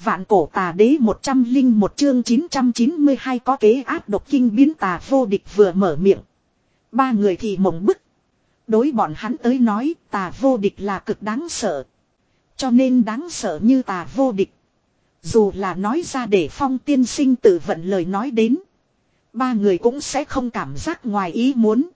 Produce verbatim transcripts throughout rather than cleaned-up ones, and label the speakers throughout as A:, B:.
A: Vạn cổ tà đế một trăm linh một chương chín trăm chín mươi hai có kế áp độc kinh biến tà vô địch vừa mở miệng. Ba người thì mộng bức. Đối bọn hắn tới nói tà vô địch là cực đáng sợ. Cho nên đáng sợ như tà vô địch. Dù là nói ra để Phong tiên sinh tự vận lời nói đến. Ba người cũng sẽ không cảm giác ngoài ý muốn.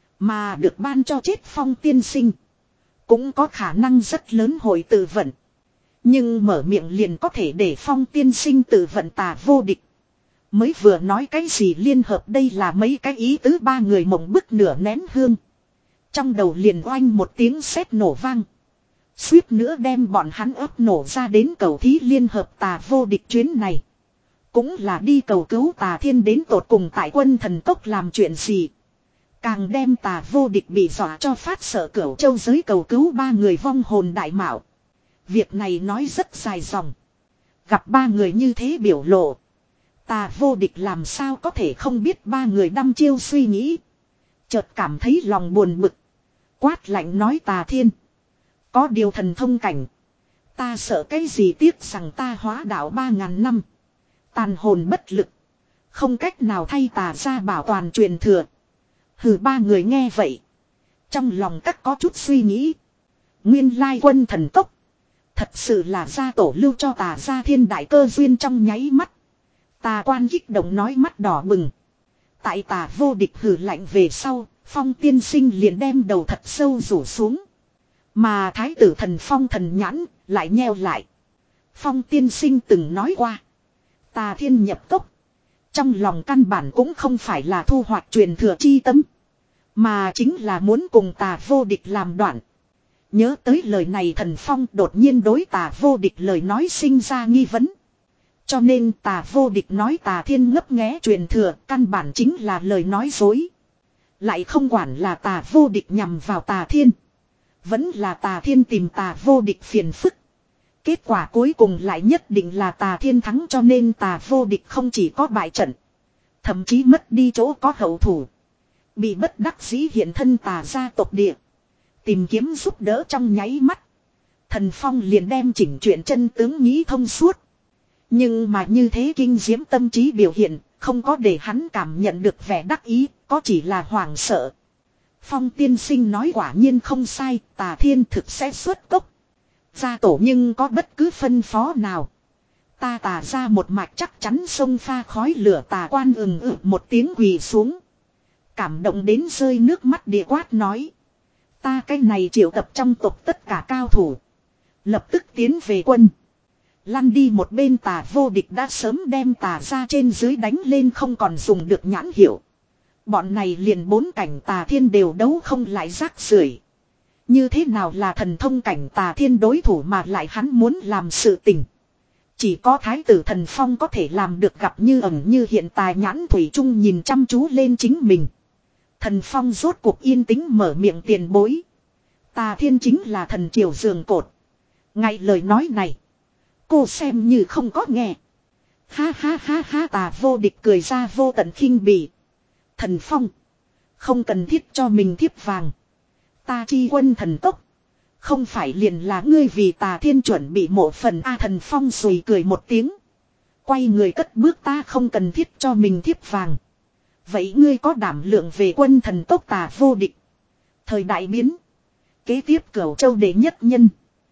A: Mà được ban cho chết Phong tiên sinh. Cũng có khả năng rất lớn hội tự vận. Nhưng mở miệng liền có thể để Phong tiên sinh tự vận tà vô địch. Mới vừa nói cái gì liên hợp đây là mấy cái ý tứ ba người mộng bức nửa nén hương. Trong đầu liền oanh một tiếng sét nổ vang. Suýt nữa đem bọn hắn ấp nổ ra đến cầu thí liên hợp tà vô địch chuyến này. Cũng là đi cầu cứu tà thiên đến tột cùng tại quân thần tốc làm chuyện gì. Càng đem tà vô địch bị dọa cho phát sợ cửu châu giới cầu cứu ba người vong hồn đại mạo. Việc này nói rất dài dòng. Gặp ba người như thế biểu lộ. Tà vô địch làm sao có thể không biết ba người đăm chiêu suy nghĩ. Chợt cảm thấy lòng buồn bực. Quát lạnh nói tà thiên. Có điều thần thông cảnh. Ta sợ cái gì tiếc rằng ta hóa đạo ba ngàn năm. Tàn hồn bất lực. Không cách nào thay tà ra bảo toàn truyền thừa. Hừ ba người nghe vậy. Trong lòng các có chút suy nghĩ. Nguyên lai quân thần tốc. Thật sự là gia tổ lưu cho tà ra thiên đại cơ duyên trong nháy mắt. Tà quan kích động nói mắt đỏ bừng. Tại tà vô địch hừ lạnh về sau. Phong tiên sinh liền đem đầu thật sâu rủ xuống. Mà thái tử thần Phong thần nhãn lại nheo lại. Phong tiên sinh từng nói qua. Tà thiên nhập cốc. Trong lòng căn bản cũng không phải là thu hoạch truyền thừa chi tâm. Mà chính là muốn cùng tà vô địch làm đoạn. Nhớ tới lời này thần Phong đột nhiên đối tà vô địch lời nói sinh ra nghi vấn. Cho nên tà vô địch nói tà thiên ngấp nghé truyền thừa căn bản chính là lời nói dối. Lại không quản là tà vô địch nhằm vào tà thiên. Vẫn là tà thiên tìm tà vô địch phiền phức. Kết quả cuối cùng lại nhất định là tà thiên thắng cho nên tà vô địch không chỉ có bại trận. Thậm chí mất đi chỗ có hậu thủ. Bị bất đắc dĩ hiện thân tà gia tộc địa. Tìm kiếm giúp đỡ trong nháy mắt. Thần Phong liền đem chỉnh chuyện chân tướng nghĩ thông suốt. Nhưng mà như thế kinh diễm tâm trí biểu hiện. Không có để hắn cảm nhận được vẻ đắc ý. Có chỉ là hoảng sợ. Phong tiên sinh nói quả nhiên không sai. Tà thiên thực sẽ xuất cốc. Gia tổ nhưng có bất cứ phân phó nào. Ta tà ra một mạch chắc chắn sông pha khói lửa tà quan ừng ự một tiếng quỳ xuống. Cảm động đến rơi nước mắt địa quát nói. Ta cái này triệu tập trong tộc tất cả cao thủ. Lập tức tiến về quân. Lăn đi một bên tà vô địch đã sớm đem tà ra trên dưới đánh lên không còn dùng được nhãn hiệu. Bọn này liền bốn cảnh tà thiên đều đấu không lại rác rưởi. Như thế nào là thần thông cảnh tà thiên đối thủ mà lại hắn muốn làm sự tình. Chỉ có thái tử thần Phong có thể làm được gặp như ẩn như hiện tài nhãn thủy chung nhìn chăm chú lên chính mình. Thần Phong rốt cuộc yên tĩnh mở miệng tiền bối. Tà thiên chính là thần triều giường cột. Ngay lời nói này. Cô xem như không có nghe. Ha ha ha ha tà vô địch cười ra vô tận khinh bỉ. Thần Phong. Không cần thiết cho mình thiếp vàng. Ta chi quân thần tốc. Không phải liền là ngươi vì tà thiên chuẩn bị mộ phần A thần Phong sùi cười một tiếng. Quay người cất bước ta không cần thiết cho mình thiếp vàng. Vậy ngươi có đảm lượng về quân thần tốc tà vô địch. Thời đại biến. Kế tiếp cửu châu đệ nhất nhân.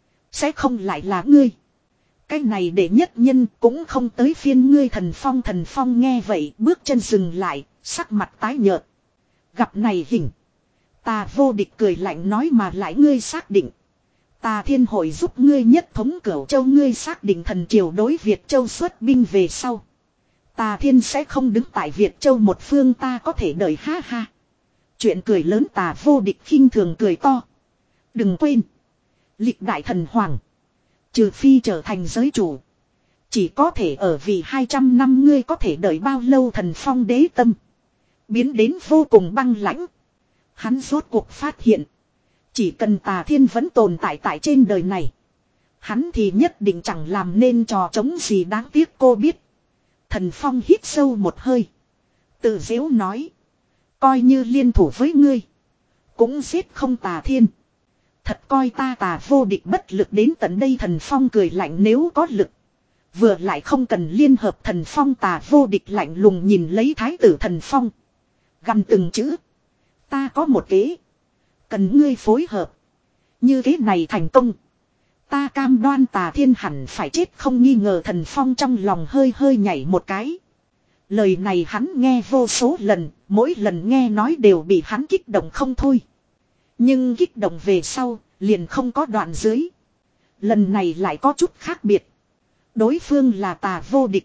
A: Sẽ không lại là ngươi. Cái này đệ nhất nhân cũng không tới phiên ngươi thần Phong thần Phong nghe vậy bước chân dừng lại. Sắc mặt tái nhợt. Gặp này hình. Tà vô địch cười lạnh nói mà lại ngươi xác định. Tà thiên hội giúp ngươi nhất thống cửu châu ngươi xác định thần triều đối Việt châu xuất binh về sau. Tà thiên sẽ không đứng tại Việt châu một phương ta có thể đợi ha ha. Chuyện cười lớn tà vô địch khinh thường cười to. Đừng quên. Lịch đại thần hoàng. Trừ phi trở thành giới chủ. Chỉ có thể ở vì hai trăm năm ngươi có thể đợi bao lâu thần Phong đế tâm. Biến đến vô cùng băng lãnh. Hắn rốt cuộc phát hiện. Chỉ cần tà thiên vẫn tồn tại tại trên đời này. Hắn thì nhất định chẳng làm nên trò chống gì đáng tiếc cô biết. Thần Phong hít sâu một hơi. Tự dễu nói. Coi như liên thủ với ngươi. Cũng giết không tà thiên. Thật coi ta tà vô địch bất lực đến tận đây thần Phong cười lạnh nếu có lực. Vừa lại không cần liên hợp Thần Phong. Tà Vô Địch lạnh lùng nhìn lấy thái tử Thần Phong. Gằn từng chữ. Ta có một kế. Cần ngươi phối hợp. Như kế này thành công. Ta cam đoan Tà Thiên hẳn phải chết không nghi ngờ. Thần Phong trong lòng hơi hơi nhảy một cái. Lời này hắn nghe vô số lần. Mỗi lần nghe nói đều bị hắn kích động không thôi. Nhưng kích động về sau liền không có đoạn dưới. Lần này lại có chút khác biệt. Đối phương là Tà Vô Địch.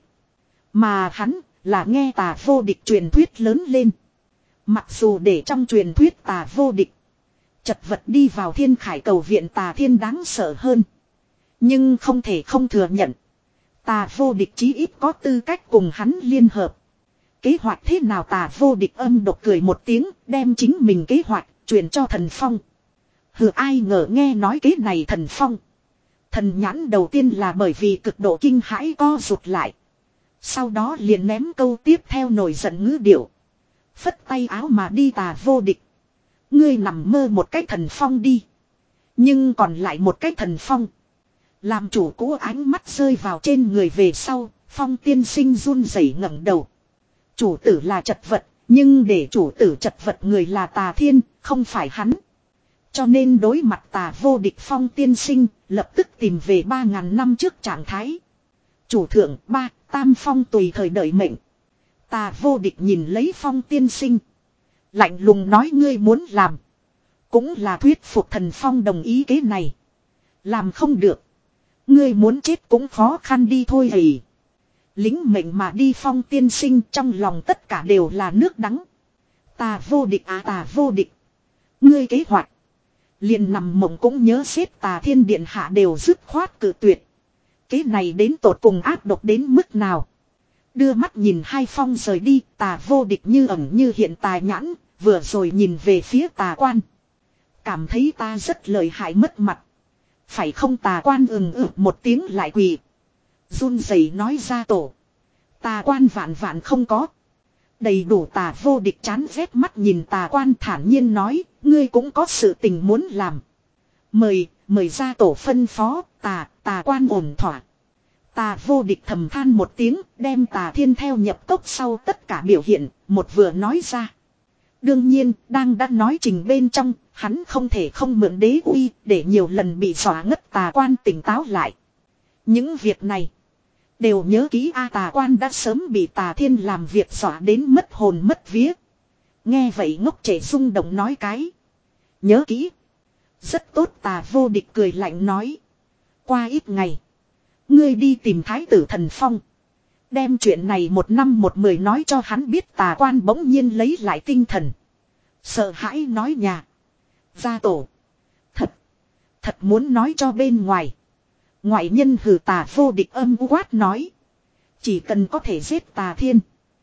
A: Mà hắn là nghe Tà Vô Địch truyền thuyết lớn lên. Mặc dù để trong truyền thuyết Tà Vô Địch chật vật đi vào Thiên Khải cầu viện Tà Thiên đáng sợ hơn. Nhưng không thể không thừa nhận. Tà Vô Địch chí ít có tư cách cùng hắn liên hợp. Kế hoạch thế nào? Tà Vô Địch âm độc cười một tiếng, đem chính mình kế hoạch truyền cho Thần Phong. Hừ, ai ngờ nghe nói kế này Thần Phong. Thần nhãn đầu tiên là bởi vì cực độ kinh hãi co rụt lại. Sau đó liền ném câu tiếp theo nổi giận ngữ điệu. Phất tay áo mà đi. Tà Vô Địch. Ngươi nằm mơ một cái Thần Phong đi. Nhưng còn lại một cái Thần Phong. Làm chủ cũ ánh mắt rơi vào trên người về sau. Phong tiên sinh run rẩy ngẩng đầu. Chủ tử là chật vật. Nhưng để chủ tử chật vật người là Tà Thiên, không phải hắn. Cho nên đối mặt Tà Vô Địch, Phong tiên sinh lập tức tìm về ba ngàn năm trước trạng thái. Chủ thượng ba, Tam Phong tùy thời đợi mệnh. Tà Vô Địch nhìn lấy Phong tiên sinh. Lạnh lùng nói, ngươi muốn làm. Cũng là thuyết phục Thần Phong đồng ý kế này. Làm không được. Ngươi muốn chết cũng khó khăn đi thôi hì. Lính mệnh mà đi. Phong tiên sinh trong lòng tất cả đều là nước đắng. Tà Vô Địch à, Tà Vô Địch. Ngươi kế hoạch. Liền nằm mộng cũng nhớ xếp Tà Thiên điện hạ đều dứt khoát cự tuyệt. Kế này đến tột cùng ác độc đến mức nào. Đưa mắt nhìn hai Phong rời đi. Tà Vô Địch như ẩn như hiện tài nhãn. Vừa rồi nhìn về phía Tà Quan. Cảm thấy ta rất lợi hại mất mặt. Phải không? Tà Quan ừng ực một tiếng lại quỳ. Run rẩy nói ra, tổ. Tà Quan vạn vạn không có. Đầy đủ. Tà Vô Địch chán rét mắt nhìn Tà Quan thản nhiên nói. Ngươi cũng có sự tình muốn làm. Mời, mời ra tổ phân phó. Tà, Tà Quan ổn thỏa. Tà Vô Địch thầm than một tiếng. Đem Tà Thiên theo nhập cốc sau tất cả biểu hiện. Một vừa nói ra. Đương nhiên, đang đã nói trình bên trong. Hắn không thể không mượn đế uy. Để nhiều lần bị dọa ngất. Tà Quan tỉnh táo lại. Những việc này đều nhớ kỹ. A, Tà Quan đã sớm bị Tà Thiên làm việc dọa đến mất hồn mất vía. Nghe vậy ngốc trệ rung động nói cái. Nhớ kỹ. Rất tốt. Tà Vô Địch cười lạnh nói. Qua ít ngày. Ngươi đi tìm Thái tử Thần Phong. Đem chuyện này một năm một mười nói cho hắn biết. Tà Quan bỗng nhiên lấy lại tinh thần. Sợ hãi nói, nhà. Gia tổ. Thật. Thật muốn nói cho bên ngoài. Ngoại nhân hừ. Tà Vô Địch âm quát nói. Chỉ cần có thể giết Tà Thiên.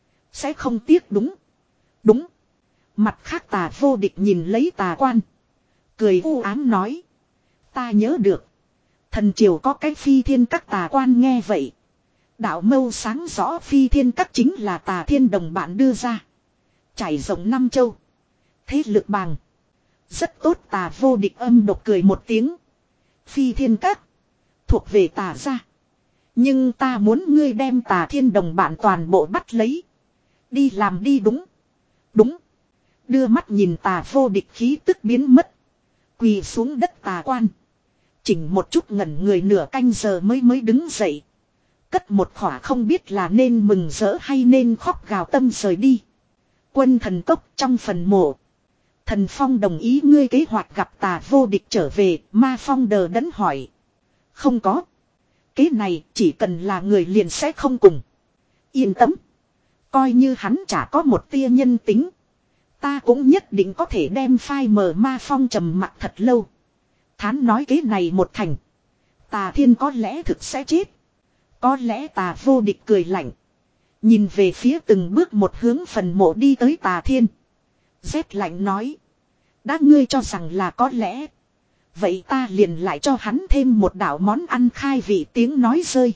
A: Sẽ không tiếc đúng. Đúng. Mặt khác Tà Vô Địch nhìn lấy Tà Quan. Cười u ám nói. Ta nhớ được. Thần triều có cái Phi Thiên Các. Tà Quan nghe vậy. Đạo mâu sáng rõ. Phi Thiên Các chính là Tà Thiên đồng bạn đưa ra. Trải rộng năm châu. Thế lực bàng. Rất tốt. Tà Vô Địch âm độc cười một tiếng. Phi Thiên Các thuộc về Tà gia. Nhưng ta muốn ngươi đem Tà Thiên đồng bạn toàn bộ bắt lấy. Đi làm đi. Đúng. Đúng. Đưa mắt nhìn Tà Vô Địch khí tức biến mất. Quỳ xuống đất. Tà Quan chỉnh một chút ngẩn người nửa canh giờ mới mới đứng dậy. Cất một khỏa không biết là nên mừng rỡ hay nên khóc gào tâm rời đi. Quân Thần Cốc trong phần mộ. Thần Phong đồng ý ngươi kế hoạch. Gặp Tà Vô Địch trở về. Ma Phong đờ đẫn hỏi. Không có. Kế này chỉ cần là người liền sẽ không cùng. Yên tâm. Coi như hắn chả có một tia nhân tính. Ta cũng nhất định có thể đem phai mờ. Ma Phong trầm mặc thật lâu. Thán nói kế này một thành. Tà Thiên có lẽ thực sẽ chết. Có lẽ. Tà Vô Địch cười lạnh. Nhìn về phía từng bước một hướng phần mộ đi tới Tà Thiên. Rét lạnh nói. Đã ngươi cho rằng là có lẽ. Vậy ta liền lại cho hắn thêm một đạo món ăn khai vị. Tiếng nói rơi.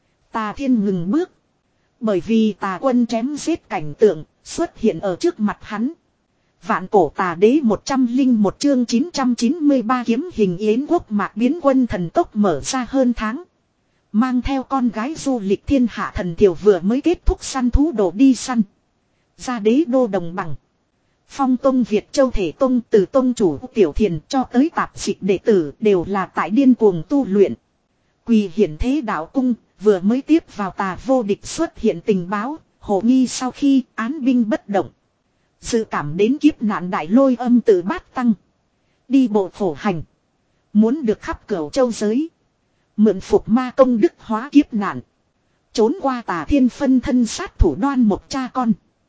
A: Tà Thiên ngừng bước. Bởi vì Tà Quân chém giết cảnh tượng xuất hiện ở trước mặt hắn. Vạn cổ Tà Đế một trăm linh một chương chín trăm chín mươi ba kiếm hình Yến Quốc Mạc biến. Quân Thần Cốc mở ra hơn tháng. Mang theo con gái du lịch thiên hạ thần tiểu vừa mới kết thúc săn thú đồ đi săn. Ra đế đô đồng bằng. Phong Tông Việt Châu Thể Tông từ Tông chủ Tiểu Thiền cho tới tạp dịch đệ tử đều là tại điên cuồng tu luyện. Quỳ hiển thế đạo cung vừa mới tiếp vào tà vô địch xuất hiện tình báo, hồ nghi sau khi án binh bất động. Dự cảm đến kiếp nạn đại lôi âm tự bát tăng. Đi bộ khổ hành. Muốn được khắp cửu châu giới. Mượn phục ma công đức hóa kiếp nạn. Trốn qua tà thiên phân thân sát thủ đoan một cha con.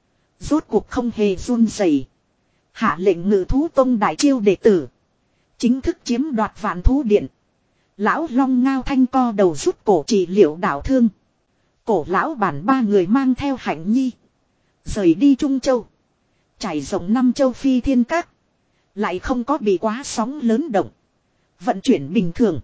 A: Rốt cuộc không hề run rẩy. Hạ lệnh ngự thú tông đại chiêu đệ tử. Chính thức chiếm đoạt vạn thú điện. Lão long ngao thanh co đầu rút cổ trị liệu đảo thương. Cổ lão bản ba người mang theo hạnh nhi. Rời đi Trung Châu. Trải rộng năm châu phi thiên các. Lại không có bị quá sóng lớn động. Vận chuyển bình thường.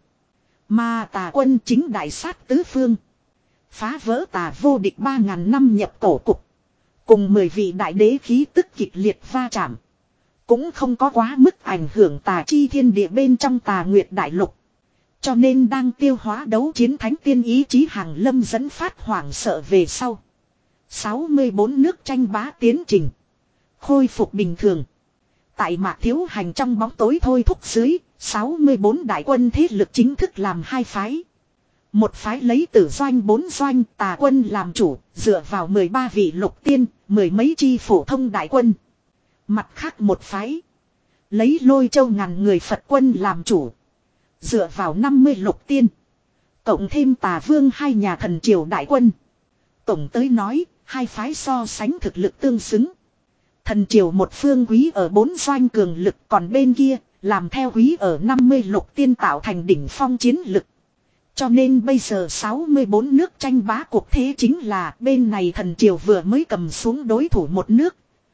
A: Mà tà quân chính đại sát tứ phương. Phá vỡ tà vô địch ba ngàn năm nhập cổ cục. Cùng mười vị đại đế khí tức kịch liệt va chạm. Cũng không có quá mức ảnh hưởng tà chi thiên địa bên trong tà nguyệt đại lục. Cho nên đang tiêu hóa đấu chiến thánh tiên ý chí hàng lâm dẫn phát hoảng sợ về sau. sáu mươi bốn nước tranh bá tiến trình. Khôi phục bình thường. Tại Mạc Thiếu Hành trong bóng tối thôi thúc dưới, sáu mươi bốn đại quân thế lực chính thức làm hai phái. Một phái lấy tử doanh bốn doanh tà quân làm chủ, dựa vào mười ba vị lục tiên, mười mấy chi phổ thông đại quân. Mặt khác một phái, lấy Lôi Châu ngàn người Phật quân làm chủ, dựa vào năm mươi lục tiên. Cộng thêm tà vương hai nhà thần triều đại quân. Tổng tới nói, hai phái so sánh thực lực tương xứng. Thần triều một phương quý ở bốn doanh cường lực, còn bên kia, làm theo quý ở năm mươi lục tiên tạo thành đỉnh phong chiến lực. Cho nên bây giờ sáu mươi bốn nước tranh bá cuộc thế chính là bên này thần triều vừa mới cầm xuống đối thủ một nước.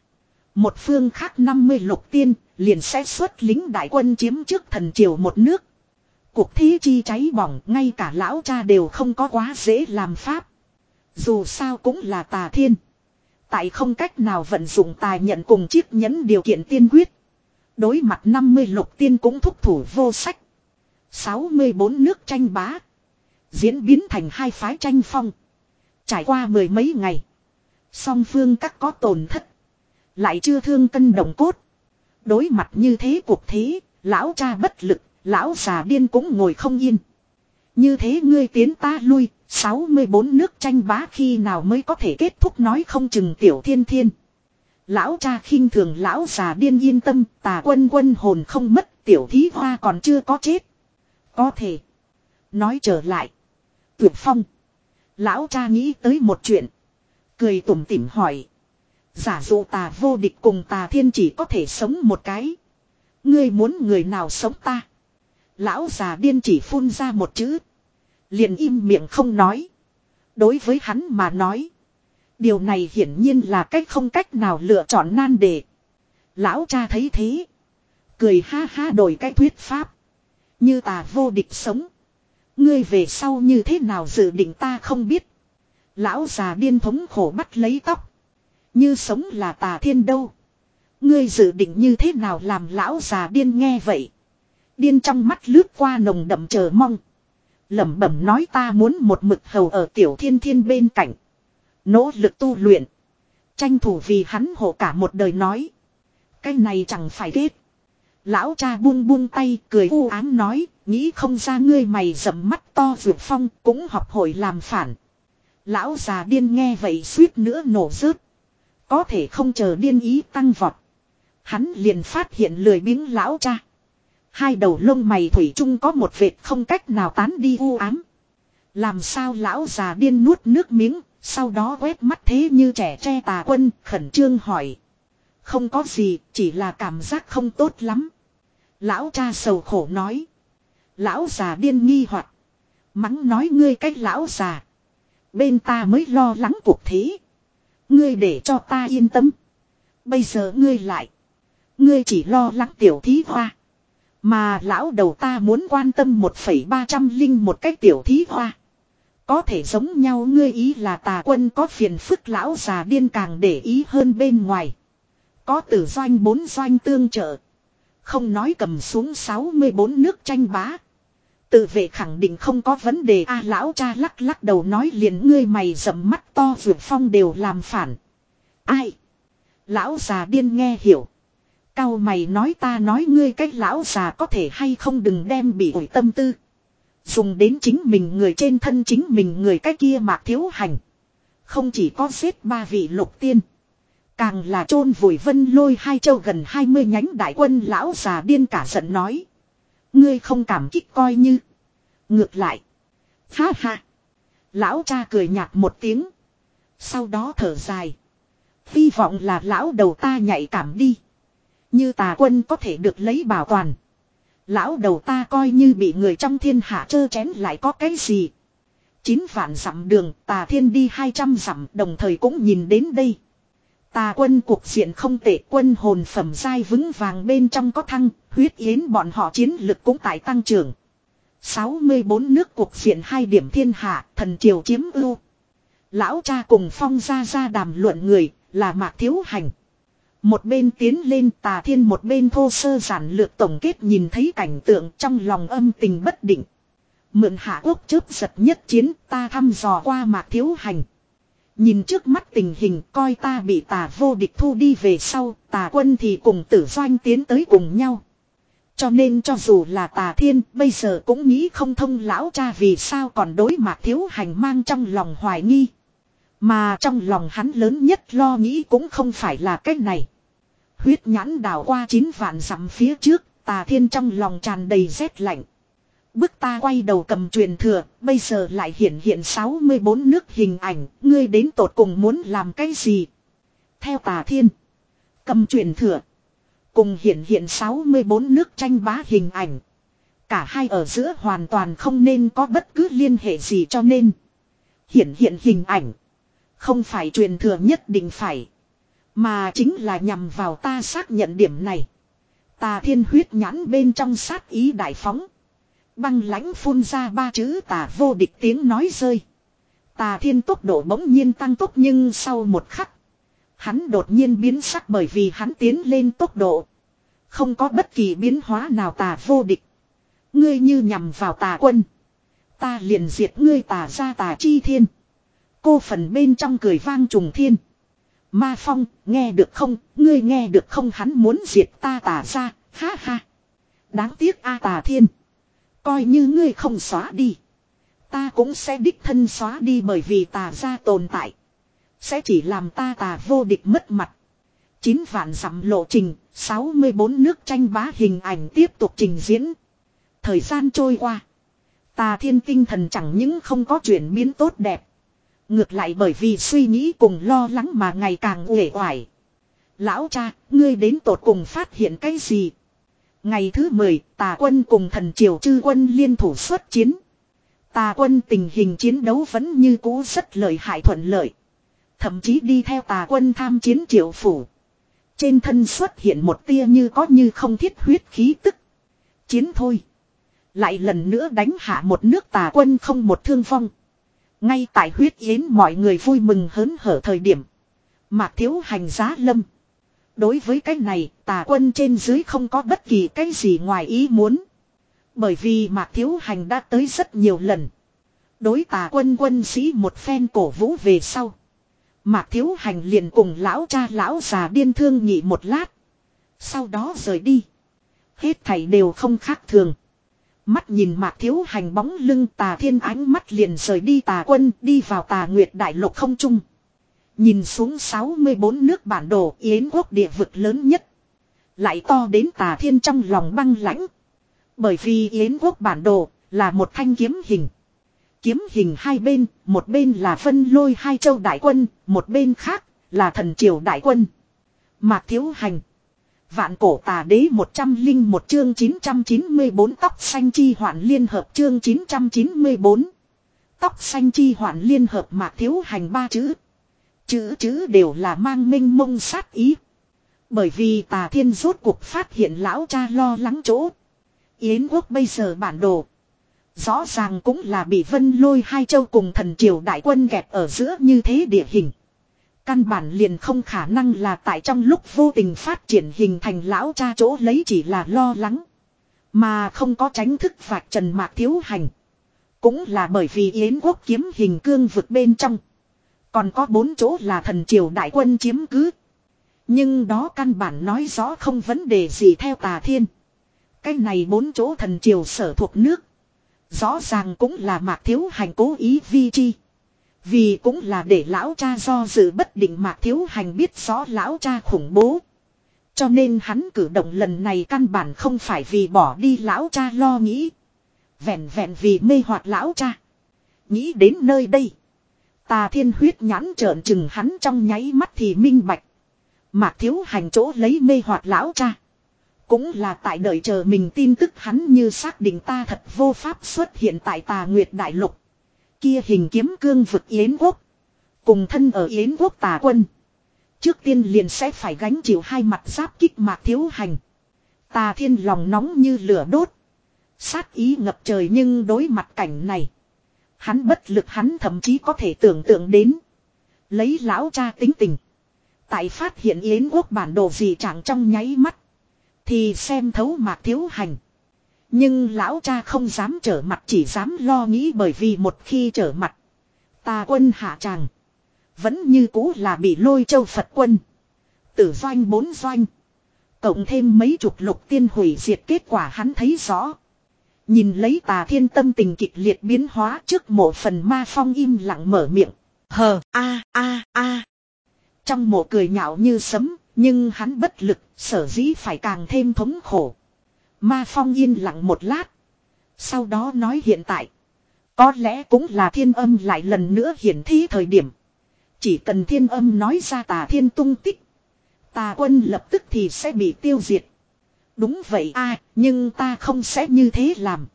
A: Một phương khác năm mươi lục tiên liền sẽ xuất lính đại quân chiếm trước thần triều một nước. Cuộc thế chi cháy bỏng ngay cả lão cha đều không có quá dễ làm pháp. Dù sao cũng là tà thiên. Tại không cách nào vận dụng tài nhận cùng chiếc nhẫn điều kiện tiên quyết. Đối mặt năm mươi lục tiên cũng thúc thủ vô sách. sáu mươi bốn nước tranh bá. Diễn biến thành hai phái tranh phong. Trải qua mười mấy ngày. Song phương các có tổn thất. Lại chưa thương cân đồng cốt. Đối mặt như thế cuộc thế. Lão cha bất lực. Lão già điên cũng ngồi không yên. Như thế ngươi tiến ta lui. sáu mươi bốn nước tranh bá khi nào mới có thể kết thúc nói không chừng tiểu thiên thiên. Lão cha khinh thường lão già điên yên tâm. Tà quân quân hồn không mất. Tiểu thí hoa còn chưa có chết. Có thể. Nói trở lại. Tuyệt phong. Lão cha nghĩ tới một chuyện. Cười tủm tỉm hỏi. Giả dụ tà vô địch cùng tà thiên chỉ có thể sống một cái. Ngươi muốn người nào sống ta? Lão già điên chỉ phun ra một chữ. Liền im miệng không nói. Đối với hắn mà nói. Điều này hiển nhiên là cách không cách nào lựa chọn nan đề. Lão cha thấy thế. Cười ha ha đổi cái thuyết pháp. Như tà vô địch sống. Ngươi về sau như thế nào dự định ta không biết. Lão già điên thống khổ bắt lấy tóc. Như sống là tà thiên đâu. Ngươi dự định như thế nào làm lão già điên nghe vậy. Điên trong mắt lướt qua nồng đậm chờ mong. Lẩm bẩm nói ta muốn một mực hầu ở tiểu thiên thiên bên cạnh. Nỗ lực tu luyện. Tranh thủ vì hắn hộ cả một đời nói. Cái này chẳng phải kết. Lão cha buông buông tay cười u ám nói. Nghĩ không ra ngươi mày rậm mắt to vượt phong cũng học hội làm phản. Lão già điên nghe vậy suýt nữa nổ rớt. Có thể không chờ điên ý tăng vọt. Hắn liền phát hiện lười biếng lão cha. Hai đầu lông mày thủy chung có một vệt không cách nào tán đi u ám. Làm sao lão già điên nuốt nước miếng. Sau đó quét mắt thế như trẻ tre tà quân khẩn trương hỏi. Không có gì chỉ là cảm giác không tốt lắm. Lão cha sầu khổ nói. Lão già điên nghi hoặc mắng nói ngươi cách lão già. Bên ta mới lo lắng cuộc thế. Ngươi để cho ta yên tâm. Bây giờ ngươi lại. Ngươi chỉ lo lắng tiểu thí hoa. Mà lão đầu ta muốn quan tâm một phẩy ba trăm linh một cái tiểu thí hoa. Có thể giống nhau ngươi ý là tà quân có phiền phức lão già điên càng để ý hơn bên ngoài. Có tử doanh bốn doanh tương trợ. Không nói cầm xuống sáu mươi bốn nước tranh bá. Tự vệ khẳng định không có vấn đề a. Lão cha lắc lắc đầu nói liền ngươi mày rậm mắt to vượt phong đều làm phản. Ai? Lão già điên nghe hiểu. Cao mày nói ta nói ngươi cách lão già có thể hay không đừng đem bị ổi tâm tư. Dùng đến chính mình người trên thân chính mình người cái kia Mạc Thiếu Hành. Không chỉ có giết ba vị lục tiên. Càng là chôn vùi Vân Lôi hai châu gần hai mươi nhánh đại quân. Lão già điên cả giận nói. Ngươi không cảm kích coi như. Ngược lại. Ha ha. Lão cha cười nhạt một tiếng. Sau đó thở dài. Hy vọng là lão đầu ta nhạy cảm đi. Như Tà Quân có thể được lấy bảo toàn. Lão đầu ta coi như bị người trong thiên hạ trơ chén lại có cái gì. Chín vạn dặm đường Tà Thiên đi hai trăm dặm đồng thời cũng nhìn đến đây. Tà Quân cuộc diện không tệ, quân hồn phẩm giai vững vàng bên trong có thăng, huyết yến bọn họ chiến lực cũng tại tăng trưởng. sáu mươi bốn nước cuộc diện hai điểm thiên hạ, thần triều chiếm ưu. Lão cha cùng Phong ra ra đàm luận người, là Mạc Thiếu Hành. Một bên tiến lên Tà Thiên một bên thô sơ giản lược tổng kết nhìn thấy cảnh tượng trong lòng âm tình bất định. Mượn Hạ Quốc chớp giật nhất chiến ta thăm dò qua Mạc Thiếu Hành. Nhìn trước mắt tình hình coi ta bị Tà vô địch thu đi về sau, Tà Quân thì cùng Tử Doanh tiến tới cùng nhau. Cho nên cho dù là Tà Thiên bây giờ cũng nghĩ không thông lão cha vì sao còn đối Mạc Thiếu Hành mang trong lòng hoài nghi. Mà trong lòng hắn lớn nhất lo nghĩ cũng không phải là cái này. Huyết nhãn đảo qua chín vạn dặm phía trước, Tà Thiên trong lòng tràn đầy rét lạnh. Bức ta quay đầu cầm truyền thừa, bây giờ lại hiện hiện sáu mươi bốn nước hình ảnh, ngươi đến tột cùng muốn làm cái gì? Theo Tà Thiên, cầm truyền thừa, cùng hiện hiện sáu mươi bốn nước tranh bá hình ảnh. Cả hai ở giữa hoàn toàn không nên có bất cứ liên hệ gì cho nên. Hiện hiện hình ảnh, không phải truyền thừa nhất định phải. Mà chính là nhằm vào ta xác nhận điểm này. Tà Thiên huyết nhãn bên trong sát ý đại phóng. Băng lãnh phun ra ba chữ Tà vô địch tiếng nói rơi. Tà Thiên tốc độ bỗng nhiên tăng tốc nhưng sau một khắc. Hắn đột nhiên biến sắc bởi vì hắn tiến lên tốc độ. Không có bất kỳ biến hóa nào Tà vô địch. Ngươi như nhằm vào Tà Quân. Ta liền diệt ngươi Tà ra Tà Chi Thiên. Cô phần bên trong cười vang trùng thiên. Ma Phong, nghe được không, ngươi nghe được không hắn muốn diệt ta Tà ra, ha ha. Đáng tiếc a Tà Thiên. Coi như ngươi không xóa đi. Ta cũng sẽ đích thân xóa đi bởi vì Tà ra tồn tại. Sẽ chỉ làm ta Tà vô địch mất mặt. Chín vạn dặm lộ trình, sáu mươi bốn nước tranh bá hình ảnh tiếp tục trình diễn. Thời gian trôi qua. Tà Thiên tinh thần chẳng những không có chuyển biến tốt đẹp. Ngược lại bởi vì suy nghĩ cùng lo lắng mà ngày càng uể oải. Lão cha, ngươi đến tột cùng phát hiện cái gì? Ngày thứ mười, Tà Quân cùng thần triều chư quân liên thủ xuất chiến. Tà Quân tình hình chiến đấu vẫn như cũ rất lợi hại thuận lợi. Thậm chí đi theo Tà Quân tham chiến triệu phủ. Trên thân xuất hiện một tia như có như không thiết huyết khí tức. Chiến thôi. Lại lần nữa đánh hạ một nước Tà Quân không một thương vong. Ngay tại huyết yến mọi người vui mừng hớn hở thời điểm. Mạc Thiếu Hành giá lâm. Đối với cái này Tà Quân trên dưới không có bất kỳ cái gì ngoài ý muốn. Bởi vì Mạc Thiếu Hành đã tới rất nhiều lần. Đối Tà Quân quân sĩ một phen cổ vũ về sau. Mạc Thiếu Hành liền cùng lão cha lão già điên thương nghị một lát. Sau đó rời đi. Hết thảy đều không khác thường. Mắt nhìn Mạc Thiếu Hành bóng lưng Tà Thiên ánh mắt liền rời đi Tà Quân đi vào Tà Nguyệt Đại Lục không trung. Nhìn xuống sáu mươi bốn nước bản đồ Yến quốc địa vực lớn nhất. Lại to đến Tà Thiên trong lòng băng lãnh. Bởi vì Yến quốc bản đồ là một thanh kiếm hình. Kiếm hình hai bên, một bên là Vân Lôi hai châu đại quân, một bên khác là thần triều đại quân. Mạc Thiếu Hành. Vạn cổ Tà Đế một trăm linh một chương chín trăm chín mươi bốn tóc xanh chi hoạn liên hợp chương chín trăm chín mươi bốn. Tóc xanh chi hoạn liên hợp Mạc Thiếu Hành ba chữ. Chữ chữ đều là mang minh mông sát ý. Bởi vì Tà Thiên rốt cuộc phát hiện lão cha lo lắng chỗ. Yến quốc bây giờ bản đồ. Rõ ràng cũng là bị Vân Lôi hai châu cùng thần triều đại quân kẹp ở giữa như thế địa hình. Căn bản liền không khả năng là tại trong lúc vô tình phát triển hình thành lão cha chỗ lấy chỉ là lo lắng. Mà không có tránh thức vạch trần Mạc Thiếu Hành. Cũng là bởi vì Yến quốc kiếm hình cương vực bên trong. Còn có bốn chỗ là thần triều đại quân chiếm cứ. Nhưng đó căn bản nói rõ không vấn đề gì theo Tà Thiên. Cái này bốn chỗ thần triều sở thuộc nước. Rõ ràng cũng là Mạc Thiếu Hành cố ý vi chi. Vì cũng là để lão cha do dự bất định Mạc Thiếu Hành biết rõ lão cha khủng bố. Cho nên hắn cử động lần này căn bản không phải vì bỏ đi lão cha lo nghĩ. Vẹn vẹn vì mê hoặc lão cha. Nghĩ đến nơi đây. Tà Thiên huyết nhãn trợn chừng hắn trong nháy mắt thì minh bạch. Mạc Thiếu Hành chỗ lấy mê hoặc lão cha. Cũng là tại đợi chờ mình tin tức hắn như xác định ta thật vô pháp xuất hiện tại Tà Nguyệt Đại Lục. Kia hình kiếm cương vực Yến quốc. Cùng thân ở Yến quốc tà quân. Trước tiên liền sẽ phải gánh chịu hai mặt giáp kích Mạc Thiếu Hành. Tà Thiên lòng nóng như lửa đốt. Sát ý ngập trời nhưng đối mặt cảnh này. Hắn bất lực hắn thậm chí có thể tưởng tượng đến. Lấy lão cha tính tình. Tại phát hiện Yến quốc bản đồ gì chẳng trong nháy mắt. Thì xem thấu Mạc Thiếu Hành. Nhưng lão cha không dám trở mặt chỉ dám lo nghĩ bởi vì một khi trở mặt. Tà quân hạ tràng. Vẫn như cũ là bị Lôi Châu Phật quân. Tử doanh bốn doanh. Cộng thêm mấy chục lục tiên hủy diệt kết quả hắn thấy rõ. Nhìn lấy Tà Thiên tâm tình kịch liệt biến hóa trước mộ phần Ma Phong im lặng mở miệng. Hờ a a a. Trong mộ cười nhạo như sấm. Nhưng hắn bất lực sở dĩ phải càng thêm thống khổ. Ma Phong yên lặng một lát. Sau đó nói hiện tại. Có lẽ cũng là thiên âm lại lần nữa hiển thí thời điểm. Chỉ cần thiên âm nói ra Tà Thiên tung tích. Tà quân lập tức thì sẽ bị tiêu diệt. Đúng vậy a à, nhưng ta không sẽ như thế làm.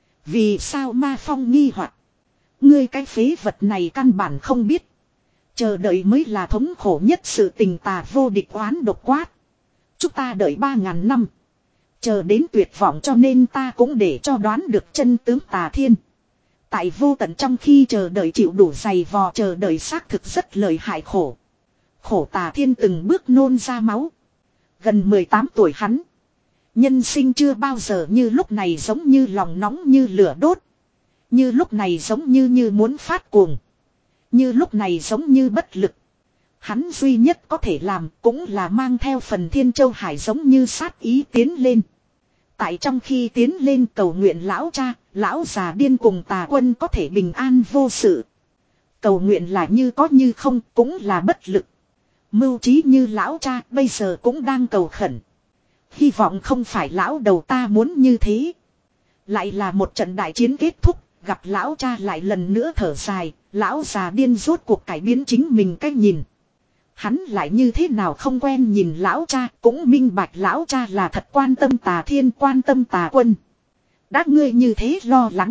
A: Vì sao Ma Phong nghi hoặc. Ngươi cái phế vật này căn bản không biết. Chờ đợi mới là thống khổ nhất sự tình Tà vô địch oán độc quát. Chúng ta đợi ba ngàn năm. Chờ đến tuyệt vọng cho nên ta cũng để cho đoán được chân tướng Tà Thiên. Tại vô tận trong khi chờ đợi chịu đủ dày vò chờ đợi xác thực rất lợi hại khổ. Khổ Tà Thiên từng bước nôn ra máu. Gần mười tám tuổi hắn. Nhân sinh chưa bao giờ như lúc này giống như lòng nóng như lửa đốt. Như lúc này giống như như muốn phát cuồng. Như lúc này giống như bất lực. Hắn duy nhất có thể làm cũng là mang theo phần Thiên Châu Hải giống như sát ý tiến lên. Tại trong khi tiến lên cầu nguyện lão cha, lão già điên cùng Tà quân có thể bình an vô sự. Cầu nguyện là như có như không cũng là bất lực. Mưu trí như lão cha bây giờ cũng đang cầu khẩn. Hy vọng không phải lão đầu ta muốn như thế. Lại là một trận đại chiến kết thúc, gặp lão cha lại lần nữa thở dài, lão già điên rốt cuộc cải biến chính mình cách nhìn. Hắn lại như thế nào không quen nhìn lão cha, cũng minh bạch lão cha là thật quan tâm Tà Thiên, quan tâm Tà quân. Đã ngươi như thế lo lắng.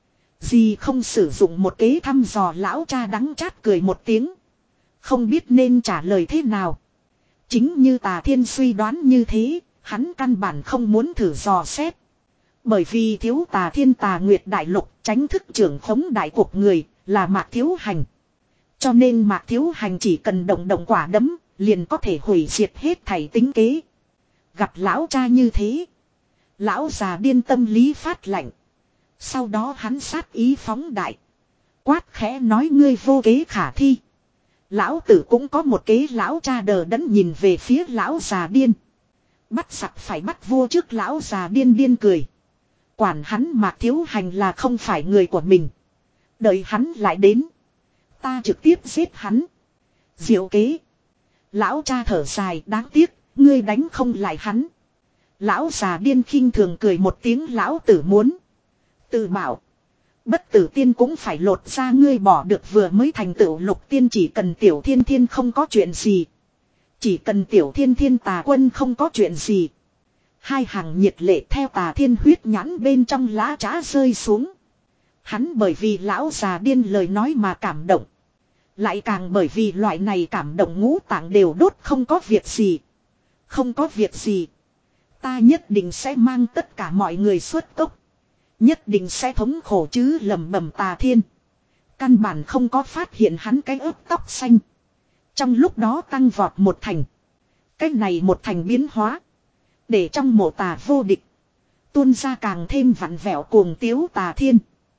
A: Gì không sử dụng một kế thăm dò lão cha đắng chát cười một tiếng. Không biết nên trả lời thế nào. Chính như Tà Thiên suy đoán như thế, hắn căn bản không muốn thử dò xét. Bởi vì thiếu Tà Thiên Tà Nguyệt Đại Lục tránh thức trưởng khống đại cuộc người là Mạc Thiếu Hành. Cho nên Mạc Thiếu Hành chỉ cần động động quả đấm, liền có thể hủy diệt hết thảy tính kế. Gặp lão cha như thế. Lão già điên tâm lý phát lạnh. Sau đó hắn sát ý phóng đại. Quát khẽ nói ngươi vô kế khả thi. Lão tử cũng có một kế lão cha đờ đẫn nhìn về phía lão già điên. Bắt sặc phải bắt vua trước lão già điên điên cười. Quản hắn Mạc Thiếu Hành là không phải người của mình. Đợi hắn lại đến. Ta trực tiếp giết hắn. Diệu kế. Lão cha thở dài đáng tiếc, ngươi đánh không lại hắn. Lão già điên khinh thường cười một tiếng lão tử muốn. Tự bảo. Bất tử tiên cũng phải lột ra ngươi bỏ được vừa mới thành tựu lục tiên chỉ cần tiểu thiên thiên không có chuyện gì. Chỉ cần tiểu thiên thiên Tà quân không có chuyện gì. Hai hàng nhiệt lệ theo Tà Thiên huyết nhãn bên trong lá trá rơi xuống. Hắn bởi vì lão già điên lời nói mà cảm động. Lại càng bởi vì loại này cảm động ngũ tạng đều đốt không có việc gì. Không có việc gì. Ta nhất định sẽ mang tất cả mọi người xuất cốc. Nhất định sẽ thống khổ chứ lầm bầm Tà Thiên. Căn bản không có phát hiện hắn cái ớt tóc xanh. Trong lúc đó tăng vọt một thành. Cái này một thành biến hóa. Để trong mộ Tà vô địch. Tuôn ra càng thêm vặn vẹo cuồng tiếu tà thiên.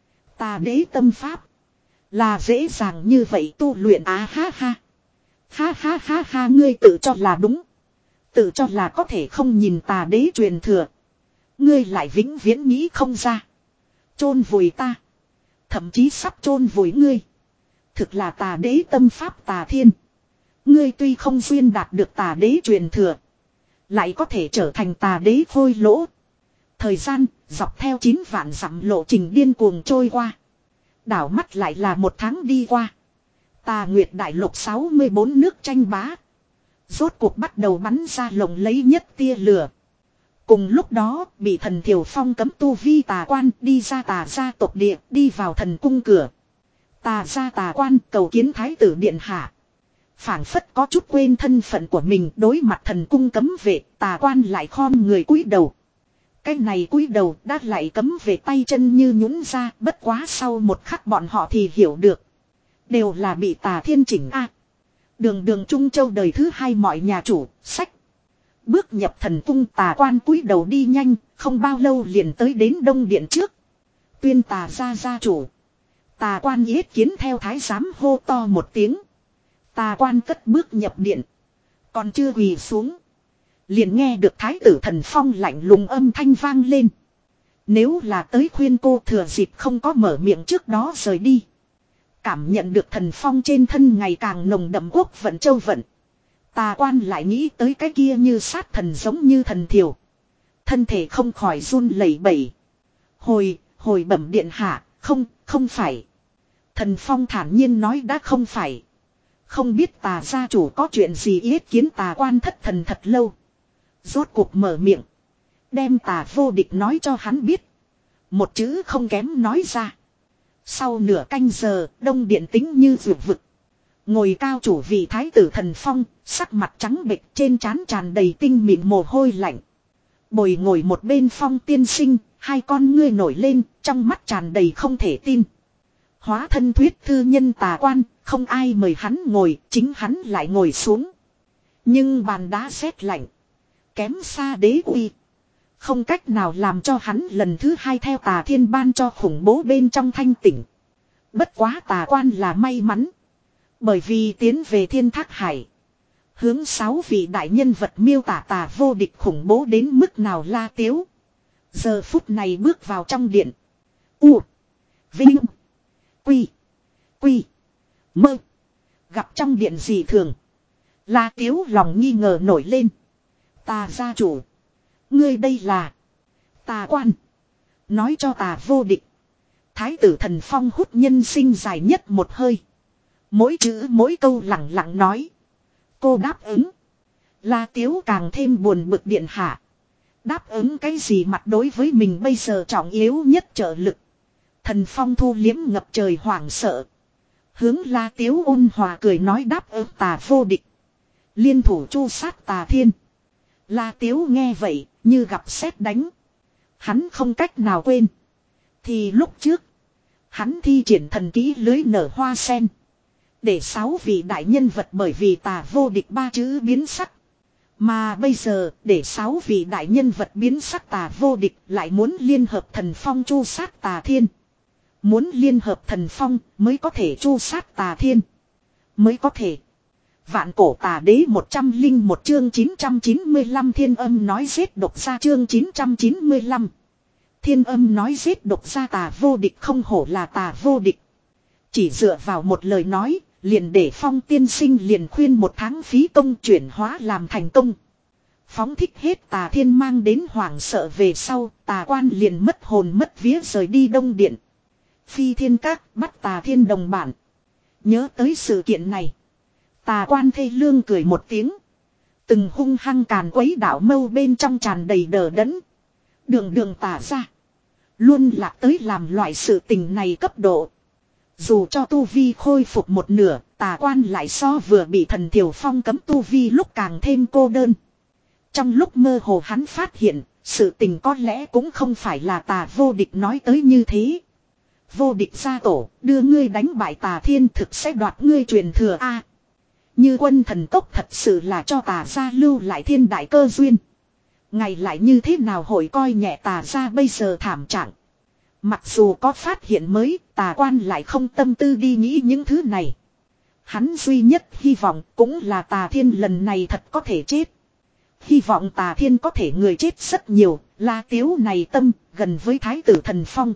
A: Tà đế tâm pháp. Là dễ dàng như vậy tu luyện á ha ha. Ha ha ha ha ngươi tự cho là đúng. Tự cho là có thể không nhìn tà đế truyền thừa. Ngươi lại vĩnh viễn nghĩ không ra. Chôn vùi ta. Thậm chí sắp chôn vùi ngươi. Thực là tà đế tâm pháp tà thiên. Ngươi tuy không duyên đạt được tà đế truyền thừa. Lại có thể trở thành tà đế khôi lỗ. Thời gian dọc theo chín vạn dặm lộ trình điên cuồng trôi qua. Đảo mắt lại là một tháng đi qua. Tà Nguyệt Đại Lục sáu mươi bốn nước tranh bá. Rốt cuộc bắt đầu bắn ra lồng lấy nhất tia lửa. Cùng lúc đó bị thần Thiều Phong cấm tu vi tà quan đi ra tà gia tộc địa đi vào thần cung cửa. Tà gia tà quan cầu kiến thái tử điện hạ. Phảng phất có chút quên thân phận của mình đối mặt thần cung cấm vệ tà quan lại khom người cúi đầu. Cái này cúi đầu đã lại cấm về tay chân như nhũn ra bất quá sau một khắc bọn họ thì hiểu được. Đều là bị tà thiên chỉnh a. Đường đường Trung Châu đời thứ hai mọi nhà chủ, sách. Bước nhập thần cung tà quan cúi đầu đi nhanh, không bao lâu liền tới đến đông điện trước. Tuyên tà gia gia chủ. Tà quan yết kiến theo thái giám hô to một tiếng. Tà quan cất bước nhập điện. Còn chưa quỳ xuống. Liền nghe được thái tử thần phong lạnh lùng âm thanh vang lên. Nếu là tới khuyên cô thừa dịp không có mở miệng trước đó rời đi. Cảm nhận được thần phong trên thân ngày càng nồng đậm quốc vận châu vận. Tà quan lại nghĩ tới cái kia như sát thần giống như thần thiểu. Thân thể không khỏi run lẩy bẩy. Hồi, hồi bẩm điện hạ, không, không phải. Thần phong thản nhiên nói đã không phải. Không biết tà gia chủ có chuyện gì yết kiến tà quan thất thần thật lâu. Rốt cuộc mở miệng. Đem tà vô địch nói cho hắn biết. Một chữ không kém nói ra. Sau nửa canh giờ, đông điện tính như vượt vực. Ngồi cao chủ vị thái tử thần phong, sắc mặt trắng bệch trên trán tràn đầy tinh mịn mồ hôi lạnh. Bồi ngồi một bên phong tiên sinh, hai con ngươi nổi lên, trong mắt tràn đầy không thể tin. Hóa thân thuyết thư nhân tà quan, không ai mời hắn ngồi, chính hắn lại ngồi xuống. Nhưng bàn đá sét lạnh. Kém xa đế uy. Không cách nào làm cho hắn lần thứ hai theo tà thiên ban cho khủng bố bên trong thanh tỉnh. Bất quá tà quan là may mắn. Bởi vì tiến về thiên thác hải. Hướng sáu vị đại nhân vật miêu tả tà vô địch khủng bố đến mức nào la tiếu. Giờ phút này bước vào trong điện. U. Vinh. Quy. Quy. Mơ. Gặp trong điện gì thường. La tiếu lòng nghi ngờ nổi lên. Tà gia chủ. Ngươi đây là. Tà quan. Nói cho tà vô địch. Thái tử thần phong hút nhân sinh dài nhất một hơi. Mỗi chữ mỗi câu lặng lặng nói. Cô đáp ứng. La tiếu càng thêm buồn bực điện hạ. Đáp ứng cái gì mặt đối với mình bây giờ trọng yếu nhất trợ lực. Thần phong thu liếm ngập trời hoảng sợ. Hướng la tiếu ôn hòa cười nói đáp ứng tà vô địch. Liên thủ chu sát tà thiên. La tiếu nghe vậy như gặp sét đánh. Hắn không cách nào quên. Thì lúc trước. Hắn thi triển thần kỹ lưới nở hoa sen. Để sáu vị đại nhân vật bởi vì tà vô địch ba chữ biến sắc. Mà bây giờ để sáu vị đại nhân vật biến sắc tà vô địch lại muốn liên hợp thần phong chu sát tà thiên. Muốn liên hợp thần phong mới có thể chu sát tà thiên. Mới có thể. Vạn cổ tà đế một trăm linh một chương chín trăm chín mươi lăm thiên âm nói giết độc ra chương chín trăm chín mươi lăm. Thiên âm nói giết độc ra tà vô địch không hổ là tà vô địch. Chỉ dựa vào một lời nói, liền để phong tiên sinh liền khuyên một tháng phí công chuyển hóa làm thành công. Phóng thích hết tà thiên mang đến hoảng sợ về sau, tà quan liền mất hồn mất vía rời đi đông điện. Phi thiên các bắt tà thiên đồng bản. Nhớ tới sự kiện này. Tà quan thê lương cười một tiếng. Từng hung hăng càn quấy đảo mâu bên trong tràn đầy đờ đẫn. Đường đường tà ra. Luôn lạc tới làm loại sự tình này cấp độ. Dù cho tu vi khôi phục một nửa, tà quan lại so vừa bị thần Thiều Phong cấm tu vi lúc càng thêm cô đơn. Trong lúc mơ hồ hắn phát hiện, sự tình có lẽ cũng không phải là tà vô địch nói tới như thế. Vô địch gia tổ, đưa ngươi đánh bại tà thiên thực sẽ đoạt ngươi truyền thừa A. Như quân thần tốc thật sự là cho tà gia lưu lại thiên đại cơ duyên. Ngài lại như thế nào hội coi nhẹ tà ra bây giờ thảm trạng. Mặc dù có phát hiện mới, tà quan lại không tâm tư đi nghĩ những thứ này. Hắn duy nhất hy vọng cũng là tà thiên lần này thật có thể chết. Hy vọng tà thiên có thể người chết rất nhiều, La Tiếu này tâm gần với thái tử Thần Phong.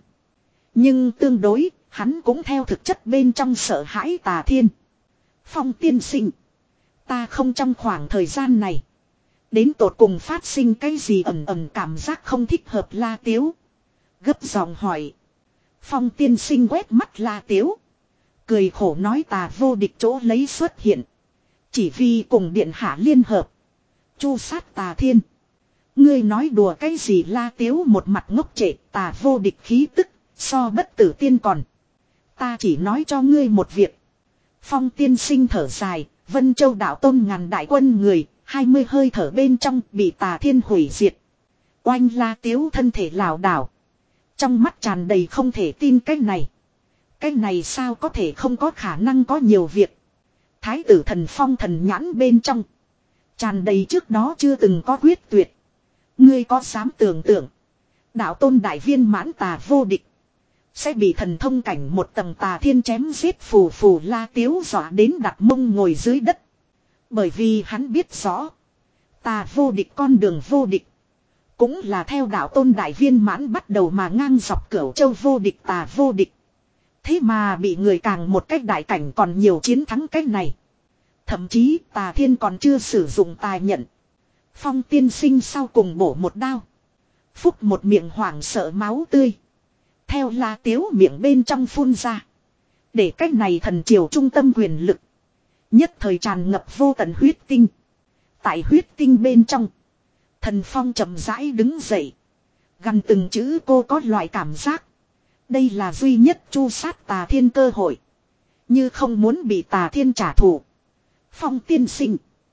A: Nhưng tương đối, hắn cũng theo thực chất bên trong sợ hãi tà thiên. Phong tiên sinh. Ta không trong khoảng thời gian này. Đến tột cùng phát sinh cái gì ẩm ẩm cảm giác không thích hợp La Tiếu. Gấp giọng hỏi. Phong tiên sinh quét mắt La Tiếu. Cười khổ nói tà vô địch chỗ lấy xuất hiện. Chỉ vì cùng điện hạ liên hợp. Chu sát tà thiên. Ngươi nói đùa cái gì La Tiếu một mặt ngốc trệ tà vô địch khí tức. So bất tử tiên còn. Ta chỉ nói cho ngươi một việc. Phong tiên sinh thở dài. Vân Châu đạo tôn ngàn đại quân người. Hai mươi hơi thở bên trong bị tà thiên hủy diệt. Oanh La Tiếu thân thể lảo đảo. Trong mắt tràn đầy không thể tin cái này. Cái này sao có thể không có khả năng có nhiều việc. Thái tử Thần Phong thần nhãn bên trong. Tràn đầy trước đó chưa từng có quyết tuyệt. Ngươi có dám tưởng tượng. Đạo tôn đại viên mãn tà vô địch. Sẽ bị thần thông cảnh một tầng tà thiên chém giết phù phù La Tiếu dọa đến đặt mông ngồi dưới đất. Bởi vì hắn biết rõ. Tà vô địch con đường vô địch. Cũng là theo đạo tôn đại viên mãn bắt đầu mà ngang dọc Cửu Châu vô địch tà vô địch. Thế mà bị người càng một cách đại cảnh còn nhiều chiến thắng cách này. Thậm chí tà thiên còn chưa sử dụng tài nhận. Phong tiên sinh sau cùng bổ một đao. Phúc một miệng hoảng sợ máu tươi. Theo La Tiếu miệng bên trong phun ra. Để cách này thần triều trung tâm quyền lực. Nhất thời tràn ngập vô tận huyết tinh. Tại huyết tinh bên trong. Thần Phong chậm rãi đứng dậy. Gần từng chữ cô có loại cảm giác. Đây là duy nhất chu sát tà thiên cơ hội. Như không muốn bị tà thiên trả thù. Phong tiên sinh.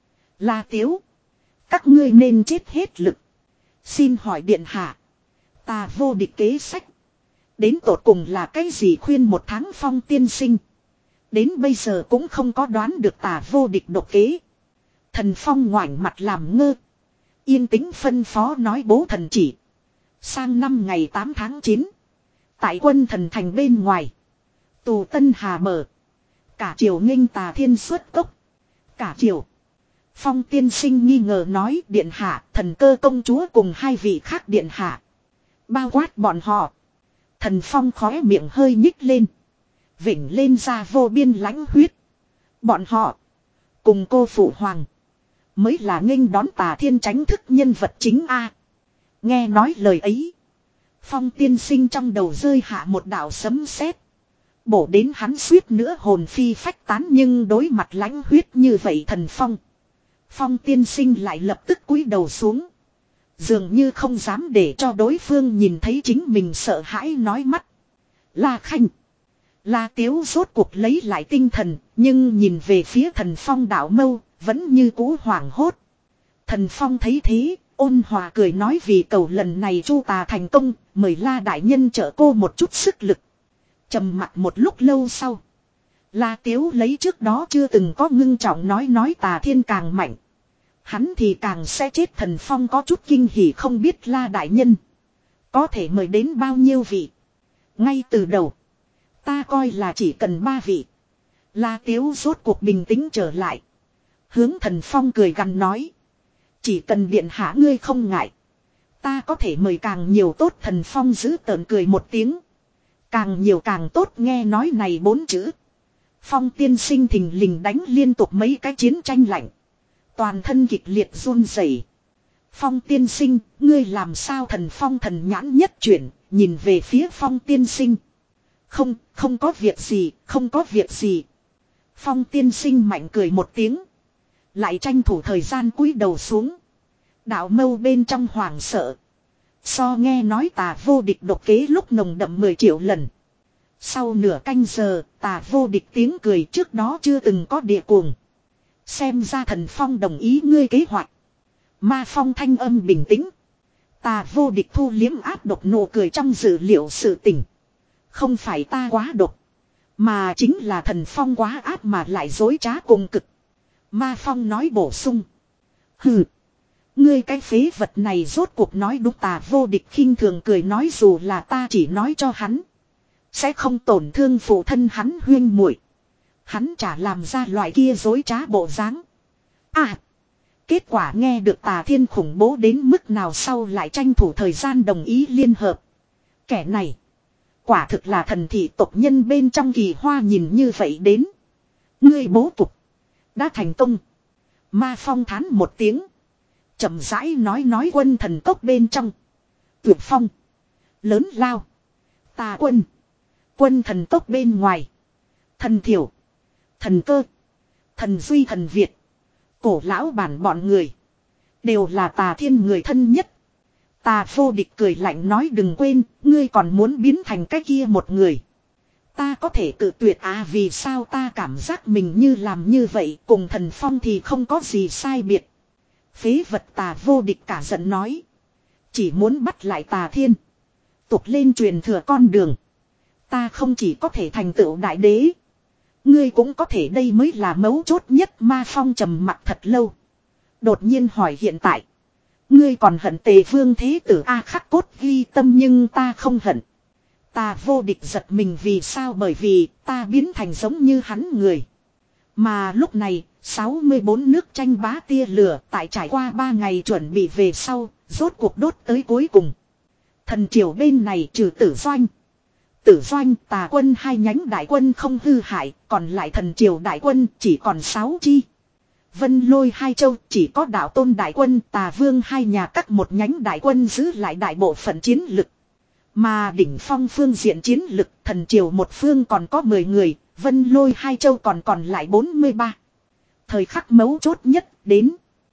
A: La Tiếu. Các ngươi nên chết hết lực. Xin hỏi điện hạ. Tà vô địch kế sách. Đến tột cùng là cái gì khuyên một tháng Phong tiên sinh. Đến bây giờ cũng không có đoán được tà vô địch độc kế. Thần Phong ngoảnh mặt làm ngơ. Yên tĩnh phân phó nói bố thần chỉ. Sang năm ngày tám tháng chín. Tại quân thần thành bên ngoài. Tù Tân Hà mở. Cả triều nghênh tà thiên xuất cốc. Cả triều. Phong tiên sinh nghi ngờ nói điện hạ thần cơ công chúa cùng hai vị khác điện hạ. Bao quát bọn họ. Thần Phong khóe miệng hơi nhích lên. Vỉnh lên ra vô biên lãnh huyết. Bọn họ. Cùng cô phụ hoàng. Mới là nghênh đón tà thiên tránh thức nhân vật chính a. Nghe nói lời ấy. Phong tiên sinh trong đầu rơi hạ một đạo sấm sét. Bổ đến hắn suýt nữa hồn phi phách tán nhưng đối mặt lãnh huyết như vậy thần Phong. Phong tiên sinh lại lập tức cúi đầu xuống. Dường như không dám để cho đối phương nhìn thấy chính mình sợ hãi nói mắt. La Khanh. La Tiếu rốt cuộc lấy lại tinh thần, nhưng nhìn về phía thần Phong đạo mâu, vẫn như cũ hoảng hốt. Thần Phong thấy thế, ôn hòa cười nói vì cầu lần này chu tà thành công, mời La đại nhân trợ cô một chút sức lực. Trầm mặt một lúc lâu sau. La Tiếu lấy trước đó chưa từng có ngưng trọng nói nói tà thiên càng mạnh. Hắn thì càng sẽ chết. Thần Phong có chút kinh hỉ không biết La đại nhân. Có thể mời đến bao nhiêu vị. Ngay từ đầu. Ta coi là chỉ cần ba vị. La Tiếu rốt cuộc bình tĩnh trở lại. Hướng thần Phong cười gằn nói. Chỉ cần điện hạ ngươi không ngại. Ta có thể mời càng nhiều tốt. Thần Phong giữ tợn cười một tiếng. Càng nhiều càng tốt nghe nói này bốn chữ. Phong tiên sinh thình lình đánh liên tục mấy cái chiến tranh lạnh. Toàn thân kịch liệt run rẩy. Phong tiên sinh, ngươi làm sao thần Phong thần nhãn nhất chuyển, nhìn về phía Phong tiên sinh. Không, không có việc gì, không có việc gì. Phong tiên sinh mạnh cười một tiếng. Lại tranh thủ thời gian cúi đầu xuống. Đạo mâu bên trong hoàng sợ. So nghe nói tà vô địch độc kế lúc nồng đậm mười triệu lần. Sau nửa canh giờ, tà vô địch tiếng cười trước đó chưa từng có địa cuồng. Xem ra thần Phong đồng ý ngươi kế hoạch. Ma Phong thanh âm bình tĩnh. Tà vô địch thu liếm áp độc nụ cười trong dữ liệu sự tình. Không phải ta quá độc. Mà chính là thần Phong quá áp mà lại dối trá cùng cực. Ma Phong nói bổ sung. Hừ. Ngươi cái phế vật này rốt cuộc nói đúng. Tà Vô Địch khinh thường cười nói dù là ta chỉ nói cho hắn. Sẽ không tổn thương phụ thân hắn huyên muội. Hắn chả làm ra loại kia dối trá bộ dáng. À. Kết quả nghe được Tà Thiên khủng bố đến mức nào sau lại tranh thủ thời gian đồng ý liên hợp. Kẻ này. Quả thực là thần thị tộc nhân bên trong kỳ hoa nhìn như vậy đến. Ngươi bố cục. Đã thành công. Ma Phong thán một tiếng. Chậm rãi nói nói quân thần cốc bên trong. Tuyệt phong. Lớn lao. Tà quân. Quân thần cốc bên ngoài. Thần thiểu. Thần cơ. Thần duy thần Việt. Cổ lão bản bọn người. Đều là Tà Thiên người thân nhất. Tà Vô Địch cười lạnh nói đừng quên. Ngươi còn muốn biến thành cái kia một người. Ta có thể tự tuyệt à vì sao ta cảm giác mình như làm như vậy. Cùng thần phong thì không có gì sai biệt. Phế vật Tà Vô Địch cả giận nói. Chỉ muốn bắt lại Tà Thiên. Tục lên truyền thừa con đường. Ta không chỉ có thể thành tựu đại đế. Ngươi cũng có thể đây mới là mấu chốt nhất. Ma Phong trầm mặt thật lâu. Đột nhiên hỏi hiện tại. Ngươi còn hận Tề Vương Thế Tử A khắc cốt ghi tâm nhưng ta không hận. Tà Vô Địch giật mình vì sao bởi vì ta biến thành giống như hắn người. Mà lúc này sáu mươi bốn nước tranh bá tia lửa tại trải qua ba ngày chuẩn bị về sau, rốt cuộc đốt tới cuối cùng. Thần triều bên này trừ Tử Doanh. Tử Doanh Tà quân hai nhánh đại quân không hư hại, còn lại thần triều đại quân chỉ còn sáu chi. Vân Lôi hai châu chỉ có đạo tôn đại quân Tà Vương hai nhà các một nhánh đại quân giữ lại đại bộ phận chiến lực. Mà đỉnh phong phương diện chiến lực thần triều một phương còn có mười người, Vân Lôi hai châu còn còn lại bốn mươi ba. Thời khắc mấu chốt nhất đến.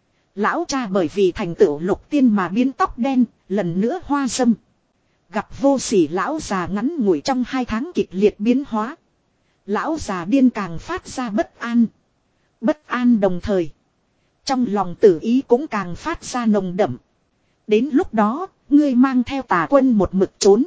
A: Lão cha bởi vì thành tựu lục tiên mà biến tóc đen, lần nữa hoa râm. Gặp vô sỉ lão già ngắn ngủi trong hai tháng kịch liệt biến hóa. Lão già điên càng phát ra bất an. Bất an đồng thời. Trong lòng tử ý cũng càng phát ra nồng đậm. Đến lúc đó, ngươi mang theo Tà quân một mực trốn.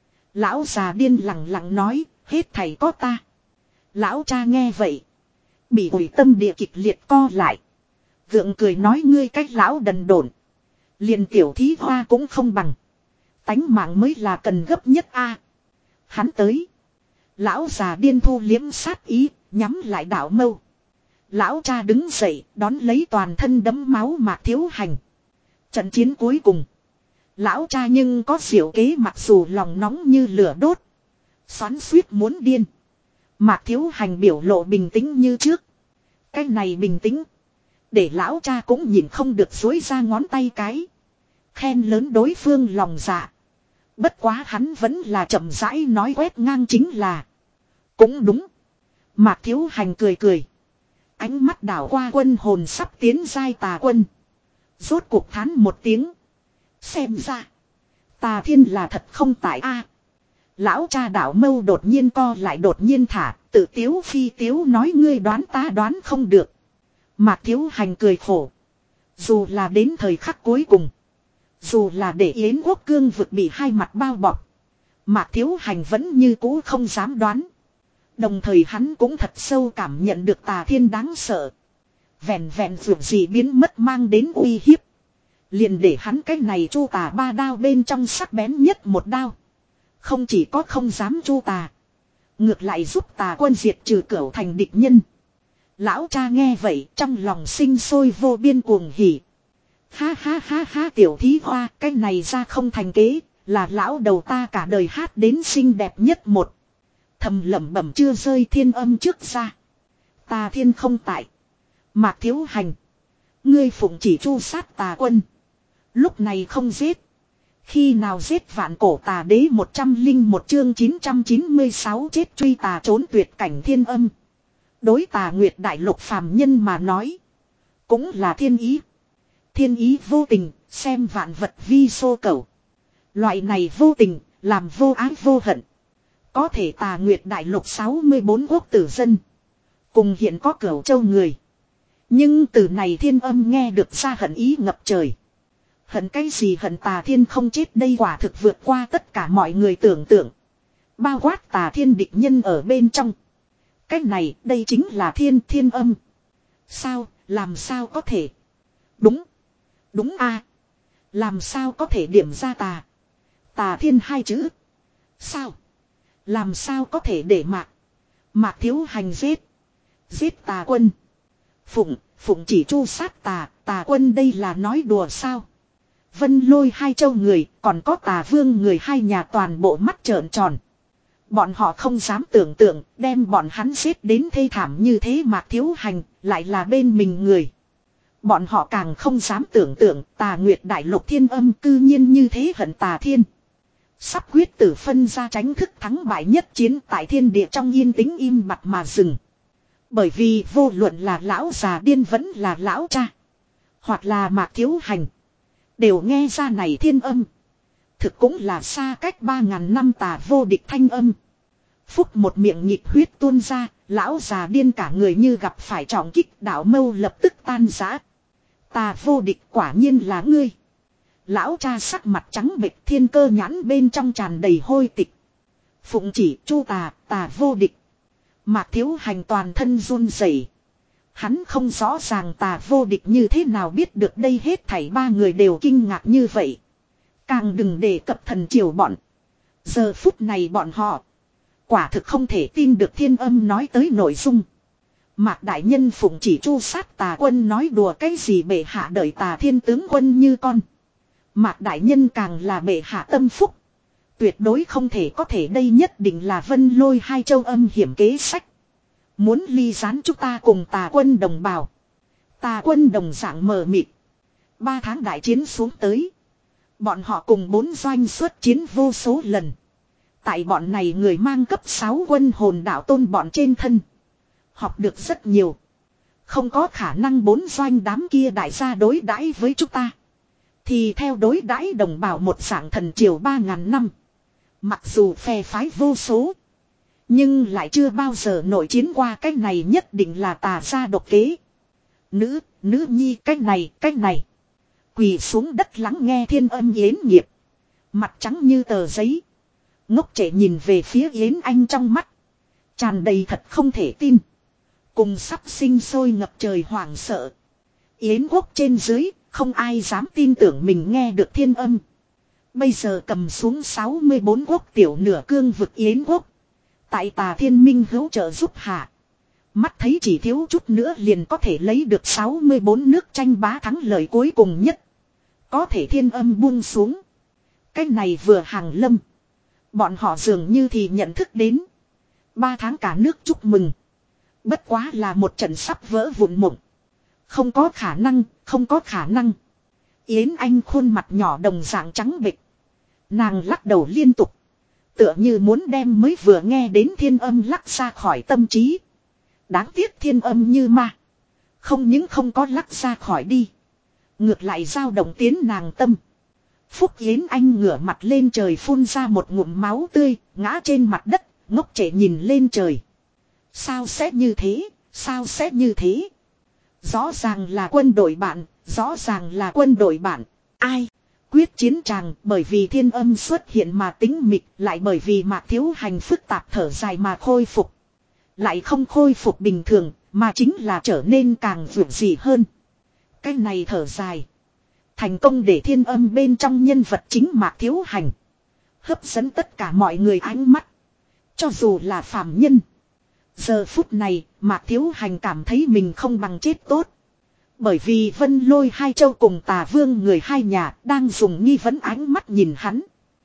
A: Lão già điên lặng lặng nói, hết thầy có ta. Lão cha nghe vậy. Bị hủy tâm địa kịch liệt co lại. Gượng cười nói ngươi cách lão đần độn. Liền tiểu thí hoa cũng không bằng. Tánh mạng mới là cần gấp nhất a. Hắn tới. Lão già điên thu liếm sát ý, nhắm lại đạo mâu. Lão cha đứng dậy, đón lấy toàn thân đấm máu Mạc Thiếu Hành. Trận chiến cuối cùng. Lão cha nhưng có diệu kế mặc dù lòng nóng như lửa đốt. Xoắn suýt muốn điên. Mạc Thiếu Hành biểu lộ bình tĩnh như trước. Cái này bình tĩnh. Để lão cha cũng nhìn không được dối ra ngón tay cái. Khen lớn đối phương lòng dạ. Bất quá hắn vẫn là chậm rãi nói quét ngang chính là. Cũng đúng. Mạc Thiếu Hành cười cười. Ánh mắt đảo qua quân hồn sắp tiến giai Tà quân. Rốt cuộc thán một tiếng. Xem ra. Tà Thiên là thật không tại a. Lão cha đảo mâu đột nhiên co lại đột nhiên thả. Tự tiếu phi tiếu nói ngươi đoán ta đoán không được. Mạc Thiếu Hành cười khổ. Dù là đến thời khắc cuối cùng. Dù là để Yến Quốc cương vực bị hai mặt bao bọc. Mạc Thiếu Hành vẫn như cũ không dám đoán. Đồng thời hắn cũng thật sâu cảm nhận được Tà Thiên đáng sợ. Vẹn vẹn vượt gì biến mất mang đến uy hiếp. Liền để hắn cái này chu tà ba đao bên trong sắc bén nhất một đao. Không chỉ có không dám chu tà. Ngược lại giúp Tà quân diệt trừ cửu thành địch nhân. Lão cha nghe vậy trong lòng sinh sôi vô biên cuồng hỉ. Ha ha ha ha tiểu thí hoa cái này ra không thành kế. Là lão đầu ta cả đời hát đến xinh đẹp nhất một. Thầm lẩm bẩm chưa rơi thiên âm trước ra. Tà Thiên không tại. Mạc Thiếu Hành. Ngươi phụng chỉ chu sát Tà quân. Lúc này không giết. Khi nào giết vạn cổ tà đế một trăm linh một chương chín trăm chín mươi sáu chết truy tà trốn tuyệt cảnh thiên âm. Đối Tà Nguyệt đại lục phàm nhân mà nói. Cũng là thiên ý. Thiên ý vô tình, xem vạn vật vi xô cẩu. Loại này vô tình, làm vô ái vô hận. Có thể Tà Nguyệt đại lục sáu mươi bốn quốc tử dân. Cùng hiện có Cửu Châu người. Nhưng từ này thiên âm nghe được ra hận ý ngập trời. Hận cái gì hận Tà Thiên không chết đây quả thực vượt qua tất cả mọi người tưởng tượng. Bao quát Tà Thiên địch nhân ở bên trong. Cái này đây chính là thiên thiên âm. Sao, làm sao có thể? Đúng. Đúng a, làm sao có thể điểm ra tà. Tà thiên hai chữ. Sao? Làm sao có thể để mạc. Mạc Thiếu Hành giết. Giết tà quân. Phụng, phụng chỉ chu sát tà, tà quân đây là nói đùa sao? Vân Lôi hai châu người, còn có tà vương người hai nhà toàn bộ mắt trợn tròn. Bọn họ không dám tưởng tượng, đem bọn hắn giết đến thê thảm như thế Mạc Thiếu Hành, lại là bên mình người. Bọn họ càng không dám tưởng tượng, tà Nguyệt Đại Lục Thiên Âm cư nhiên như thế hận tà thiên. Sắp quyết tử phân ra tránh thức thắng bại nhất chiến tại thiên địa trong yên tĩnh im bặt mà dừng. Bởi vì vô luận là lão già điên vẫn là lão cha. Hoặc là Mạc Thiếu Hành. Đều nghe ra này thiên âm. Thực cũng là xa cách ba ngàn năm tà vô địch thanh âm. Phúc một miệng nhịp huyết tuôn ra. Lão già điên cả người như gặp phải trọng kích, đạo mâu lập tức tan rã. Tà vô địch quả nhiên là ngươi. Lão cha sắc mặt trắng bệch, thiên cơ nhãn bên trong tràn đầy hôi tịch. Phụng chỉ chu tà, tà vô địch. Mạc Thiếu Hành toàn thân run rẩy. Hắn không rõ ràng tà vô địch như thế nào biết được đây hết thảy ba người đều kinh ngạc như vậy. Càng đừng đề cập thần triều bọn. Giờ phút này bọn họ. Quả thực không thể tin được thiên âm nói tới nội dung. Mạc đại nhân phụng chỉ chu sát tà quân nói đùa cái gì bệ hạ đợi tà thiên tướng quân như con. Mạc đại nhân càng là bệ hạ tâm phúc. Tuyệt đối không thể có thể đây nhất định là Vân Lôi hai châu âm hiểm kế sách. Muốn ly gián chúng ta cùng tà quân đồng bào. Tà quân đồng dạng mờ mịt. Ba tháng đại chiến xuống tới. Bọn họ cùng bốn doanh xuất chiến vô số lần. Tại bọn này người mang cấp sáu quân hồn đạo tôn bọn trên thân. Học được rất nhiều. Không có khả năng bốn doanh đám kia đại gia đối đãi với chúng ta. Thì theo đối đãi đồng bào một dạng thần triều ba ngàn năm. Mặc dù phe phái vô số. Nhưng lại chưa bao giờ nổi chiến qua cách này nhất định là tà gia độc kế. Nữ, nữ nhi cách này, cách này. Quỳ xuống đất lắng nghe thiên âm yến nghiệp. Mặt trắng như tờ giấy. Ngốc trẻ nhìn về phía Yến Anh trong mắt. Tràn đầy thật không thể tin. Cùng sắp sinh sôi ngập trời hoảng sợ. Yến quốc trên dưới, không ai dám tin tưởng mình nghe được thiên âm. Bây giờ cầm xuống sáu mươi bốn quốc tiểu nửa cương vực Yến quốc. Tại tà thiên minh hữu trợ giúp hạ. Mắt thấy chỉ thiếu chút nữa liền có thể lấy được sáu mươi bốn nước tranh bá thắng lợi cuối cùng nhất. Có thể thiên âm buông xuống. Cái này vừa hàng lâm. Bọn họ dường như thì nhận thức đến. Ba tháng cả nước chúc mừng. Bất quá là một trận sắp vỡ vụn mộng. Không có khả năng, không có khả năng. Yến Anh khuôn mặt nhỏ đồng dạng trắng bệch. Nàng lắc đầu liên tục. Tựa như muốn đem mới vừa nghe đến thiên âm lắc ra khỏi tâm trí. Đáng tiếc thiên âm như ma. Không những không có lắc ra khỏi đi. Ngược lại dao động tiến nàng tâm. Phúc Yến Anh ngửa mặt lên trời phun ra một ngụm máu tươi, ngã trên mặt đất, ngốc trẻ nhìn lên trời. Sao sẽ như thế, sao sẽ như thế? Rõ ràng là quân đội bạn, rõ ràng là quân đội bạn. Ai? Quyết chiến tràng bởi vì thiên âm xuất hiện mà tính mịch, lại bởi vì Mạc Thiếu Hành phức tạp thở dài mà khôi phục. Lại không khôi phục bình thường, mà chính là trở nên càng vượt dị hơn. Cái này thở dài. Thành công để thiên âm bên trong nhân vật chính Mạc Thiếu Hành. Hấp dẫn tất cả mọi người ánh mắt. Cho dù là phàm nhân. Giờ phút này, Mạc Thiếu Hành cảm thấy mình không bằng chết tốt. Bởi vì Vân Lôi hai châu cùng Tà Vương người hai nhà đang dùng nghi vấn ánh mắt nhìn hắn.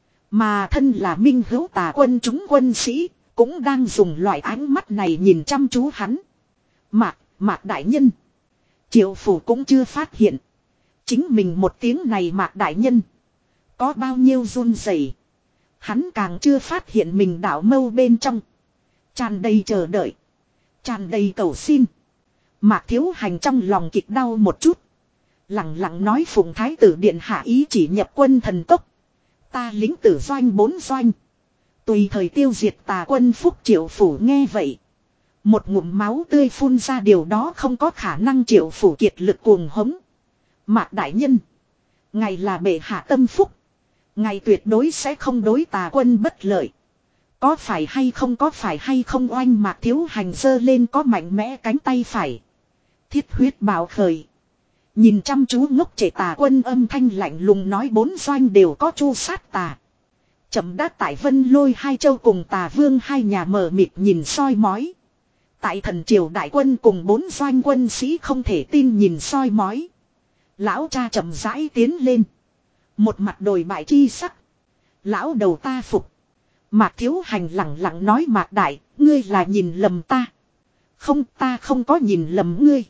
A: Mà thân là minh hữu Tà quân chúng quân sĩ, cũng đang dùng loại ánh mắt này nhìn chăm chú hắn. Mạc, Mạc đại nhân. Triệu phủ cũng chưa phát hiện. Chính mình một tiếng này Mạc đại nhân. Có bao nhiêu run rẩy. Hắn càng chưa phát hiện mình đảo mâu bên trong. Tràn đầy chờ đợi. Tràn đầy cầu xin. Mạc Thiếu Hành trong lòng kịch đau một chút. Lặng lặng nói Phùng Thái tử điện hạ ý chỉ nhập quân thần tốc. Ta lính tử doanh bốn doanh. Tùy thời tiêu diệt tà quân Phúc Triệu phủ nghe vậy. Một ngụm máu tươi phun ra điều đó không có khả năng Triệu phủ kiệt lực cuồng hống. Mạc đại nhân. Ngài là bệ hạ tâm phúc. Ngài tuyệt đối sẽ không đối tà quân bất lợi. Có phải hay không có phải hay không oanh Mạc Thiếu Hành giơ lên có mạnh mẽ cánh tay phải. Thiết huyết bạo khởi. Nhìn chăm chú ngốc trẻ tà quân âm thanh lạnh lùng nói bốn doanh đều có chu sát tà. Chậm đã tại Vân Lôi hai châu cùng tà vương hai nhà mờ mịt nhìn soi mói. Tại thần triều đại quân cùng bốn doanh quân sĩ không thể tin nhìn soi mói. Lão cha chậm rãi tiến lên. Một mặt đồi bại chi sắc. Lão đầu ta phục. Mạc Thiếu Hành lặng lặng nói Mạc Đại, ngươi là nhìn lầm ta. Không, ta không có nhìn lầm ngươi.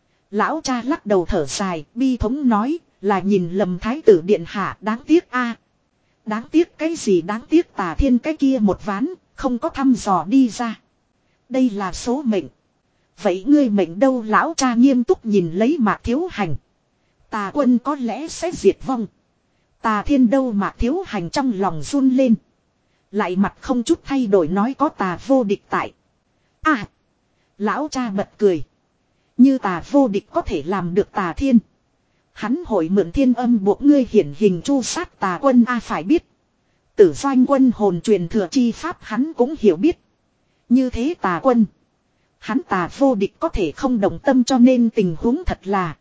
A: Lão cha lắc đầu thở dài, bi thống nói, là nhìn lầm thái tử điện hạ, đáng tiếc a. Đáng tiếc cái gì đáng tiếc Tà Thiên cái kia một ván, không có thăm dò đi ra. Đây là số mệnh. Vậy ngươi mệnh đâu? Lão cha nghiêm túc nhìn lấy Mạc Thiếu Hành. Tà quân có lẽ sẽ diệt vong. Tà Thiên đâu? Mạc Thiếu Hành trong lòng run lên. Lại mặt không chút thay đổi nói có Tà vô địch tại. À! Lão cha bật cười. Như Tà vô địch có thể làm được Tà Thiên. Hắn hội mượn thiên âm buộc ngươi hiển hình chu sát Tà quân a. Phải biết. Tử doanh quân hồn truyền thừa chi pháp hắn cũng hiểu biết. Như thế Tà quân. Hắn Tà vô địch có thể không đồng tâm, cho nên tình huống thật là.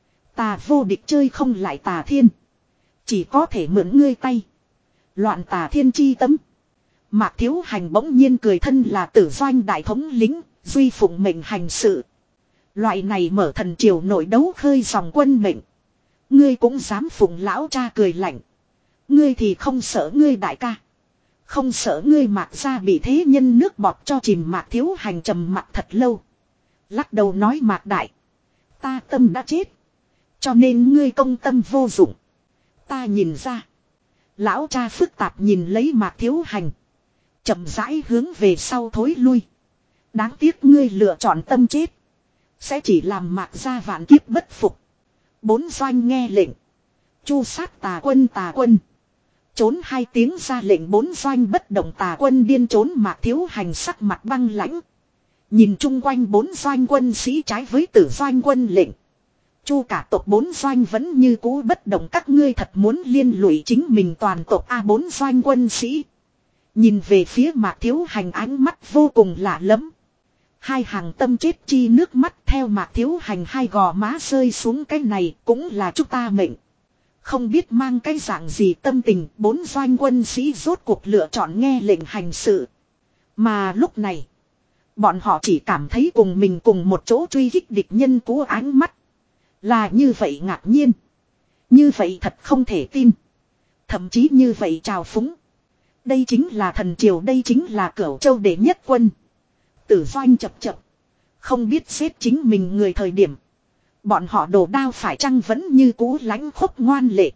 A: Tà vô địch chơi không lại Tà Thiên. Chỉ có thể mượn ngươi tay. Loạn Tà Thiên chi tâm. Mạc Thiếu Hành bỗng nhiên cười, thân là tử doanh đại thống lính, duy phụng mệnh hành sự. Loại này mở thần triều nội đấu khơi dòng quân mệnh. Ngươi cũng dám phụng? Lão cha cười lạnh. Ngươi thì không sợ ngươi đại ca. Không sợ ngươi Mạc gia bị thế nhân nước bọt cho chìm. Mạc Thiếu Hành trầm mặt thật lâu. Lắc đầu nói Mạc Đại. Ta tâm đã chết. Cho nên ngươi công tâm vô dụng. Ta nhìn ra. Lão cha phức tạp nhìn lấy Mạc Thiếu Hành. Chậm rãi hướng về sau thối lui. Đáng tiếc ngươi lựa chọn tâm chết. Sẽ chỉ làm Mạc gia vạn kiếp bất phục. Bốn doanh nghe lệnh. Chu sát Tà quân. Tà quân. Trốn hai tiếng ra lệnh. Bốn doanh bất động. Tà quân điên trốn. Mạc Thiếu Hành sắc mặt băng lãnh. Nhìn chung quanh bốn doanh quân sĩ trái với tử doanh quân lệnh. Chu cả tộc bốn doanh vẫn như cũ bất động. Các ngươi thật muốn liên lụy chính mình toàn tộc a. Bốn doanh quân sĩ nhìn về phía Mạc Thiếu Hành ánh mắt vô cùng lạ lẫm. Hai hàng tâm chết chi nước mắt theo Mạc Thiếu Hành hai gò má rơi xuống. Cái này cũng là chúng ta mệnh. Không biết mang cái dạng gì tâm tình, bốn doanh quân sĩ rốt cuộc lựa chọn nghe lệnh hành sự. Mà lúc này, bọn họ chỉ cảm thấy cùng mình cùng một chỗ truy kích địch nhân của ánh mắt. Là như vậy ngạc nhiên. Như vậy thật không thể tin. Thậm chí như vậy trào phúng. Đây chính là thần triều, đây chính là Cửu Châu đệ nhất quân. Tử doanh chập chập. Không biết xếp chính mình người thời điểm. Bọn họ đổ đao phải chăng vẫn như cũ lãnh khốc ngoan lệ.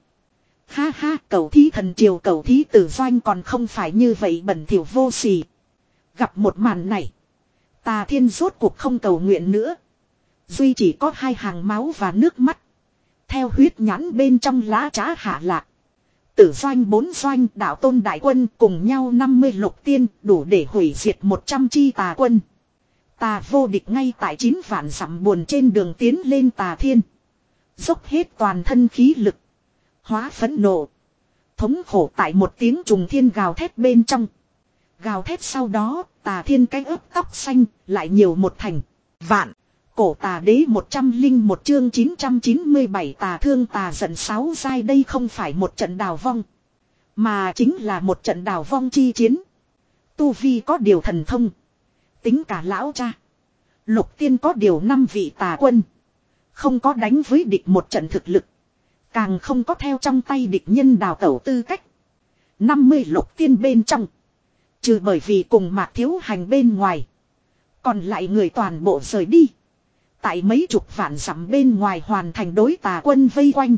A: Ha ha, cầu thí thần triều, cầu thí tử doanh còn không phải như vậy bẩn thỉu vô sỉ. Gặp một màn này. Tà Thiên rốt cuộc không cầu nguyện nữa. Duy chỉ có hai hàng máu và nước mắt. Theo huyết nhãn bên trong lá trá hạ lạc. Tử doanh bốn doanh đạo tôn đại quân cùng nhau năm mươi lục tiên đủ để hủy diệt một trăm chi tà quân. Tà vô địch ngay tại chín vạn dặm buồn trên đường tiến lên Tà Thiên. Dốc hết toàn thân khí lực. Hóa phẫn nộ. Thống khổ tại một tiếng trùng thiên gào thét bên trong. Gào thét sau đó, Tà Thiên cái ớp tóc xanh lại nhiều một thành. Vạn. Cổ Tà Đế một trăm linh một chương chín trăm chín mươi bảy tà thương tà giận sáu giai. Đây không phải một trận đào vong. Mà chính là một trận đào vong chi chiến. Tu Vi có điều thần thông. Tính cả lão cha. Lục tiên có điều năm vị tà quân. Không có đánh với địch một trận thực lực. Càng không có theo trong tay địch nhân đào tẩu tư cách. năm mươi lục tiên bên trong. Trừ bởi vì cùng Mạc Thiếu Hành bên ngoài. Còn lại người toàn bộ rời đi. Tại mấy chục vạn dặm bên ngoài hoàn thành đối tà quân vây quanh.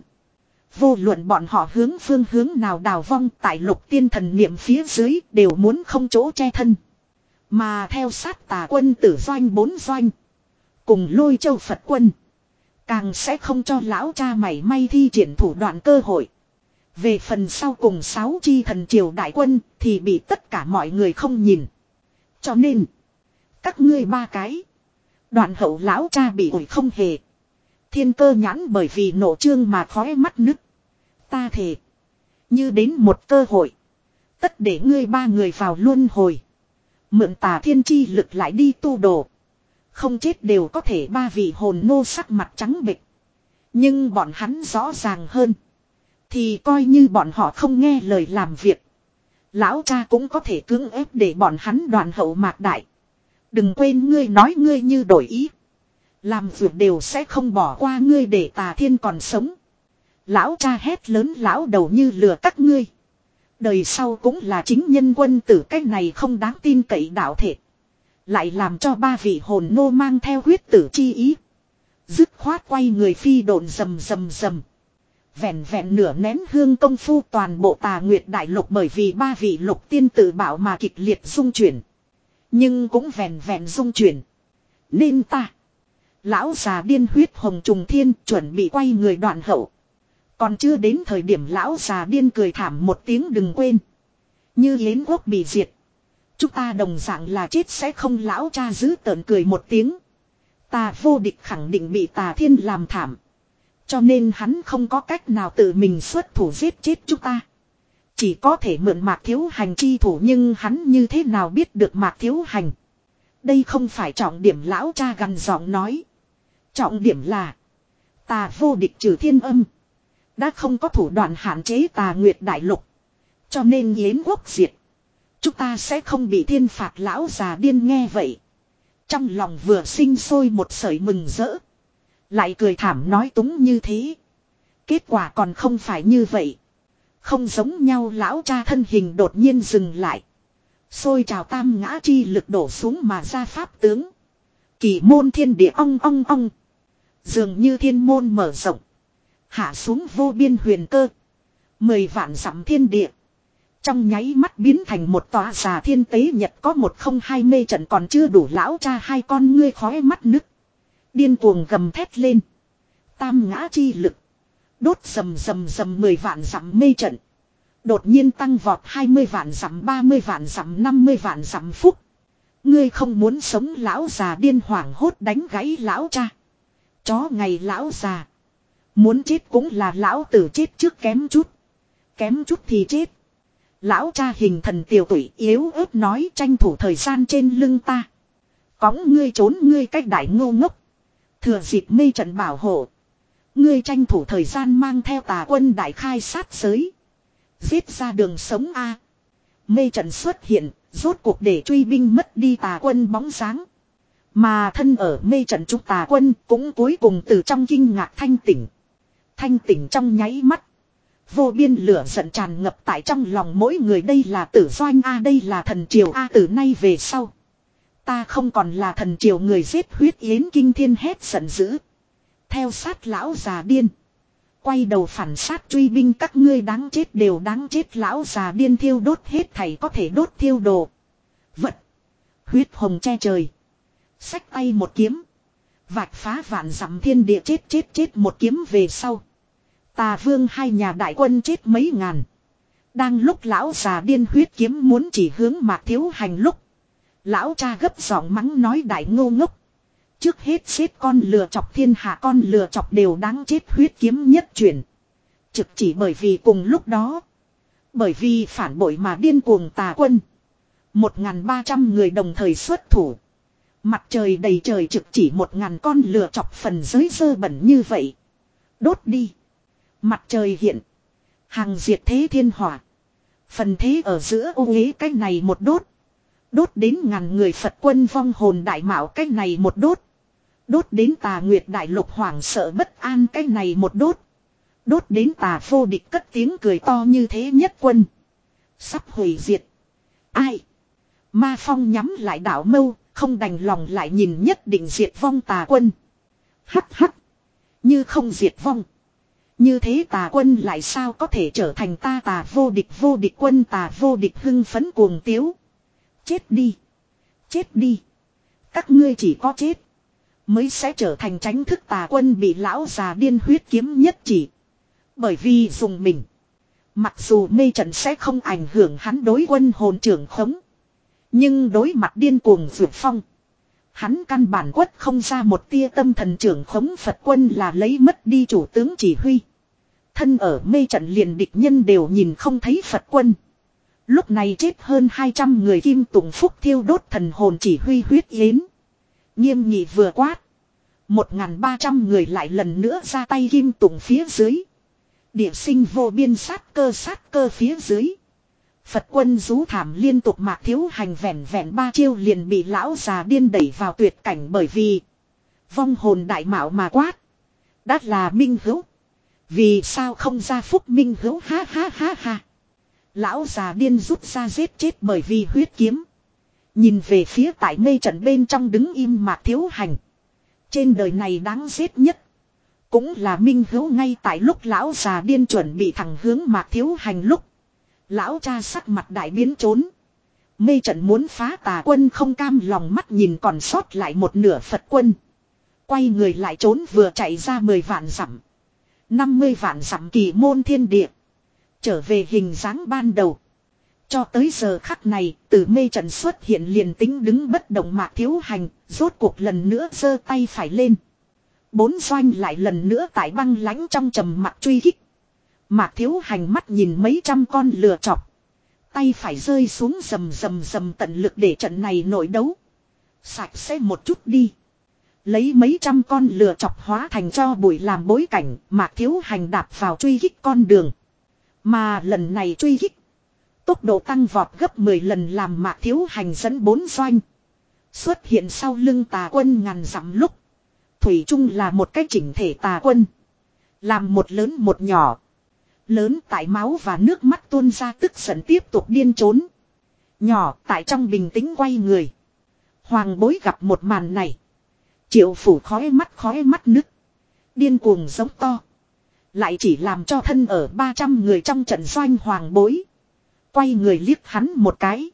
A: Vô luận bọn họ hướng phương hướng nào đào vong tại lục tiên thần niệm phía dưới đều muốn không chỗ che thân. Mà theo sát tà quân tử doanh bốn doanh. Cùng Lôi Châu Phật quân. Càng sẽ không cho lão cha mảy may thi triển thủ đoạn cơ hội. Về phần sau cùng sáu chi thần triều đại quân thì bị tất cả mọi người không nhìn. Cho nên. Các ngươi ba cái. Đoạn hậu lão cha bị ủi không hề. Thiên Cơ nhãn bởi vì nổ trương mà khói mắt nứt. Ta thề. Như đến một cơ hội. Tất để ngươi ba người vào luân hồi. Mượn Tà Thiên chi lực lại đi tu đồ. Không chết đều có thể ba vị hồn nô sắc mặt trắng bệch. Nhưng bọn hắn rõ ràng hơn. Thì coi như bọn họ không nghe lời làm việc. Lão cha cũng có thể cưỡng ép để bọn hắn đoàn hậu mạc đại. Đừng quên ngươi nói ngươi như đổi ý. Làm việc đều sẽ không bỏ qua ngươi để Tà Thiên còn sống. Lão cha hét lớn lão đầu như lừa các ngươi. Đời sau cũng là chính nhân quân tử, cái này không đáng tin cậy đạo thể. Lại làm cho ba vị hồn nô mang theo huyết tử chi ý. Dứt khoát quay người phi độn rầm rầm rầm. Vẹn vẹn nửa nén hương công phu toàn bộ Tà Nguyệt Đại Lục bởi vì ba vị lục tiên tự bảo mà kịch liệt rung chuyển. Nhưng cũng vẹn vẹn rung chuyển. Nên ta. Lão già điên huyết hồng trùng thiên chuẩn bị quay người đoạn hậu. Còn chưa đến thời điểm lão già điên cười thảm một tiếng đừng quên. Như Yến quốc bị diệt. Chúng ta đồng dạng là chết sẽ không lão cha giữ tợn cười một tiếng. Tà vô địch khẳng định bị Tà Thiên làm thảm. Cho nên hắn không có cách nào tự mình xuất thủ giết chết chúng ta. Chỉ có thể mượn Mạc Thiếu Hành chi thủ nhưng hắn như thế nào biết được Mạc Thiếu Hành. Đây không phải trọng điểm lão cha gằn giọng nói. Trọng điểm là Tà vô địch trừ thiên âm. Đã không có thủ đoạn hạn chế Tà Nguyệt Đại Lục. Cho nên Yến quốc diệt. Chúng ta sẽ không bị thiên phạt lão già điên nghe vậy. Trong lòng vừa sinh sôi một sợi mừng rỡ. Lại cười thảm nói túng như thế. Kết quả còn không phải như vậy. Không giống nhau lão cha thân hình đột nhiên dừng lại. Xôi trào tam ngã chi lực đổ xuống mà ra pháp tướng. Kỳ môn thiên địa ong ong ong. Dường như thiên môn mở rộng. Hạ xuống vô biên huyền cơ. Mười vạn dặm thiên địa. Trong nháy mắt biến thành một tòa già thiên tế nhật có một không hai mê trận còn chưa đủ lão cha hai con ngươi khóe mắt nứt. Điên cuồng gầm thét lên. Tam ngã chi lực. Đốt rầm rầm rầm mười vạn dặm mê trận. Đột nhiên tăng vọt hai mươi vạn dặm ba mươi vạn dặm năm mươi vạn dặm phúc. Ngươi không muốn sống lão già điên hoảng hốt đánh gãy lão cha. Chó ngày lão già. Muốn chết cũng là lão tử chết trước kém chút. Kém chút thì chết. Lão cha hình thần tiều tụy yếu ớt nói tranh thủ thời gian trên lưng ta. Cõng ngươi trốn ngươi cách đại ngô ngốc. Thừa dịp mê trận bảo hộ. Ngươi tranh thủ thời gian mang theo Tà quân đại khai sát giới. Giết ra đường sống A. Mê trận xuất hiện, rốt cuộc để truy binh mất đi Tà quân bóng dáng. Mà thân ở mê trận trúc Tà quân cũng cuối cùng từ trong kinh ngạc thanh tỉnh. Thanh tỉnh trong nháy mắt. Vô biên lửa giận tràn ngập tại trong lòng mỗi người đây là tử doanh A đây là thần triều A từ nay về sau. Ta không còn là thần triều người giết huyết yến kinh thiên hét giận dữ. Theo sát lão già điên. Quay đầu phản sát truy binh các ngươi đáng chết đều đáng chết lão già điên thiêu đốt hết thảy có thể đốt thiêu đồ. Vật. Huyết hồng che trời. Xách tay một kiếm. Vạch phá vạn dặm thiên địa chết chết chết một kiếm về sau. Tà vương hai nhà đại quân chết mấy ngàn. Đang lúc lão già điên huyết kiếm muốn chỉ hướng Mạc Thiếu Hành lúc. Lão cha gấp giọng mắng nói đại ngô ngốc. Trước hết xếp con lừa chọc thiên hạ con lừa chọc đều đáng chết huyết kiếm nhất chuyển. Trực chỉ bởi vì cùng lúc đó. Bởi vì phản bội mà điên cuồng tà quân. Một ngàn ba trăm người đồng thời xuất thủ. Mặt trời đầy trời trực chỉ một ngàn con lừa chọc phần giới dơ bẩn như vậy. Đốt đi. Mặt trời hiện. Hàng diệt thế thiên hỏa. Phần thế ở giữa ô uế cái này một đốt. Đốt đến ngàn người Phật quân vong hồn đại mạo cái này một đốt. Đốt đến Tà Nguyệt Đại Lục hoảng sợ bất an cái này một đốt. Đốt đến Tà vô địch cất tiếng cười to như thế nhất quân. Sắp hủy diệt. Ai? Ma Phong nhắm lại đảo mâu, không đành lòng lại nhìn nhất định diệt vong Tà quân. Hắc hắc. Như không diệt vong. Như thế Tà quân lại sao có thể trở thành ta Tà vô địch vô địch quân Tà vô địch hưng phấn cuồng tiếu. Chết đi. Chết đi. Các ngươi chỉ có chết. Mới sẽ trở thành tránh thức Tà quân bị lão già điên huyết kiếm nhất chỉ. Bởi vì dùng mình. Mặc dù mê trận sẽ không ảnh hưởng hắn đối quân hồn trưởng khống. Nhưng đối mặt điên cuồng vượt phong. Hắn căn bản quất không ra một tia tâm thần trưởng khống Phật quân là lấy mất đi chủ tướng chỉ huy. Thân ở mê trận liền địch nhân đều nhìn không thấy Phật quân. Lúc này chết hơn hai trăm người kim tùng phúc thiêu đốt thần hồn chỉ huy huyết yến. Nghiêm nghị vừa quát. một nghìn ba trăm người lại lần nữa ra tay kim tùng phía dưới. Địa sinh vô biên sát cơ sát cơ phía dưới. Phật quân rú thảm liên tục Mạc Thiếu Hành vẹn vẹn ba chiêu liền bị lão già điên đẩy vào tuyệt cảnh bởi vì vong hồn đại mạo mà quát. Đã là Minh Hữu. Vì sao không ra phúc Minh Hữu ha ha ha ha. Lão già điên rút ra giết chết bởi vì huyết kiếm. Nhìn về phía tại mê trận bên trong đứng im Mạc Thiếu Hành. Trên đời này đáng giết nhất. Cũng là Minh Hữu ngay tại lúc lão già điên chuẩn bị thẳng hướng Mạc Thiếu Hành lúc. Lão cha sắc mặt đại biến trốn. Mê trận muốn phá tà quân không cam lòng mắt nhìn còn sót lại một nửa Phật quân. Quay người lại trốn vừa chạy ra mười vạn dặm. năm mươi vạn dặm kỳ môn thiên địa. Trở về hình dáng ban đầu. Cho tới giờ khắc này, từ mê trận xuất hiện liền tính đứng bất động Mạc Thiếu Hành, rốt cuộc lần nữa giơ tay phải lên. Bốn doanh lại lần nữa tại băng lãnh trong trầm mặc truy kích. Mạc Thiếu Hành mắt nhìn mấy trăm con lừa chọc. Tay phải rơi xuống rầm rầm rầm tận lực để trận này nội đấu. Sạch sẽ một chút đi. Lấy mấy trăm con lừa chọc hóa thành cho bụi làm bối cảnh, Mạc Thiếu Hành đạp vào truy kích con đường. Mà lần này truy kích. Tốc độ tăng vọt gấp mười lần làm Mạc Thiếu Hành dẫn bốn doanh. Xuất hiện sau lưng tà quân ngàn dặm lúc. Thủy chung là một cái chỉnh thể tà quân. Làm một lớn một nhỏ. Lớn tại máu và nước mắt tuôn ra tức giận tiếp tục điên trốn. Nhỏ tại trong bình tĩnh quay người. Hoàng bối gặp một màn này. Triệu phủ khói mắt khói mắt nứt. Điên cuồng giống to. Lại chỉ làm cho thân ở ba trăm người trong trận doanh hoàng bối. Quay người liếc hắn một cái.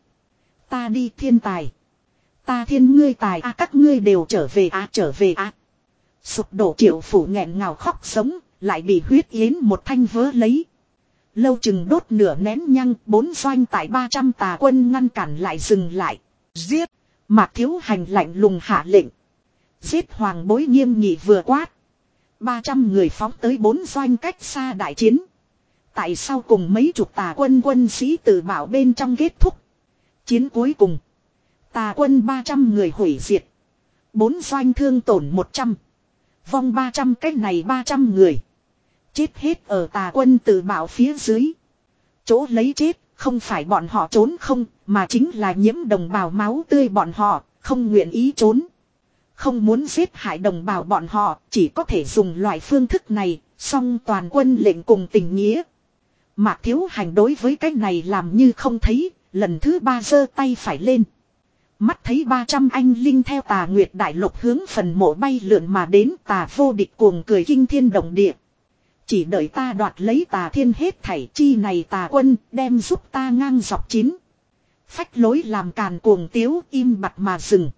A: Ta đi thiên tài. Ta thiên ngươi tài à các ngươi đều trở về à trở về à. Sụp đổ triệu phủ nghẹn ngào khóc sống. Lại bị huyết yến một thanh vớ lấy. Lâu chừng đốt nửa nén nhăng. Bốn doanh tại ba trăm tà quân ngăn cản lại dừng lại. Giết. Mạc Thiếu Hành lạnh lùng hạ lệnh. Giết hoàng bối nghiêm nghị vừa quát. ba trăm người phóng tới bốn doanh cách xa đại chiến. Tại sao cùng mấy chục tà quân quân sĩ tự bảo bên trong kết thúc. Chiến cuối cùng. Tà quân ba trăm người hủy diệt. Bốn doanh thương tổn một trăm. Vong ba trăm cách này ba trăm người. Chết hết ở tà quân tự bảo phía dưới. Chỗ lấy chết không phải bọn họ trốn không. Mà chính là nhiễm đồng bào máu tươi bọn họ. Không nguyện ý trốn. Không muốn giết hại đồng bào bọn họ. Chỉ có thể dùng loại phương thức này. Song toàn quân lệnh cùng tình nghĩa. Mạc Thiếu Hành đối với cái này làm như không thấy. Lần thứ ba giơ tay phải lên. Mắt thấy ba trăm anh linh theo tà nguyệt đại lục hướng phần mộ bay lượn mà đến tà vô địch cuồng cười kinh thiên động địa. Chỉ đợi ta đoạt lấy tà thiên hết thảy chi này tà quân đem giúp ta ngang dọc chín. Phách lối làm càn cuồng tiếu im bặt mà dừng.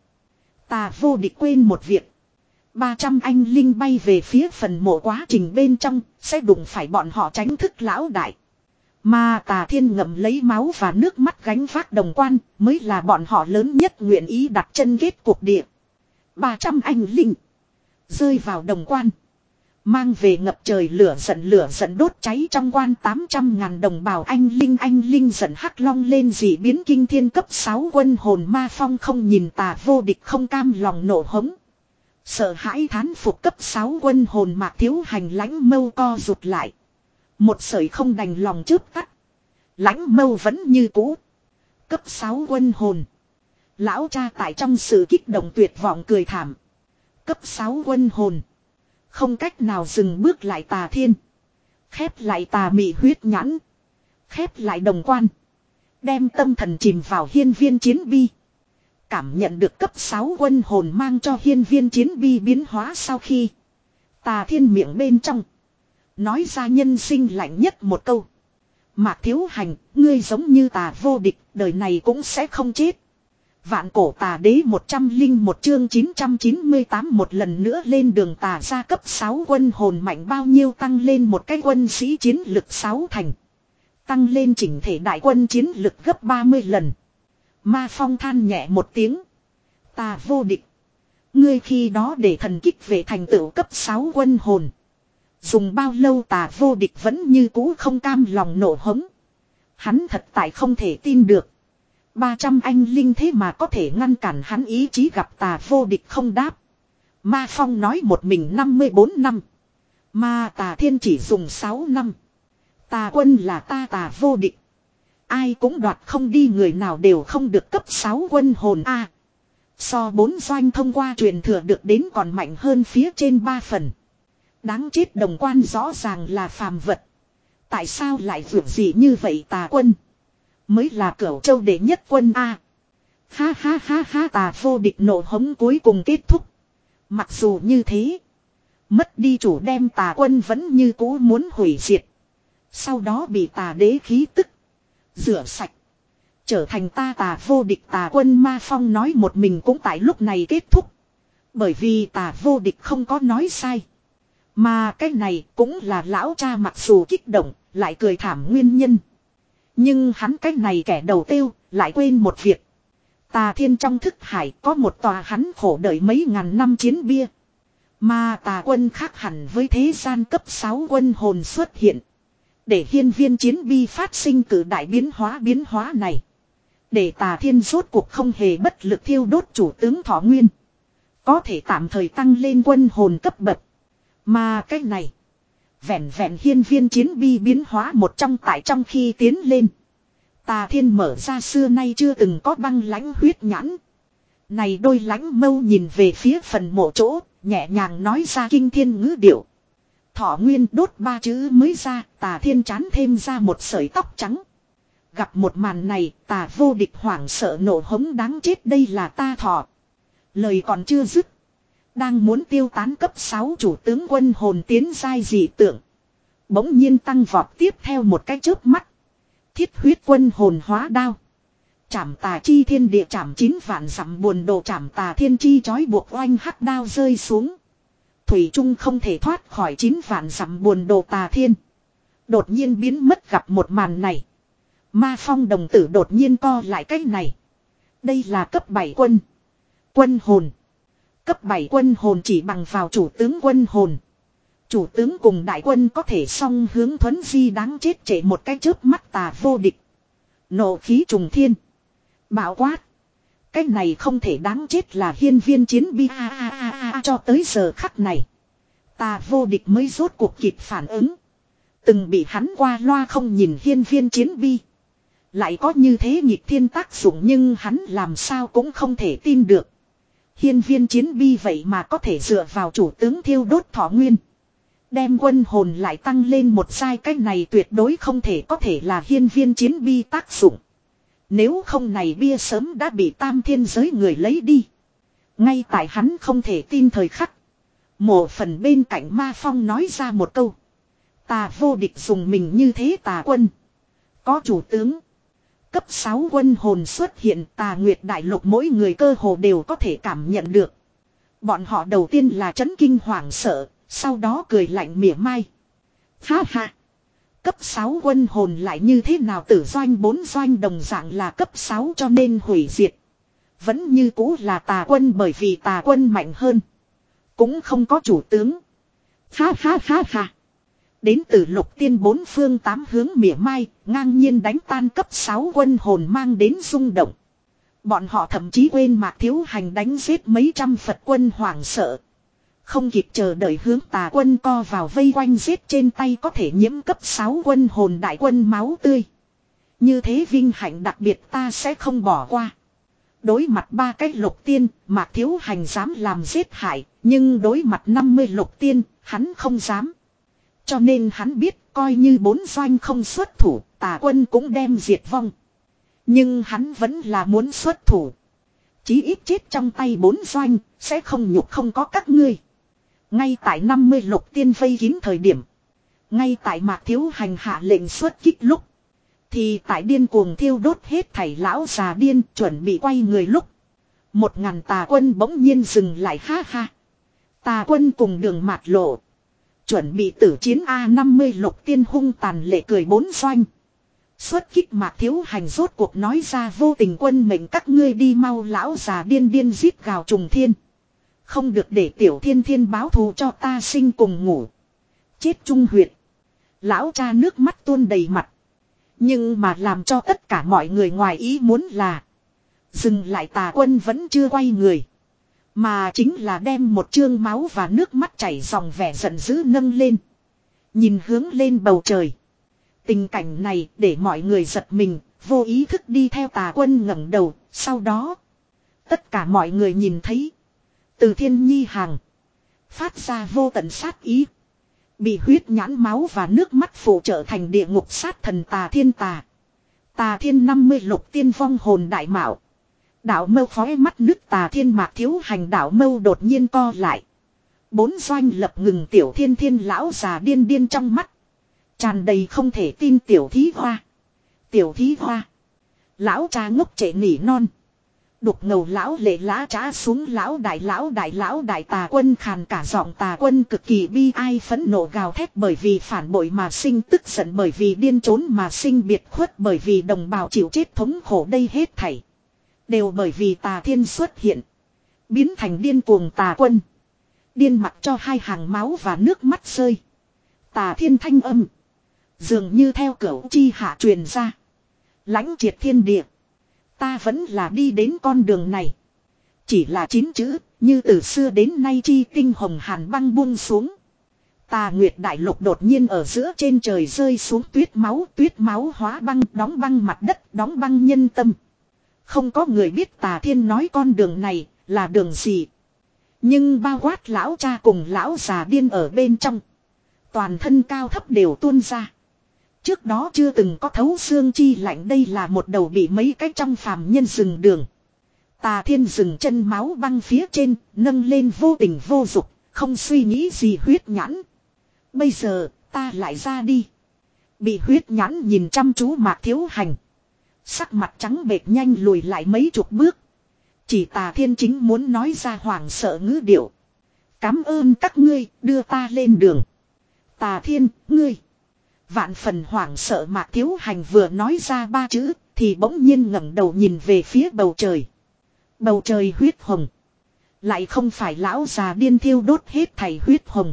A: Tà vô địch quên một việc. ba trăm anh linh bay về phía phần mộ quá trình bên trong sẽ đụng phải bọn họ tránh thức lão đại. Mà tà thiên ngậm lấy máu và nước mắt gánh vác đồng quan mới là bọn họ lớn nhất nguyện ý đặt chân kết cuộc địa. ba trăm anh linh rơi vào đồng quan. Mang về ngập trời lửa giận lửa giận đốt cháy trong quan tám trăm ngàn đồng bào anh linh anh linh giận hắc long lên dị biến kinh thiên cấp sáu quân hồn ma phong không nhìn tà vô địch không cam lòng nổ hống. Sợ hãi thán phục cấp sáu quân hồn Mạc Thiếu Hành lãnh mâu co rụt lại. Một sợi không đành lòng chớp tắt. Lãnh mâu vẫn như cũ. Cấp sáu quân hồn. Lão cha tại trong sự kích động tuyệt vọng cười thảm. Cấp sáu quân hồn. Không cách nào dừng bước lại tà thiên. Khép lại tà mị huyết nhãn. Khép lại đồng quan. Đem tâm thần chìm vào hiên viên chiến bi. Cảm nhận được cấp sáu quân hồn mang cho hiên viên chiến bi biến hóa sau khi. Tà thiên miệng bên trong. Nói ra nhân sinh lạnh nhất một câu. Mạc Thiếu Hành, ngươi giống như tà vô địch, đời này cũng sẽ không chết. Vạn cổ tà đế một trăm linh một chương chín trăm chín mươi tám một lần nữa lên đường tà ra cấp sáu quân hồn mạnh bao nhiêu tăng lên một cái quân sĩ chiến lực sáu thành. Tăng lên chỉnh thể đại quân chiến lực gấp ba mươi lần. Ma Phong than nhẹ một tiếng. Tà vô địch. Ngươi khi đó để thần kích về thành tựu cấp sáu quân hồn. Dùng bao lâu tà vô địch vẫn như cũ không cam lòng nổ hống. Hắn thật tại không thể tin được. ba trăm anh linh thế mà có thể ngăn cản hắn ý chí gặp tà vô địch không đáp. Ma Phong nói một mình năm mươi bốn năm. Mà Tà Thiên chỉ dùng sáu năm. Tà quân là ta Tà vô địch. Ai cũng đoạt không đi, người nào đều không được cấp sáu quân hồn A. So bốn doanh thông qua truyền thừa được đến còn mạnh hơn phía trên ba phần. Đáng chết, đồng quan rõ ràng là phàm vật. Tại sao lại vượt gì như vậy? Tà quân mới là Cửu Châu đệ nhất quân A. Ha ha ha ha, Tà vô địch nổ hống cuối cùng kết thúc. Mặc dù như thế, mất đi chủ đem Tà quân vẫn như cũ muốn hủy diệt. Sau đó bị Tà đế khí tức rửa sạch, trở thành ta Tà vô địch. Tà quân Ma Phong nói một mình cũng tại lúc này kết thúc. Bởi vì Tà vô địch không có nói sai. Mà cái này cũng là lão cha mặc dù kích động, lại cười thảm nguyên nhân. Nhưng hắn cái này kẻ đầu tiêu, lại quên một việc. Tà Thiên trong thức hải có một tòa hắn khổ đợi mấy ngàn năm chiến bia. Mà Tà quân khác hẳn với thế gian cấp sáu quân hồn xuất hiện. Để hiên viên chiến bi phát sinh cử đại biến hóa biến hóa này. Để Tà Thiên rốt cuộc không hề bất lực thiêu đốt chủ tướng Thọ Nguyên. Có thể tạm thời tăng lên quân hồn cấp bậc. Mà cái này, vẹn vẹn hiên viên chiến bi biến hóa một trong tại trong khi tiến lên. Tà Thiên mở ra xưa nay chưa từng có băng lãnh huyết nhãn. Này đôi lãnh mâu nhìn về phía phần mộ chỗ, nhẹ nhàng nói ra kinh thiên ngữ điệu. Thọ Nguyên đốt ba chữ mới ra, Tà Thiên chán thêm ra một sợi tóc trắng. Gặp một màn này, Tà vô địch hoảng sợ nổ hống, đáng chết, đây là ta Thọ. Lời còn chưa dứt, đang muốn tiêu tán cấp sáu chủ tướng quân hồn tiến giai dị tượng bỗng nhiên tăng vọt, tiếp theo một cái chớp mắt. Thiết huyết quân hồn hóa đao. Chảm Tà chi thiên địa, chảm chín vạn dặm buồn đồ, chảm Tà thiên chi trói buộc oanh hắc đao rơi xuống. Thủy Trung không thể thoát khỏi chín vạn dặm buồn đồ Tà Thiên. Đột nhiên biến mất. Gặp một màn này, Ma Phong đồng tử đột nhiên co lại. Cái này, đây là cấp bảy quân quân hồn. Cấp bảy quân hồn chỉ bằng vào chủ tướng quân hồn. Chủ tướng cùng đại quân có thể song hướng thuấn di, đáng chết, trễ một cái chớp mắt. Tà vô địch nộ khí trùng thiên, bạo quát. Cái này không thể, đáng chết là hiên viên chiến bi. A a a a, cho tới giờ khắc này, Tà vô địch mới rốt cuộc kịp phản ứng. Từng bị hắn qua loa không nhìn hiên viên chiến bi lại có như thế nghịch thiên tác dụng, nhưng hắn làm sao cũng không thể tin được. Hiên viên chiến bi vậy mà có thể dựa vào chủ tướng thiêu đốt Thọ Nguyên, đem quân hồn lại tăng lên một giai. Cái này tuyệt đối không thể có thể là hiên viên chiến bi tác dụng. Nếu không này bia sớm đã bị tam thiên giới người lấy đi. Ngay tại hắn không thể tin thời khắc, mộ phần bên cạnh Ma Phong nói ra một câu. Tà vô địch dùng mình như thế. Tà quân có chủ tướng cấp sáu quân hồn xuất hiện, Tà Nguyệt Đại Lục mỗi người cơ hồ đều có thể cảm nhận được. Bọn họ đầu tiên là chấn kinh hoảng sợ, sau đó cười lạnh mỉa mai. Ha ha, cấp sáu quân hồn lại như thế nào? Tử doanh bốn doanh đồng dạng là cấp sáu, cho nên hủy diệt vẫn như cũ là Tà quân, bởi vì Tà quân mạnh hơn, cũng không có chủ tướng. Ha ha ha ha. Đến từ lục tiên bốn phương tám hướng mỉa mai, ngang nhiên đánh tan cấp sáu quân hồn mang đến rung động. Bọn họ thậm chí quên Mạc Thiếu Hành đánh giết mấy trăm Phật quân hoảng sợ. Không kịp chờ đợi hướng Tà quân co vào vây quanh giết, trên tay có thể nhiễm cấp sáu quân hồn đại quân máu tươi. Như thế vinh hạnh đặc biệt ta sẽ không bỏ qua. Đối mặt ba cái lục tiên, Mạc Thiếu Hành dám làm giết hại, nhưng đối mặt năm mươi lục tiên, hắn không dám. Cho nên hắn biết coi như bốn doanh không xuất thủ, Tà quân cũng đem diệt vong. Nhưng hắn vẫn là muốn xuất thủ. Chí ít chết trong tay bốn doanh, sẽ không nhục không có các ngươi. Ngay tại năm mươi lục tiên vây kín thời điểm, ngay tại Mạc Thiếu Hành hạ lệnh xuất kích lúc, thì tại điên cuồng thiêu đốt hết thảy lão già điên chuẩn bị quay người lúc, một ngàn Tà quân bỗng nhiên dừng lại. Ha ha, Tà quân cùng Đường Mạt Lộ chuẩn bị tử chiến. A năm mươi lục tiên hung tàn lệ cười bốn doanh. Xuất kích Mạc Thiếu Hành rốt cuộc nói ra vô tình quân mệnh, các ngươi đi mau. Lão già điên điên rít gào trùng thiên. Không được để tiểu thiên thiên báo thù cho ta, sinh cùng ngủ chết trung huyệt. Lão cha nước mắt tuôn đầy mặt. Nhưng mà làm cho tất cả mọi người ngoài ý muốn là, dừng lại Tà quân vẫn chưa quay người, Mà chính là đem một chương máu và nước mắt chảy dòng vẻ giận dữ nâng lên. Nhìn hướng lên bầu trời. Tình cảnh này để mọi người giật mình, vô ý thức đi theo Tà Quân ngẩng đầu, sau đó. Tất cả mọi người nhìn thấy. Từ Thiên Nhi hàng. Phát ra vô tận sát ý. Bị huyết nhãn máu và nước mắt phụ trợ thành địa ngục sát thần Tà Thiên Tà. Tà Thiên năm mươi lục tiên vong hồn đại mạo. Đạo mâu khói mắt nước Tà Thiên Mạc Thiếu Hành đạo mâu đột nhiên co lại. Bốn doanh lập ngừng Tiểu Thiên Thiên lão già điên điên trong mắt. Tràn đầy không thể tin Tiểu Thí Hoa. Tiểu Thí Hoa. Lão cha ngốc trệ nỉ non. Đục ngầu lão lệ lá trá xuống lão đại lão đại lão đại Tà Quân khàn cả giọng Tà Quân cực kỳ bi ai phẫn nộ gào thét bởi vì phản bội mà sinh tức giận bởi vì điên trốn mà sinh biệt khuất bởi vì đồng bào chịu chết thống khổ đây hết thảy. Đều bởi vì Tà Thiên xuất hiện. Biến thành điên cuồng Tà Quân. Điên mặc cho hai hàng máu và nước mắt rơi. Tà Thiên thanh âm. Dường như theo cửu chi hạ truyền ra. Lãnh triệt thiên địa. Ta vẫn là đi đến con đường này. Chỉ là chín chữ, như từ xưa đến nay chi tinh hồng hàn băng buông xuống. Tà Nguyệt đại lục đột nhiên ở giữa trên trời rơi xuống tuyết máu, tuyết máu hóa băng, đóng băng mặt đất, đóng băng nhân tâm. Không có người biết Tà Thiên nói con đường này là đường gì. Nhưng bao quát lão cha cùng lão già điên ở bên trong. Toàn thân cao thấp đều tuôn ra. Trước đó chưa từng có thấu xương chi lạnh đây là một đầu bị mấy cái trong phàm nhân dừng đường. Tà Thiên dừng chân máu băng phía trên, nâng lên vô tình vô dục, không suy nghĩ gì huyết nhãn. Bây giờ, ta lại ra đi. Bị huyết nhãn nhìn chăm chú Mạc Thiếu Hành. Sắc mặt trắng bệch nhanh lùi lại mấy chục bước. Chỉ Tà Thiên chính muốn nói ra hoảng sợ ngữ điệu. Cám ơn các ngươi, đưa ta lên đường. Tà Thiên, ngươi. Vạn phần hoảng sợ Mạc Thiếu Hành vừa nói ra ba chữ, thì bỗng nhiên ngẩng đầu nhìn về phía bầu trời. Bầu trời huyết hồng. Lại không phải lão già điên thiêu đốt hết thảy huyết hồng.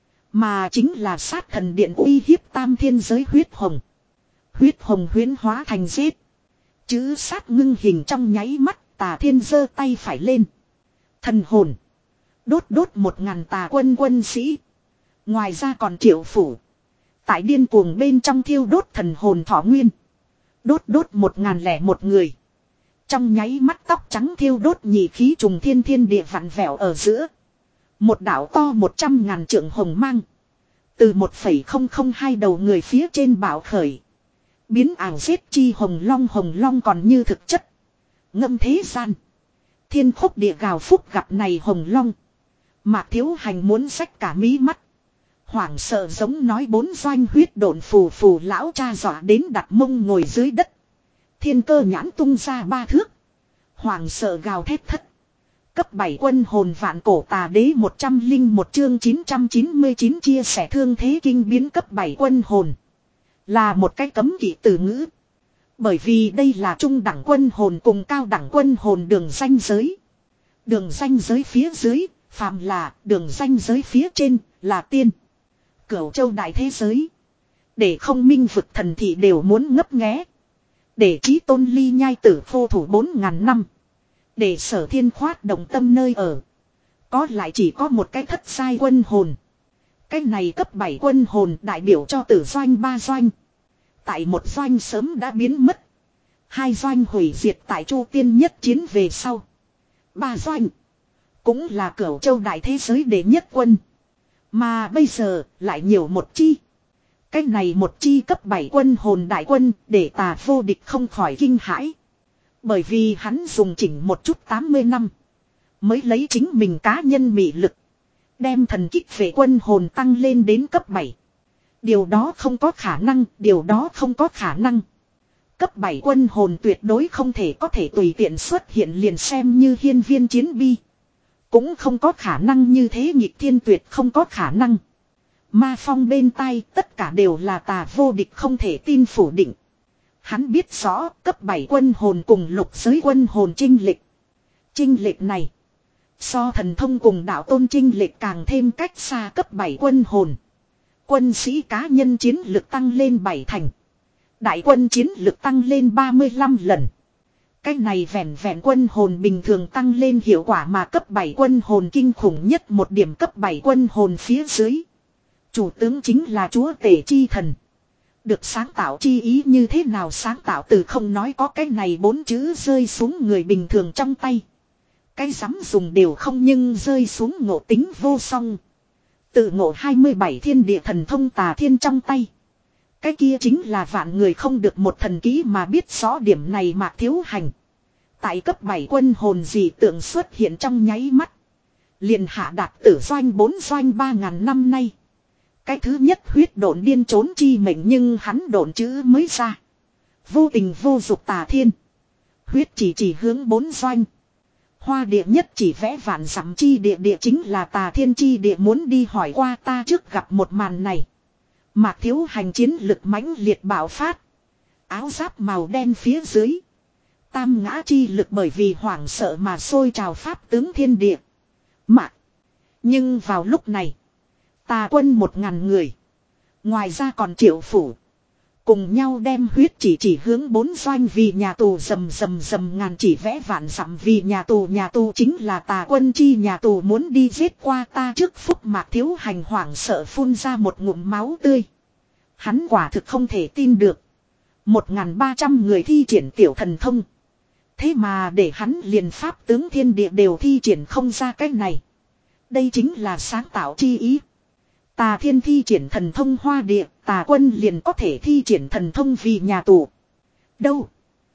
A: Mà chính là sát thần điện uy hiếp tam thiên giới huyết hồng. Huyết hồng huyễn hóa thành giết. Chữ sát ngưng hình trong nháy mắt. Tà Thiên giơ tay phải lên. Thần hồn. Đốt đốt một ngàn tà quân quân sĩ. Ngoài ra còn triệu phủ. Tại điên cuồng bên trong thiêu đốt thần hồn thọ nguyên. Đốt đốt một ngàn lẻ một người. Trong nháy mắt tóc trắng thiêu đốt nhị khí trùng thiên thiên địa vặn vẹo ở giữa. Một đảo to một trăm ngàn trượng hồng mang. Từ một phẩy không không hai đầu người phía trên bảo khởi. Biến ảo giết chi hồng long hồng long còn như thực chất. Ngâm thế gian. Thiên khúc địa gào phúc gặp này hồng long. Mạc Thiếu Hành muốn xách cả mí mắt. Hoảng sợ giống nói bốn doanh huyết độn phù phù lão cha dọa đến đặt mông ngồi dưới đất. Thiên cơ nhãn tung ra ba thước. Hoảng sợ gào thét thất. Cấp bảy quân hồn vạn cổ tà đế một trăm linh một chương chín trăm chín mươi chín chia sẻ thương thế kinh biến cấp bảy quân hồn. Là một cái cấm kỵ từ ngữ. Bởi vì đây là trung đẳng quân hồn cùng cao đẳng quân hồn đường ranh giới. Đường ranh giới phía dưới, phàm là đường ranh giới phía trên, là tiên. Cửu châu đại thế giới. Để không minh vực thần thị đều muốn ngấp nghé. Để chí tôn ly nhai tử phô thủ bốn ngàn năm. Để sở thiên khoát đồng tâm nơi ở. Có lại chỉ có một cái thất sai quân hồn. Cái này cấp bảy quân hồn đại biểu cho tử doanh ba doanh. Tại một doanh sớm đã biến mất. Hai doanh hủy diệt tại Chu Tiên nhất chiến về sau. Ba doanh. Cũng là cửu châu đại thế giới đệ nhất quân. Mà bây giờ lại nhiều một chi. Cái này một chi cấp bảy quân hồn đại quân để Tà Vô Địch không khỏi kinh hãi. Bởi vì hắn dùng chỉnh một chút tám mươi năm. Mới lấy chính mình cá nhân mị lực. Đem thần kích về quân hồn tăng lên đến cấp bảy. Điều đó không có khả năng, điều đó không có khả năng. Cấp bảy quân hồn tuyệt đối không thể có thể tùy tiện xuất hiện liền xem như hiên viên chiến bi. Cũng không có khả năng như thế nghịch thiên tuyệt không có khả năng. Ma Phong bên tai tất cả đều là Tà Vô Địch không thể tin phủ định. Hắn biết rõ cấp bảy quân hồn cùng lục giới quân hồn chênh lệch. Chênh lệch này. So thần thông cùng đạo tôn chênh lệch càng thêm cách xa cấp bảy quân hồn. Quân sĩ cá nhân chiến lực tăng lên bảy thành. Đại quân chiến lực tăng lên ba mươi lăm lần. Cái này vẹn vẹn quân hồn bình thường tăng lên hiệu quả mà cấp bảy quân hồn kinh khủng nhất một điểm cấp bảy quân hồn phía dưới. Chủ tướng chính là chúa tể chi thần. Được sáng tạo chi ý như thế nào sáng tạo từ không nói có cái này bốn chữ rơi xuống người bình thường trong tay. Cái dám dùng đều không nhưng rơi xuống ngộ tính vô song. Tự ngộ hai mươi bảy thiên địa thần thông tà thiên trong tay. Cái kia chính là vạn người không được một thần ký mà biết rõ điểm này Mạc Thiếu Hành. Tại cấp bảy quân hồn dị tượng xuất hiện trong nháy mắt. Liền hạ đạt tử doanh bốn doanh ba ngàn năm nay. Cái thứ nhất huyết độn điên trốn chi mệnh nhưng hắn độn chữ mới ra. Vô tình vô dục tà thiên. Huyết chỉ chỉ hướng bốn doanh. Hoa địa nhất chỉ vẽ vạn dặm chi địa địa chính là tà thiên chi địa muốn đi hỏi qua ta trước gặp một màn này. Mạc Thiếu Hành chiến lực mãnh liệt bạo phát. Áo giáp màu đen phía dưới. Tam ngã chi lực bởi vì hoảng sợ mà sôi trào pháp tướng thiên địa. Mạc. Nhưng vào lúc này. Tà quân một ngàn người. Ngoài ra còn triệu phủ. Cùng nhau đem huyết chỉ chỉ hướng bốn doanh vì nhà tù rầm rầm rầm ngàn chỉ vẽ vạn dặm vì nhà tù nhà tù chính là tà quân chi nhà tù muốn đi giết qua ta trước phúc Mạc Thiếu Hành hoảng sợ phun ra một ngụm máu tươi. Hắn quả thực không thể tin được. Một ngàn ba trăm người thi triển tiểu thần thông. Thế mà để hắn liền pháp tướng thiên địa đều thi triển không ra cách này. Đây chính là sáng tạo chi ý. Tà thiên thi triển thần thông hoa địa, tà quân liền có thể thi triển thần thông vì nhà tù. Đâu?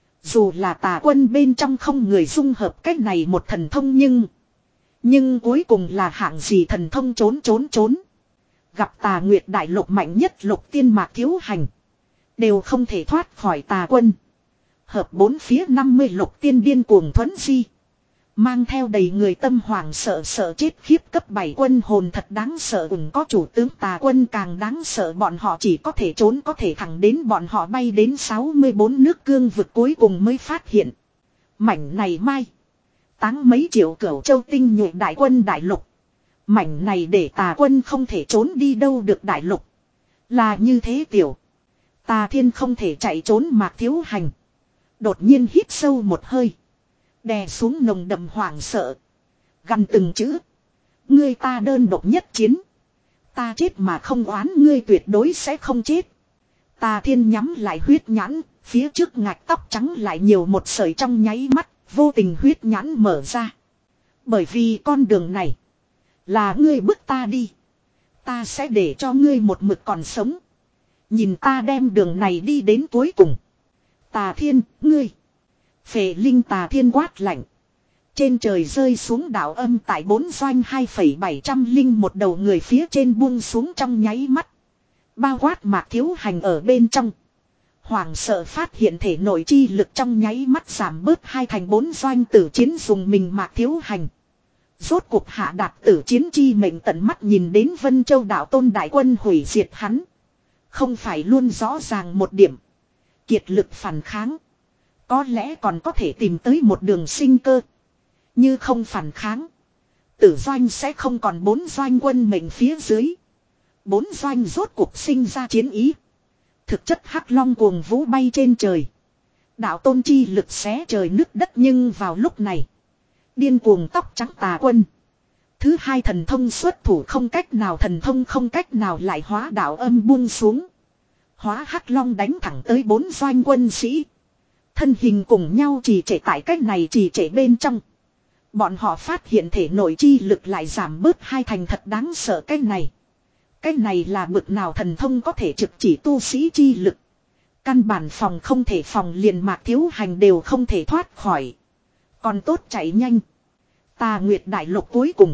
A: Dù là tà quân bên trong không người dung hợp cách này một thần thông nhưng... Nhưng cuối cùng là hạng gì thần thông trốn trốn trốn. Gặp tà nguyệt đại lục mạnh nhất lục tiên Mạc Thiếu Hành. Đều không thể thoát khỏi tà quân. Hợp bốn phía năm mươi lục tiên điên cuồng thuấn di. Mang theo đầy người tâm hoàng sợ sợ chết khiếp cấp bảy quân hồn thật đáng sợ ủng có chủ tướng tà quân càng đáng sợ bọn họ chỉ có thể trốn có thể thẳng đến bọn họ bay đến sáu mươi bốn nước cương vực cuối cùng mới phát hiện. Mảnh này mai. Táng mấy triệu cửu châu tinh nhuệ đại quân đại lục. Mảnh này để tà quân không thể trốn đi đâu được đại lục. Là như thế tiểu. Tà thiên không thể chạy trốn Mạc Thiếu Hành. Đột nhiên hít sâu một hơi. Đè xuống nồng đậm hoảng sợ. Gần từng chữ. Ngươi ta đơn độc nhất chiến. Ta chết mà không oán ngươi tuyệt đối sẽ không chết. Tà thiên nhắm lại huyết nhãn. Phía trước ngạch tóc trắng lại nhiều một sợi trong nháy mắt. Vô tình huyết nhãn mở ra. Bởi vì con đường này. Là ngươi bức ta đi. Ta sẽ để cho ngươi một mực còn sống. Nhìn ta đem đường này đi đến cuối cùng. Tà thiên, ngươi. Phệ linh tà thiên quát lạnh. Trên trời rơi xuống đạo âm tại bốn doanh hai phẩy bảy trăm linh một đầu người phía trên buông xuống trong nháy mắt. Bao quát Mạc Thiếu Hành ở bên trong. Hoàng sợ phát hiện thể nội chi lực trong nháy mắt giảm bớt hai thành bốn doanh tử chiến dùng mình Mạc Thiếu Hành. Rốt cuộc hạ đạt tử chiến chi mệnh tận mắt nhìn đến Vân Châu đạo tôn đại quân hủy diệt hắn. Không phải luôn rõ ràng một điểm. Kiệt lực phản kháng. Có lẽ còn có thể tìm tới một đường sinh cơ. Như không phản kháng. Tử doanh sẽ không còn bốn doanh quân mệnh phía dưới. Bốn doanh rốt cuộc sinh ra chiến ý. Thực chất hắc long cuồng vũ bay trên trời. Đạo tôn chi lực xé trời nứt đất nhưng vào lúc này. Điên cuồng tóc trắng tà quân. Thứ hai thần thông xuất thủ không cách nào thần thông không cách nào lại hóa đạo âm buông xuống. Hóa hắc long đánh thẳng tới bốn doanh quân sĩ. Thân hình cùng nhau trì trệ tại cách này trì trệ bên trong. Bọn họ phát hiện thể nội chi lực lại giảm bớt hai thành thật đáng sợ cách này. Cách này là bực nào thần thông có thể trực chỉ tu sĩ chi lực. Căn bản phòng không thể phòng liền Mạc Thiếu Hành đều không thể thoát khỏi. Còn tốt chạy nhanh. Tà Nguyệt đại lục cuối cùng.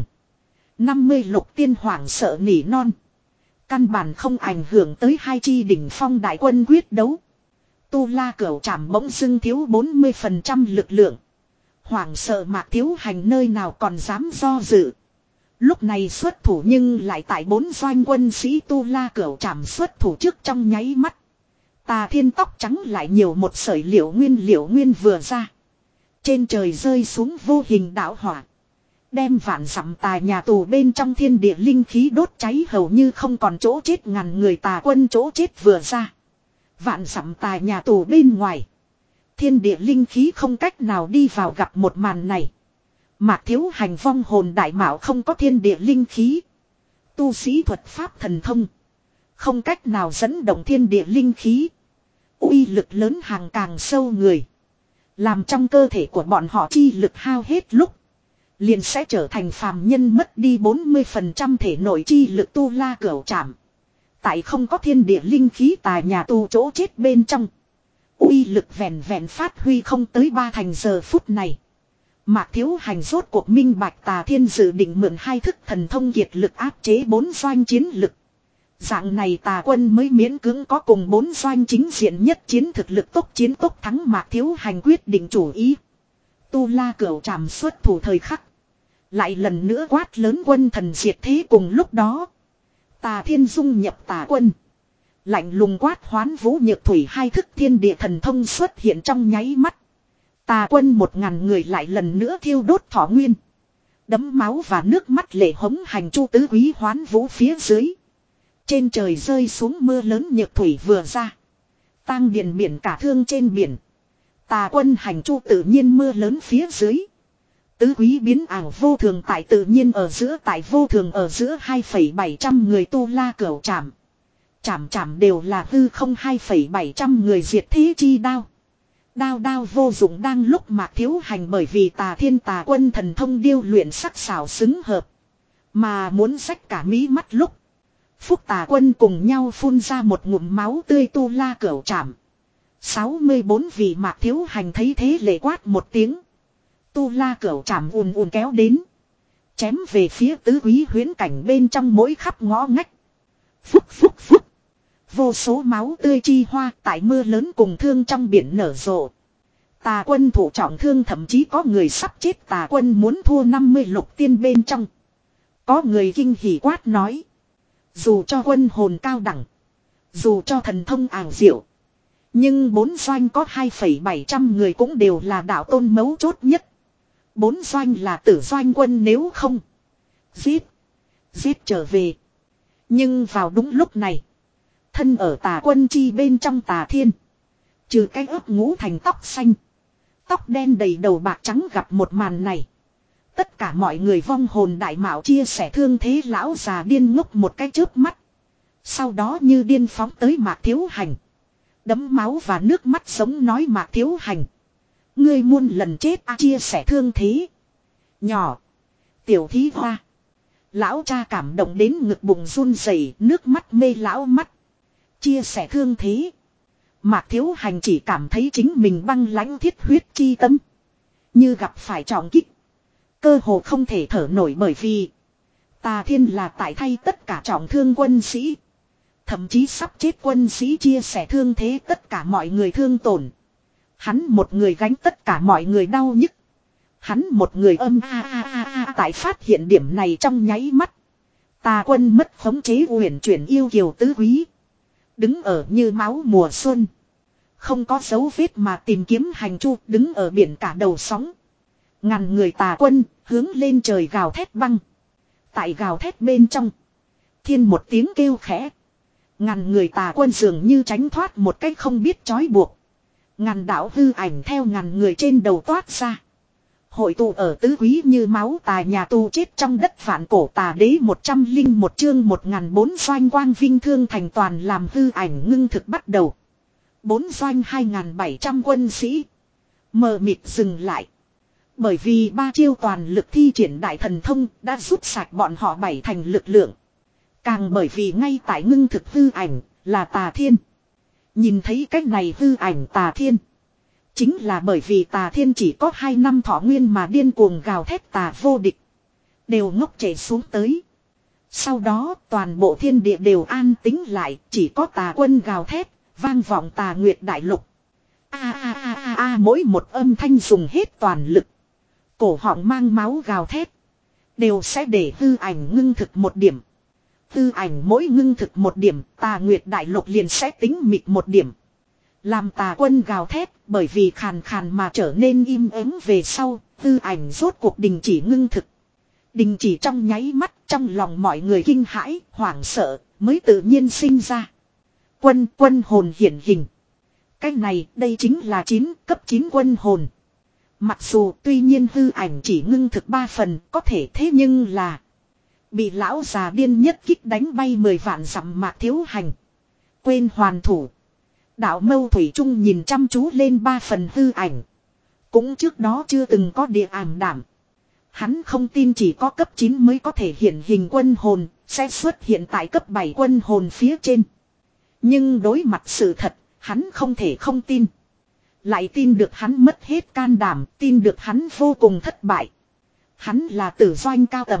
A: năm mươi lục tiên hoảng sợ nỉ non. Căn bản không ảnh hưởng tới hai chi đỉnh phong đại quân quyết đấu. Tu La Cửu Trảm bỗng dưng thiếu bốn mươi phần trăm lực lượng. Hoảng sợ Mạc Thiếu Hành nơi nào còn dám do dự. Lúc này xuất thủ nhưng lại tại bốn doanh quân sĩ Tu La Cửu Trảm xuất thủ trước trong nháy mắt. Tà thiên tóc trắng lại nhiều một sợi liệu nguyên liệu nguyên vừa ra. Trên trời rơi xuống vô hình đạo hỏa. Đem vạn dặm tà nhà tù bên trong thiên địa linh khí đốt cháy hầu như không còn chỗ chết ngàn người tà quân chỗ chết vừa ra. Vạn dặm tà nhà tù bên ngoài. Thiên địa linh khí không cách nào đi vào gặp một màn này. Mạc Thiếu Hành vong hồn đại mạo không có thiên địa linh khí. Tu sĩ thuật pháp thần thông. Không cách nào dẫn động thiên địa linh khí. Uy lực lớn hàng càng sâu người. Làm trong cơ thể của bọn họ chi lực hao hết lúc. Liền sẽ trở thành phàm nhân mất đi bốn mươi phần trăm thể nội chi lực tu la cửu trảm. Tại không có thiên địa linh khí tà nhà tu chỗ chết bên trong. Uy lực vẹn vẹn phát huy không tới ba thành giờ phút này. Mạc Thiếu Hành rốt cuộc minh bạch Tà Thiên dự định mượn hai thức thần thông kiệt lực áp chế bốn doanh chiến lực. Dạng này Tà Quân mới miễn cưỡng có cùng bốn doanh chính diện nhất chiến thực lực tốc chiến tốc thắng. Mạc Thiếu Hành quyết định chủ ý. Tu La Cửu Trảm xuất thủ thời khắc. Lại lần nữa quát lớn quân thần diệt thế. Cùng lúc đó, Tà Thiên dung nhập Tà Quân. Lạnh lùng quát hoán vũ nhược thủy hai thức thiên địa thần thông xuất hiện trong nháy mắt. Tà Quân một ngàn người lại lần nữa thiêu đốt thọ nguyên. Đấm máu và nước mắt lệ hống hành chu tứ quý hoán vũ phía dưới. Trên trời rơi xuống mưa lớn nhược thủy vừa ra. Tang điện biển cả thương trên biển. Tà Quân hành chu tự nhiên mưa lớn phía dưới. Tứ quý biến ảo vô thường tại tự nhiên ở giữa tại vô thường ở giữa hai phẩy bảy trăm người tu la cửu trảm. Trảm trảm đều là hư không hai phẩy bảy trăm người diệt thế chi đao. Đao đao vô dụng đang lúc Mạc Thiếu Hành bởi vì Tà Thiên Tà Quân thần thông điêu luyện sắc xảo xứng hợp. Mà muốn xách cả mí mắt lúc. Phúc Tà Quân cùng nhau phun ra một ngụm máu tươi tu la cửu trảm. sáu mươi bốn vị Mạc Thiếu Hành thấy thế lệ quát một tiếng. Tu la cửu trảm ùn ùn kéo đến. Chém về phía tứ quý huyễn cảnh bên trong mỗi khắp ngõ ngách. Phúc phúc phúc. Vô số máu tươi chi hoa tại mưa lớn cùng thương trong biển nở rộ. Tà Quân thủ trọng thương thậm chí có người sắp chết. Tà Quân muốn thua năm mươi lục tiên bên trong. Có người kinh hỉ quát nói. Dù cho quân hồn cao đẳng. Dù cho thần thông ảo diệu. Nhưng bốn doanh có hai phẩy bảy trăm người cũng đều là đạo tôn mấu chốt nhất. Bốn doanh là tử doanh quân nếu không. Giết. Giết trở về. Nhưng vào đúng lúc này. Thân ở Tà Quân chi bên trong Tà Thiên. Trừ cái ớt ngũ thành tóc xanh. Tóc đen đầy đầu bạc trắng gặp một màn này. Tất cả mọi người vong hồn đại mạo chia sẻ thương thế lão già điên ngốc một cái chớp mắt. Sau đó như điên phóng tới Mạc Thiếu Hành. Đấm máu và nước mắt sống nói Mạc Thiếu Hành. Ngươi muôn lần chết à, chia sẻ thương thế. Nhỏ. Tiểu thí hoa. Lão cha cảm động đến ngực bụng run rẩy, nước mắt mê lão mắt. Chia sẻ thương thế. Mạc Thiếu Hành chỉ cảm thấy chính mình băng lãnh thiết huyết chi tâm. Như gặp phải trọng kích. Cơ hồ không thể thở nổi bởi vì Tà Thiên là tại thay tất cả trọng thương quân sĩ. Thậm chí sắp chết quân sĩ chia sẻ thương thế tất cả mọi người thương tổn. Hắn một người gánh tất cả mọi người đau nhức. Hắn một người âm a a a a tại phát hiện điểm này trong nháy mắt. Tà Quân mất khống chế uyển chuyển yêu kiều tứ quý. Đứng ở như máu mùa xuân. Không có dấu vết mà tìm kiếm hành chu đứng ở biển cả đầu sóng. Ngàn người Tà Quân hướng lên trời gào thét băng. Tại gào thét bên trong. Thiên một tiếng kêu khẽ. Ngàn người Tà Quân dường như tránh thoát một cách không biết trói buộc. Ngàn đạo hư ảnh theo ngàn người trên đầu toát ra. Hội tụ ở tứ quý như máu tà nhà tu chết trong đất vạn cổ tà đế một trăm linh một chương một ngàn bốn doanh quang vinh thương thành toàn làm hư ảnh ngưng thực bắt đầu. Bốn doanh hai ngàn bảy trăm quân sĩ. Mờ mịt dừng lại. Bởi vì ba chiêu toàn lực thi triển đại thần thông đã rút sạch bọn họ bảy thành lực lượng. Càng bởi vì ngay tại ngưng thực hư ảnh là Tà Thiên. Nhìn thấy cách này hư ảnh Tà Thiên. Chính là bởi vì Tà Thiên chỉ có hai năm thọ nguyên mà điên cuồng gào thét tà vô địch. Đều ngốc chảy xuống tới. Sau đó toàn bộ thiên địa đều an tĩnh lại. Chỉ có Tà Quân gào thét. Vang vọng Tà Nguyệt đại lục. A a a a a mỗi một âm thanh dùng hết toàn lực. Cổ họng mang máu gào thét. Đều sẽ để hư ảnh ngưng thực một điểm. Hư ảnh mỗi ngưng thực một điểm. Tà Nguyệt đại lục liền sẽ tính mịt một điểm. Làm Tà Quân gào thét, bởi vì khàn khàn mà trở nên im ắng về sau, hư ảnh rốt cuộc đình chỉ ngưng thực. Đình chỉ trong nháy mắt, trong lòng mọi người kinh hãi, hoảng sợ, mới tự nhiên sinh ra. Quân quân hồn hiển hình. Cái này đây chính là chín cấp chín quân hồn. Mặc dù tuy nhiên hư ảnh chỉ ngưng thực ba phần có thể thế nhưng là. Bị lão già điên nhất kích đánh bay mười vạn dặm Mạc Thiếu Hành. Quên hoàn thủ. Đạo Mâu Thủy Trung nhìn chăm chú lên ba phần hư ảnh. Cũng trước đó chưa từng có địa ảm đảm. Hắn không tin chỉ có cấp chín mới có thể hiện hình quân hồn, sẽ xuất hiện tại cấp bảy quân hồn phía trên. Nhưng đối mặt sự thật, hắn không thể không tin. Lại tin được hắn mất hết can đảm, tin được hắn vô cùng thất bại. Hắn là tử doanh cao tầng.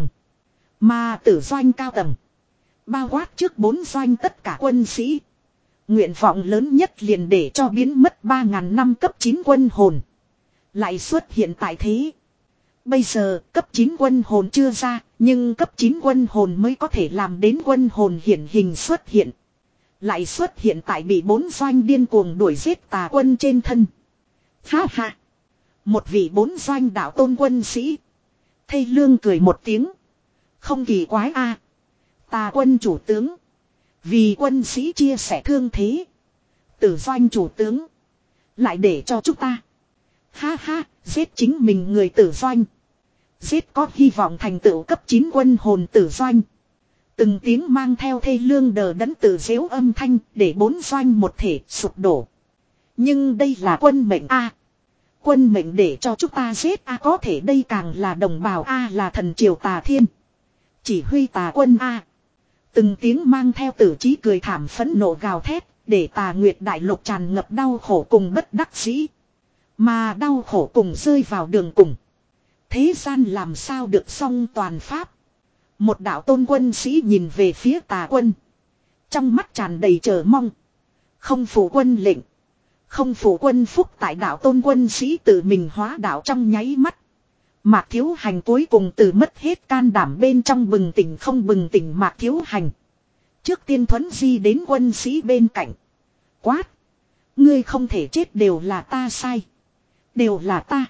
A: Mà tử doanh cao tầng. Bao quát trước bốn doanh tất cả quân sĩ. Nguyện vọng lớn nhất liền để cho biến mất ba ngàn năm cấp chín quân hồn. Lại xuất hiện tại thế. Bây giờ cấp chín quân hồn chưa ra, nhưng cấp chín quân hồn mới có thể làm đến quân hồn hiển hình xuất hiện. Lại xuất hiện tại bị bốn doanh điên cuồng đuổi giết tà quân trên thân. Ha ha. Một vị bốn doanh đạo tôn quân sĩ. Thây lương cười một tiếng. Không kỳ quái a. À. Tà quân chủ tướng. Vì quân sĩ chia sẻ thương thế. Tử doanh chủ tướng. Lại để cho chúng ta. Ha ha, giết chính mình người tử doanh. Giết có hy vọng thành tựu cấp chín quân hồn tử doanh. Từng tiếng mang theo thê lương đờ đẫn tự dễu âm thanh để bốn doanh một thể sụp đổ. Nhưng đây là quân mệnh A. Quân mệnh để cho chúng ta giết A có thể đây càng là đồng bào A là thần triều tà thiên. Chỉ huy tà quân A. Từng tiếng mang theo tử trí cười thảm phẫn nộ gào thét để tà nguyệt đại lục tràn ngập đau khổ cùng bất đắc dĩ. Mà đau khổ cùng rơi vào đường cùng. Thế gian làm sao được song toàn pháp. Một đạo tôn quân sĩ nhìn về phía tà quân. Trong mắt tràn đầy chờ mong. Không phụ quân lệnh. Không phụ quân phúc tại đạo tôn quân sĩ tự mình hóa đạo trong nháy mắt. Mạc Thiếu Hành cuối cùng từ mất hết can đảm bên trong bừng tỉnh không bừng tỉnh Mạc Thiếu Hành. Trước tiên thuấn di đến quân sĩ bên cạnh. Quát. Ngươi không thể chết đều là ta sai. Đều là ta.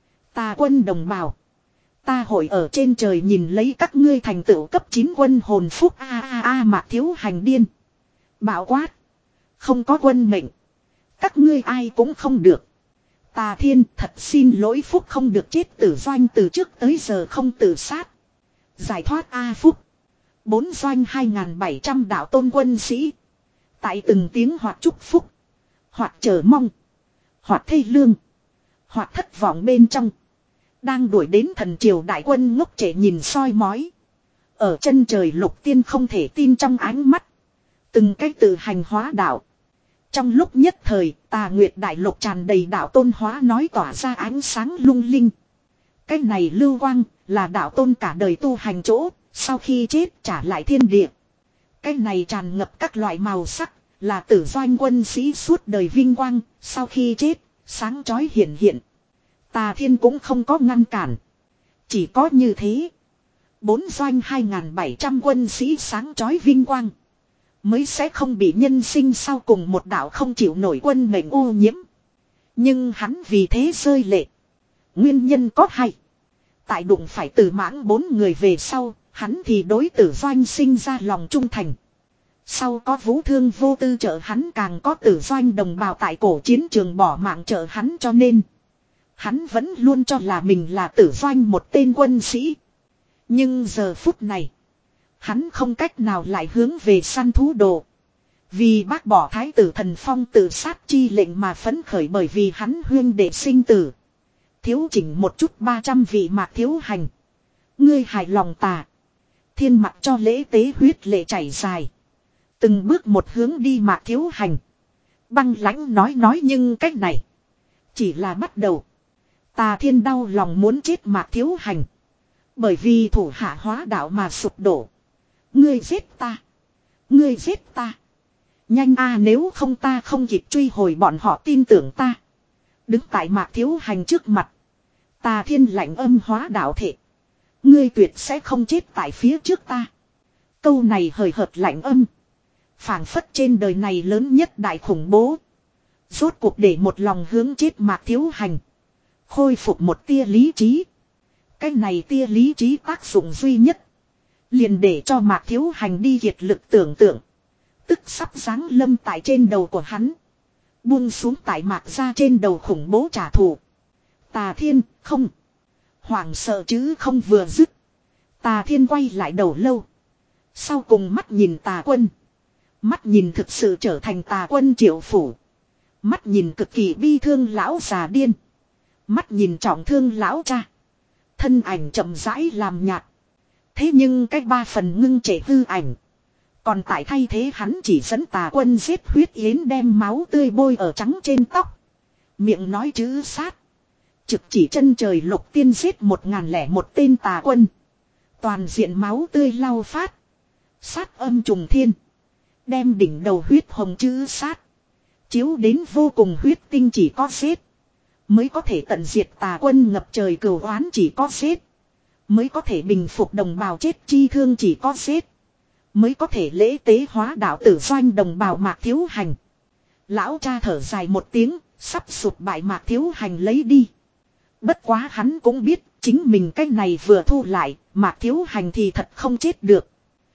A: Ta quân đồng bào. Ta hội ở trên trời nhìn lấy các ngươi thành tựu cấp chín quân hồn phúc a a a Mạc Thiếu Hành điên. Bảo quát. Không có quân mệnh. Các ngươi ai cũng không được. Tà thiên thật xin lỗi phúc không được chết tử doanh từ trước tới giờ không tự sát. Giải thoát A phúc. Bốn doanh hai nghìn bảy trăm đạo tôn quân sĩ. Tại từng tiếng hoặc chúc phúc. Hoặc chờ mong. Hoặc thê lương. Hoặc thất vọng bên trong. Đang đuổi đến thần triều đại quân ngốc trẻ nhìn soi mói. Ở chân trời lục tiên không thể tin trong ánh mắt. Từng cách tự hành hóa đạo. Trong lúc nhất thời, tà nguyệt đại lục tràn đầy đạo tôn hóa nói tỏa ra ánh sáng lung linh. Cái này lưu quang là đạo tôn cả đời tu hành chỗ, sau khi chết trả lại thiên địa. Cái này tràn ngập các loại màu sắc, là tử doanh quân sĩ suốt đời vinh quang, sau khi chết, sáng chói hiển hiện. Tà thiên cũng không có ngăn cản. Chỉ có như thế. Bốn doanh hai nghìn bảy trăm quân sĩ sáng chói vinh quang. Mới sẽ không bị nhân sinh sau cùng một đạo không chịu nổi quân mệnh ô nhiễm. Nhưng hắn vì thế rơi lệ. Nguyên nhân có hai. Tại đụng phải tử mãng bốn người về sau, hắn thì đối tử doanh sinh ra lòng trung thành. Sau có vũ thương vô tư trợ hắn càng có tử doanh đồng bào tại cổ chiến trường bỏ mạng trợ hắn cho nên. Hắn vẫn luôn cho là mình là tử doanh một tên quân sĩ. Nhưng giờ phút này. Hắn không cách nào lại hướng về săn thú đồ. Vì bác bỏ thái tử thần phong tự sát chi lệnh mà phấn khởi bởi vì hắn huyên đệ sinh tử. Thiếu chỉnh một chút ba trăm vị Mạc Thiếu Hành. Ngươi hài lòng tà. Thiên mặc cho lễ tế huyết lệ chảy dài. Từng bước một hướng đi Mạc Thiếu Hành. Băng lãnh nói nói nhưng cách này. Chỉ là bắt đầu. Tà thiên đau lòng muốn chết Mạc Thiếu Hành. Bởi vì thủ hạ hóa đạo mà sụp đổ. Ngươi giết ta. Ngươi giết ta. Nhanh a nếu không ta không kịp truy hồi bọn họ tin tưởng ta. Đứng tại Mạc Thiếu Hành trước mặt. Tà thiên lạnh âm hóa đạo thể. Ngươi tuyệt sẽ không chết tại phía trước ta. Câu này hời hợt lạnh âm. Phảng phất trên đời này lớn nhất đại khủng bố. Rốt cuộc để một lòng hướng chết Mạc Thiếu Hành. Khôi phục một tia lý trí. Cái này tia lý trí tác dụng duy nhất. Liền để cho Mạc Thiếu Hành đi kiệt lực tưởng tượng. Tức sắp giáng lâm tại trên đầu của hắn. Buông xuống tại Mạc Gia trên đầu khủng bố trả thù. Tà Thiên, không. Hoảng sợ chứ không vừa dứt. Tà Thiên quay lại đầu lâu. Sau cùng mắt nhìn Tà Quân. Mắt nhìn thực sự trở thành Tà Quân Triệu Phủ. Mắt nhìn cực kỳ bi thương lão già điên. Mắt nhìn trọng thương lão cha. Thân ảnh chậm rãi làm nhạt. Thế nhưng cách ba phần ngưng trệ hư ảnh. Còn tại thay thế hắn chỉ dẫn Tà Quân giết huyết yến đem máu tươi bôi ở trắng trên tóc. Miệng nói chữ sát. Trực chỉ chân trời lục tiên giết một ngàn lẻ một tên Tà Quân. Toàn diện máu tươi lau phát. Sát âm trùng thiên. Đem đỉnh đầu huyết hồng chữ sát. Chiếu đến vô cùng huyết tinh chỉ có giết. Mới có thể tận diệt Tà Quân ngập trời cừu oán chỉ có giết. Mới có thể bình phục đồng bào chết chi thương chỉ có giết. Mới có thể lễ tế hóa đạo tử doanh đồng bào Mạc Thiếu Hành. Lão cha thở dài một tiếng, sắp sụp bại Mạc Thiếu Hành lấy đi. Bất quá hắn cũng biết, chính mình cái này vừa thu lại, Mạc Thiếu Hành thì thật không chết được.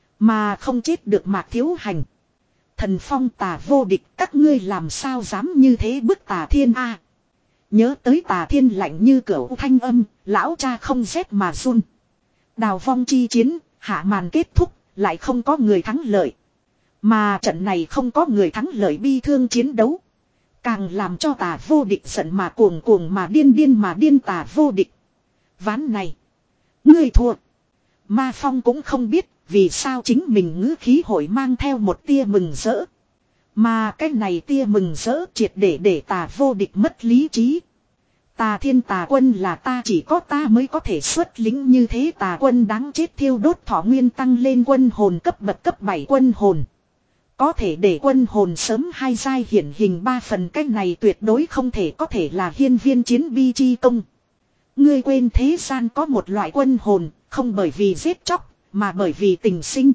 A: Mà không chết được Mạc Thiếu Hành. Thần Phong Tà vô địch, các ngươi làm sao dám như thế bức Tà Thiên a? Nhớ tới Tà Thiên lạnh như cửu thanh âm, lão cha không rét mà run. Đào vong chi chiến, hạ màn kết thúc, lại không có người thắng lợi. Mà trận này không có người thắng lợi bi thương chiến đấu. Càng làm cho Tà vô địch giận mà cuồng cuồng mà điên điên mà điên Tà vô địch. Ván này, ngươi thua. Ma Phong cũng không biết vì sao chính mình ngữ khí hội mang theo một tia mừng rỡ. Mà cái này tia mừng rỡ triệt để để Tà vô địch mất lý trí. Tà Thiên Tà Quân là ta, chỉ có ta mới có thể xuất lính như thế. Tà Quân đáng chết thiêu đốt thọ nguyên tăng lên quân hồn cấp bậc cấp bảy quân hồn. Có thể để quân hồn sớm hai giai hiển hình ba phần, cách này tuyệt đối không thể có thể là hiên viên chiến bi chi công. Ngươi quên thế gian có một loại quân hồn, không bởi vì giết chóc, mà bởi vì tình sinh.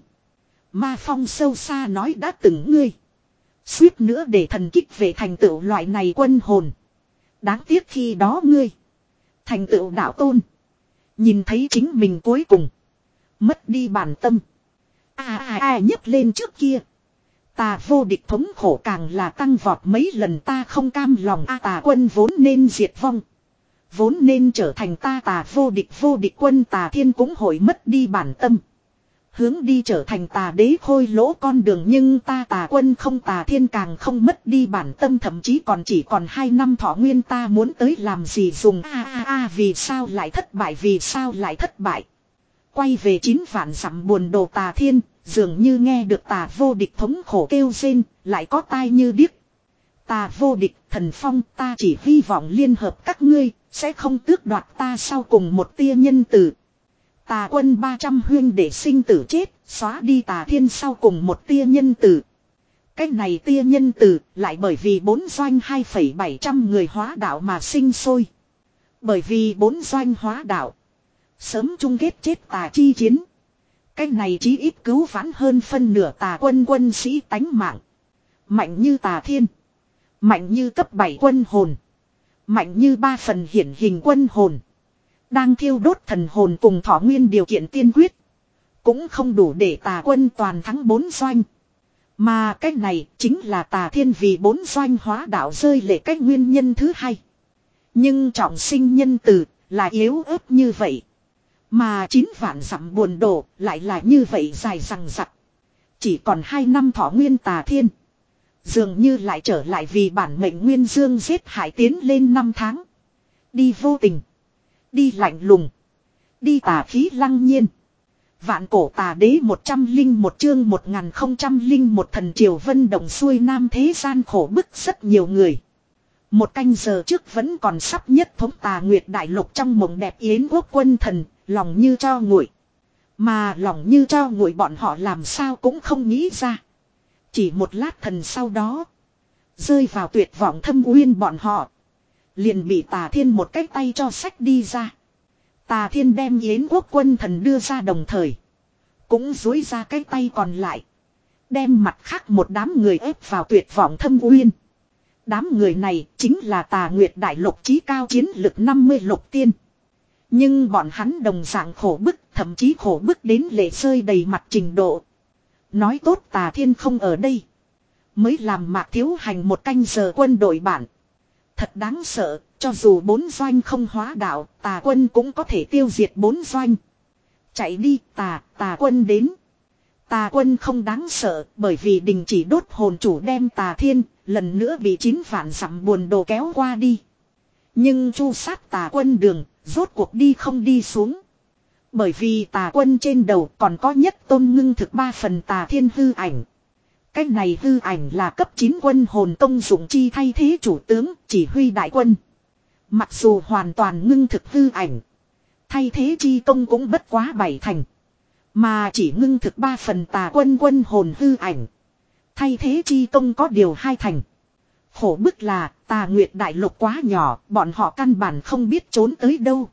A: Ma Phong sâu xa nói đã từng ngươi. Suýt nữa để thần kích về thành tựu loại này quân hồn. Đáng tiếc khi đó ngươi thành tựu đạo tôn. Nhìn thấy chính mình cuối cùng mất đi bản tâm. À à à nhấc lên trước kia. Tà vô địch thống khổ càng là tăng vọt mấy lần, ta không cam lòng. A Tà Quân vốn nên diệt vong. Vốn nên trở thành ta Tà vô địch vô địch quân. Tà Thiên cũng hội mất đi bản tâm. Hướng đi trở thành Tà Đế khôi lỗ con đường, nhưng ta Tà Quân không, Tà Thiên càng không mất đi bản tâm, thậm chí còn chỉ còn hai năm thọ nguyên. Ta muốn tới làm gì dùng a a a vì sao lại thất bại, vì sao lại thất bại. Quay về chín vạn dặm buồn đồ Tà Thiên, dường như nghe được Tà vô địch thống khổ kêu rên, lại có tai như điếc. Tà vô địch, Thần Phong, ta chỉ hy vọng liên hợp các ngươi, sẽ không tước đoạt ta sau cùng một tia nhân tử. Tà Quân ba trăm huyên để sinh tử chết, xóa đi Tà Thiên sau cùng một tia nhân tử. Cách này tia nhân tử lại bởi vì bốn doanh hai phẩy bảy trăm người hóa đạo mà sinh sôi. Bởi vì bốn doanh hóa đạo sớm chung kết chết tà chi chiến. Cách này chí ít cứu vãn hơn phân nửa Tà Quân quân sĩ tánh mạng. Mạnh như Tà Thiên, mạnh như cấp bảy quân hồn, mạnh như ba phần hiển hình quân hồn, đang thiêu đốt thần hồn cùng thọ nguyên điều kiện tiên quyết, cũng không đủ để Tà Quân toàn thắng bốn doanh. Mà cách này chính là Tà Thiên vì bốn doanh hóa đạo rơi lệ cách nguyên nhân thứ hai. Nhưng trọng sinh nhân từ là yếu ớt như vậy. Mà chín vạn dặm buồn đổ lại là như vậy dài rằng rặc. Chỉ còn hai năm thọ nguyên Tà Thiên, dường như lại trở lại vì bản mệnh nguyên dương giết hại tiến lên năm tháng. Đi vô tình, đi lạnh lùng, đi tà khí lăng nhiên. Vạn cổ Tà Đế một trăm linh một chương một nghìn không trăm linh một thần triều vân động xuôi nam, thế gian khổ bức rất nhiều người. Một canh giờ trước vẫn còn sắp nhất thống Tà Nguyệt Đại Lục trong mộng đẹp Yến Quốc quân thần, lòng như tro nguội. Mà lòng như tro nguội bọn họ làm sao cũng không nghĩ ra. Chỉ một lát thần sau đó, rơi vào tuyệt vọng thâm uyên bọn họ, liền bị Tà Thiên một cái tay cho xách đi ra. Tà Thiên đem Yến Quốc quân thần đưa ra đồng thời, cũng duỗi ra cái tay còn lại, đem mặt khác một đám người ép vào tuyệt vọng thâm uyên. Đám người này chính là Tà Nguyệt Đại Lục chí cao chiến lực năm mươi lục tiên. Nhưng bọn hắn đồng dạng khổ bức, thậm chí khổ bức đến lệ rơi đầy mặt trình độ. Nói tốt Tà Thiên không ở đây, Mới làm Mạc Thiếu Hành một canh giờ quân đội bản. Thật đáng sợ, cho dù bốn doanh không hóa đạo, tà quân cũng có thể tiêu diệt bốn doanh. Chạy đi, tà, tà quân đến. Tà quân không đáng sợ, bởi vì đình chỉ đốt hồn chủ đem tà thiên, lần nữa bị chín vạn dặm buồn đồ kéo qua đi. Nhưng chu sát tà quân đường, rốt cuộc đi không đi xuống. Bởi vì tà quân trên đầu còn có nhất tôn ngưng thực ba phần tà thiên hư ảnh. Cái này hư ảnh là cấp chín quân hồn công dụng chi thay thế chủ tướng, chỉ huy đại quân. Mặc dù hoàn toàn ngưng thực hư ảnh, thay thế chi công cũng bất quá bảy thành. Mà chỉ ngưng thực ba phần tà quân quân hồn hư ảnh. Thay thế chi công có điều hai thành. Khổ bức là tà nguyệt đại lục quá nhỏ, bọn họ căn bản không biết trốn tới đâu.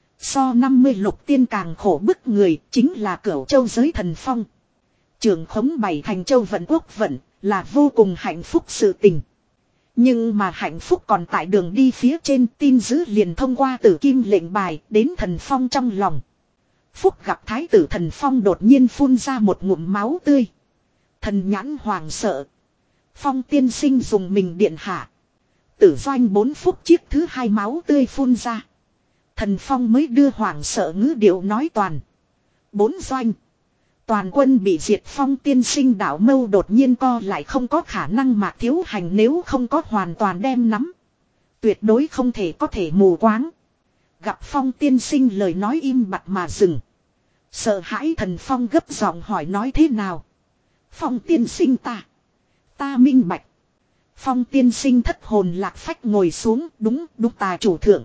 A: So năm mươi lục tiên càng khổ bức người chính là Cửu Châu giới thần phong. Trường khống bảy thành châu vận quốc vận là vô cùng hạnh phúc sự tình. Nhưng mà hạnh phúc còn tại đường đi phía trên, tin dữ liền thông qua tử kim lệnh bài đến thần phong trong lòng. Phúc gặp thái tử thần phong đột nhiên phun ra một ngụm máu tươi. Thần nhãn hoàng sợ. Phong tiên sinh dùng mình điện hạ. Tử doanh bốn phút chiếc thứ hai máu tươi phun ra. Thần phong mới đưa hoàng sợ ngữ điệu nói toàn. Bốn doanh. Toàn quân bị diệt. Phong tiên sinh đảo mâu đột nhiên co lại, không có khả năng Mạc Thiếu Hành nếu không có hoàn toàn đem nắm. Tuyệt đối không thể có thể mù quáng. Gặp phong tiên sinh lời nói im bặt mà dừng. Sợ hãi thần phong gấp giọng hỏi nói thế nào. Phong tiên sinh ta. Ta minh bạch. Phong tiên sinh thất hồn lạc phách ngồi xuống, đúng đúng tà chủ thượng.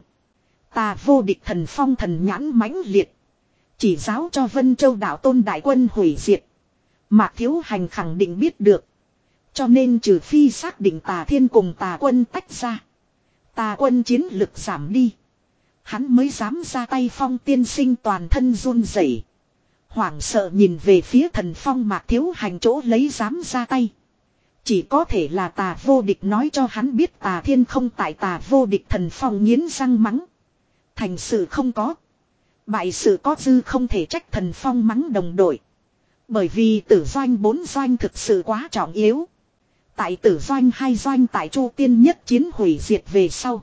A: Tà vô địch thần phong thần nhãn mãnh liệt. Chỉ giáo cho Vân Châu đạo tôn đại quân hủy diệt. Mạc Thiếu Hành khẳng định biết được. Cho nên trừ phi xác định tà thiên cùng tà quân tách ra. Tà quân chiến lực giảm đi. Hắn mới dám ra tay. Phong tiên sinh toàn thân run rẩy, hoảng sợ nhìn về phía thần phong Mạc Thiếu Hành chỗ lấy dám ra tay. Chỉ có thể là tà vô địch nói cho hắn biết tà thiên không tại. Tà vô địch thần phong nghiến răng mắng. Thành sự không có. Bại sự có dư, không thể trách thần phong mắng đồng đội. Bởi vì tử doanh bốn doanh thực sự quá trọng yếu. Tại tử doanh hai doanh tại Chu Tiên nhất chiến hủy diệt về sau.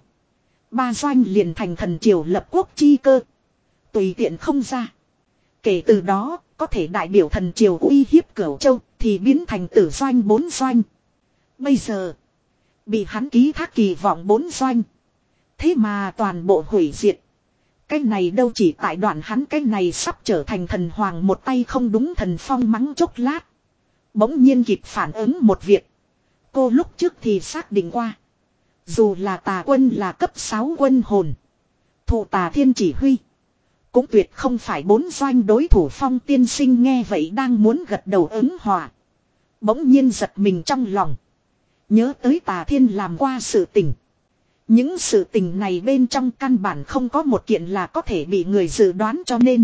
A: Ba doanh liền thành thần triều lập quốc chi cơ. Tùy tiện không ra. Kể từ đó, có thể đại biểu thần triều uy hiếp Cửu Châu thì biến thành tử doanh bốn doanh. Bây giờ, bị hắn ký thác kỳ vọng bốn doanh. Thế mà toàn bộ hủy diệt. Cái này đâu chỉ tại đoạn hắn cái này sắp trở thành thần hoàng một tay không đúng. Thần phong mắng chốc lát. Bỗng nhiên kịp phản ứng một việc. Cô lúc trước thì xác định qua. Dù là tà quân là cấp sáu quân hồn. Thụ tà thiên chỉ huy. Cũng tuyệt không phải bốn doanh đối thủ. Phong tiên sinh nghe vậy đang muốn gật đầu ứng hòa. Bỗng nhiên giật mình trong lòng. Nhớ tới tà thiên làm qua sự tình. Những sự tình này bên trong căn bản không có một kiện là có thể bị người dự đoán, cho nên.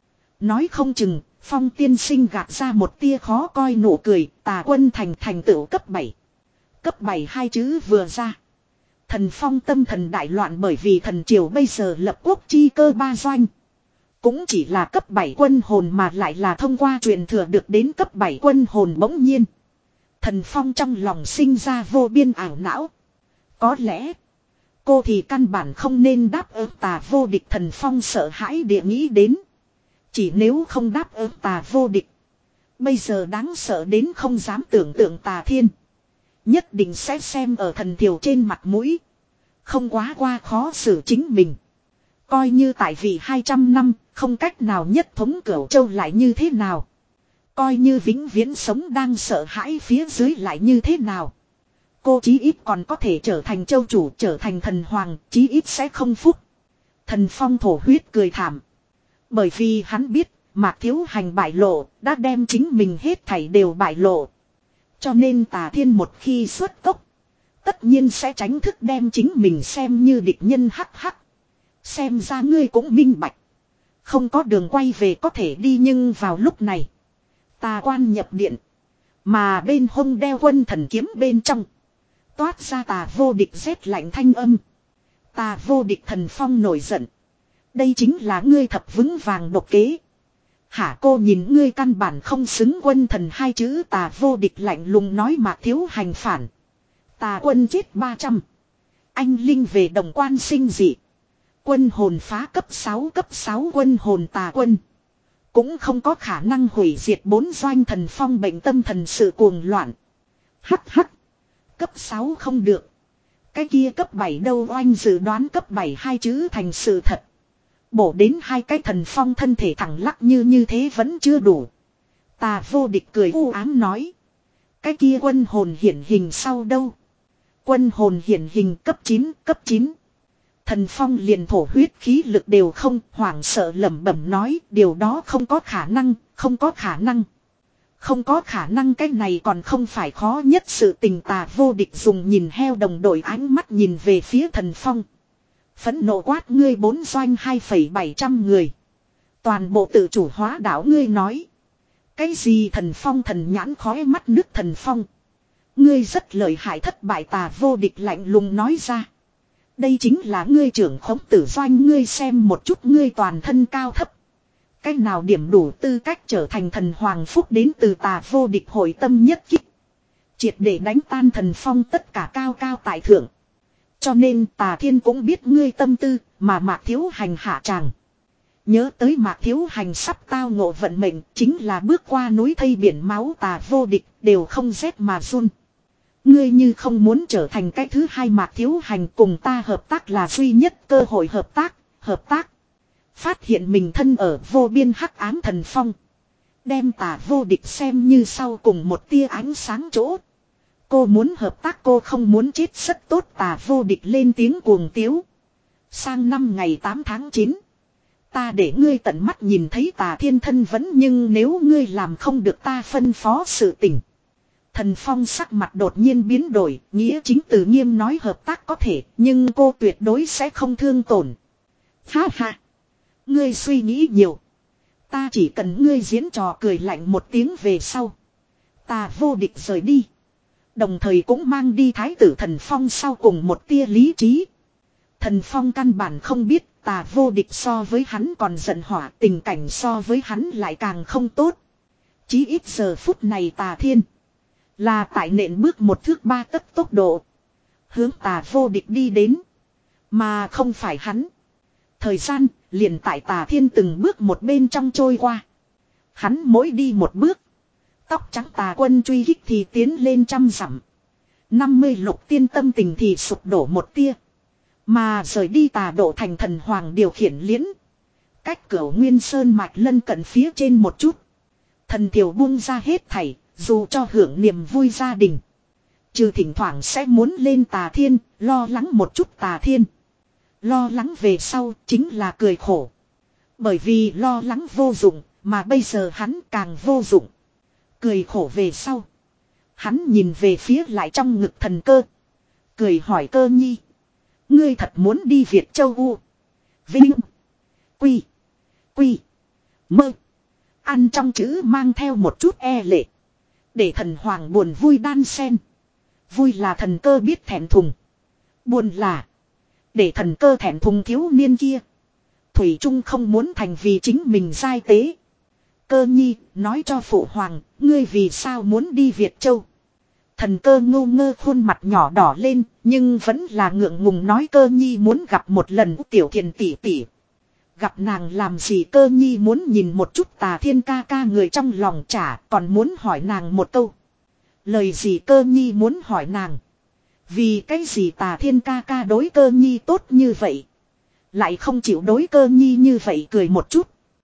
A: Nói không chừng, phong tiên sinh gạt ra một tia khó coi nụ cười. Tà quân thành thành tựu cấp bảy. Cấp bảy hai chữ vừa ra. Thần phong tâm thần đại loạn, bởi vì thần triều bây giờ lập quốc chi cơ ba doanh. Cũng chỉ là cấp bảy quân hồn mà lại là thông qua truyền thừa được đến cấp bảy quân hồn. Bỗng nhiên thần phong trong lòng sinh ra vô biên ảo não. Có lẽ cô thì căn bản không nên đáp ứng tà vô địch. Thần phong sợ hãi địa nghĩ đến. Chỉ nếu không đáp ứng tà vô địch, bây giờ đáng sợ đến không dám tưởng tượng tà thiên. Nhất định sẽ xem ở thần thiểu trên mặt mũi. Không quá qua khó xử chính mình. Coi như tại vị hai trăm năm, không cách nào nhất thống Cửu Châu lại như thế nào. Coi như vĩnh viễn sống đang sợ hãi phía dưới lại như thế nào. Cô chí ít còn có thể trở thành châu chủ, trở thành thần hoàng, chí ít sẽ không phúc. Thần phong thổ huyết cười thảm. Bởi vì hắn biết, Mạc Thiếu Hành bại lộ, đã đem chính mình hết thảy đều bại lộ. Cho nên tà thiên một khi xuất cốc, tất nhiên sẽ tránh thức đem chính mình xem như địch nhân. Hắc hắc. Xem ra ngươi cũng minh bạch. Không có đường quay về có thể đi. Nhưng vào lúc này, tà quan nhập điện. Mà bên hông đeo quân thần kiếm bên trong toát ra tà vô địch rét lạnh thanh âm. Tà vô địch thần phong nổi giận. Đây chính là ngươi thập vững vàng độc kế. Hả, cô nhìn ngươi căn bản không xứng quân thần hai chữ. Tà Vô Địch lạnh lùng nói. Mạc Thiếu Hành phản. Tà quân chết ba trăm. Anh linh về đồng quan sinh dị. Quân hồn phá cấp sáu cấp sáu quân hồn tà quân. Cũng không có khả năng hủy diệt bốn doanh thần phong bệnh tâm thần sự cuồng loạn. Hắc hắc. Cấp sáu không được. Cái kia cấp bảy đâu, oanh dự đoán cấp bảy hai chữ thành sự thật. Bổ đến hai cái thần phong thân thể thẳng lắc như như thế vẫn chưa đủ. Tà Vô Địch cười u ám nói. Cái kia quân hồn hiển hình sau đâu? Quân hồn hiển hình cấp chín, cấp chín. Thần phong liền thổ huyết khí lực đều không, hoảng sợ lẩm bẩm nói, điều đó không có khả năng, không có khả năng. Không có khả năng, cái này còn không phải khó nhất sự tình. Tà Vô Địch dùng nhìn heo đồng đội ánh mắt nhìn về phía thần phong. Phẫn nộ quát, ngươi bốn doanh hai phẩy bảy trăm người. Toàn bộ tự chủ hóa đảo, ngươi nói. Cái gì thần phong? Thần nhãn khói mắt nước thần phong. Ngươi rất lợi hại. Thất bại. Tà Vô Địch lạnh lùng nói ra. Đây chính là ngươi trưởng khống tử doanh, ngươi xem một chút ngươi toàn thân cao thấp. Cách nào điểm đủ tư cách trở thành thần hoàng phúc đến từ. Tà Vô Địch hội tâm nhất kích. Triệt để đánh tan thần phong tất cả cao cao tại thượng. Cho nên Tà Thiên cũng biết ngươi tâm tư, mà Mạc Thiếu Hành hạ tràng. Nhớ tới Mạc Thiếu Hành sắp tao ngộ vận mệnh, chính là bước qua núi thây biển máu. Tà Vô Địch đều không rét mà run. Ngươi như không muốn trở thành cái thứ hai Mạc Thiếu Hành, cùng ta hợp tác là duy nhất cơ hội hợp tác, hợp tác. Phát hiện mình thân ở vô biên hắc ám thần phong. Đem Tà Vô Địch xem như sau cùng một tia ánh sáng chỗ. Cô muốn hợp tác, cô không muốn chết, rất tốt. Tà Vô Địch lên tiếng cuồng tiếu. Sang năm ngày tám tháng chín. Ta để ngươi tận mắt nhìn thấy Tà Thiên thân vẫn, nhưng nếu ngươi làm không được ta phân phó sự tình. Thần phong sắc mặt đột nhiên biến đổi, nghĩa chính từ nghiêm nói hợp tác có thể, nhưng cô tuyệt đối sẽ không thương tổn. Ha ha. Ngươi suy nghĩ nhiều. Ta chỉ cần ngươi diễn trò. Cười lạnh một tiếng về sau. Tà Vô Địch rời đi. Đồng thời cũng mang đi thái tử thần phong sau cùng một tia lý trí. Thần phong căn bản không biết Tà Vô Địch so với hắn còn giận hỏa, tình cảnh so với hắn lại càng không tốt. Chí ít giờ phút này Tà Thiên là tại nện bước một thước ba tấc tốc độ hướng Tà Vô Địch đi đến, mà không phải hắn. Thời gian liền tại Tà Thiên từng bước một bên trong trôi qua. Hắn mỗi đi một bước, tóc trắng Tà Quân truy kích thì tiến lên trăm dặm. năm mươi lục tiên tâm tình thì sụp đổ một tia. Mà rời đi Tà Độ thành thần hoàng điều khiển liễn. Cách Cửu Nguyên Sơn mạch lân cận phía trên một chút. Thần thiểu buông ra hết thảy, dù cho hưởng niềm vui gia đình. Trừ thỉnh thoảng sẽ muốn lên Tà Thiên, lo lắng một chút Tà Thiên. Lo lắng về sau chính là cười khổ. Bởi vì lo lắng vô dụng, mà bây giờ hắn càng vô dụng. Cười khổ về sau. Hắn nhìn về phía lại trong ngực thần cơ. Cười hỏi Cơ Nhi. Ngươi thật muốn đi Việt Châu U. Vinh. Quy. Quy. Mơ. Ăn trong chữ mang theo một chút e lệ. Để thần hoàng buồn vui đan xen. Vui là thần cơ biết thẹn thùng. Buồn là. Để thần cơ thẹn thùng thiếu niên kia. Thủy Trung không muốn thành vì chính mình giai tế. Cơ Nhi nói cho phụ hoàng. Ngươi vì sao muốn đi Việt Châu. Thần cơ ngô ngơ khuôn mặt nhỏ đỏ lên. Nhưng vẫn là ngượng ngùng nói Cơ Nhi muốn gặp một lần Tiểu Thiền tỷ tỷ. Gặp nàng làm gì? Cơ Nhi muốn nhìn một chút Tà Thiên ca ca người trong lòng trả. Còn muốn hỏi nàng một câu. Lời gì? Cơ Nhi muốn hỏi nàng. Vì cái gì Tà Thiên ca ca đối Cơ Nhi tốt như vậy. Lại không chịu đối Cơ Nhi như vậy. Cười một chút.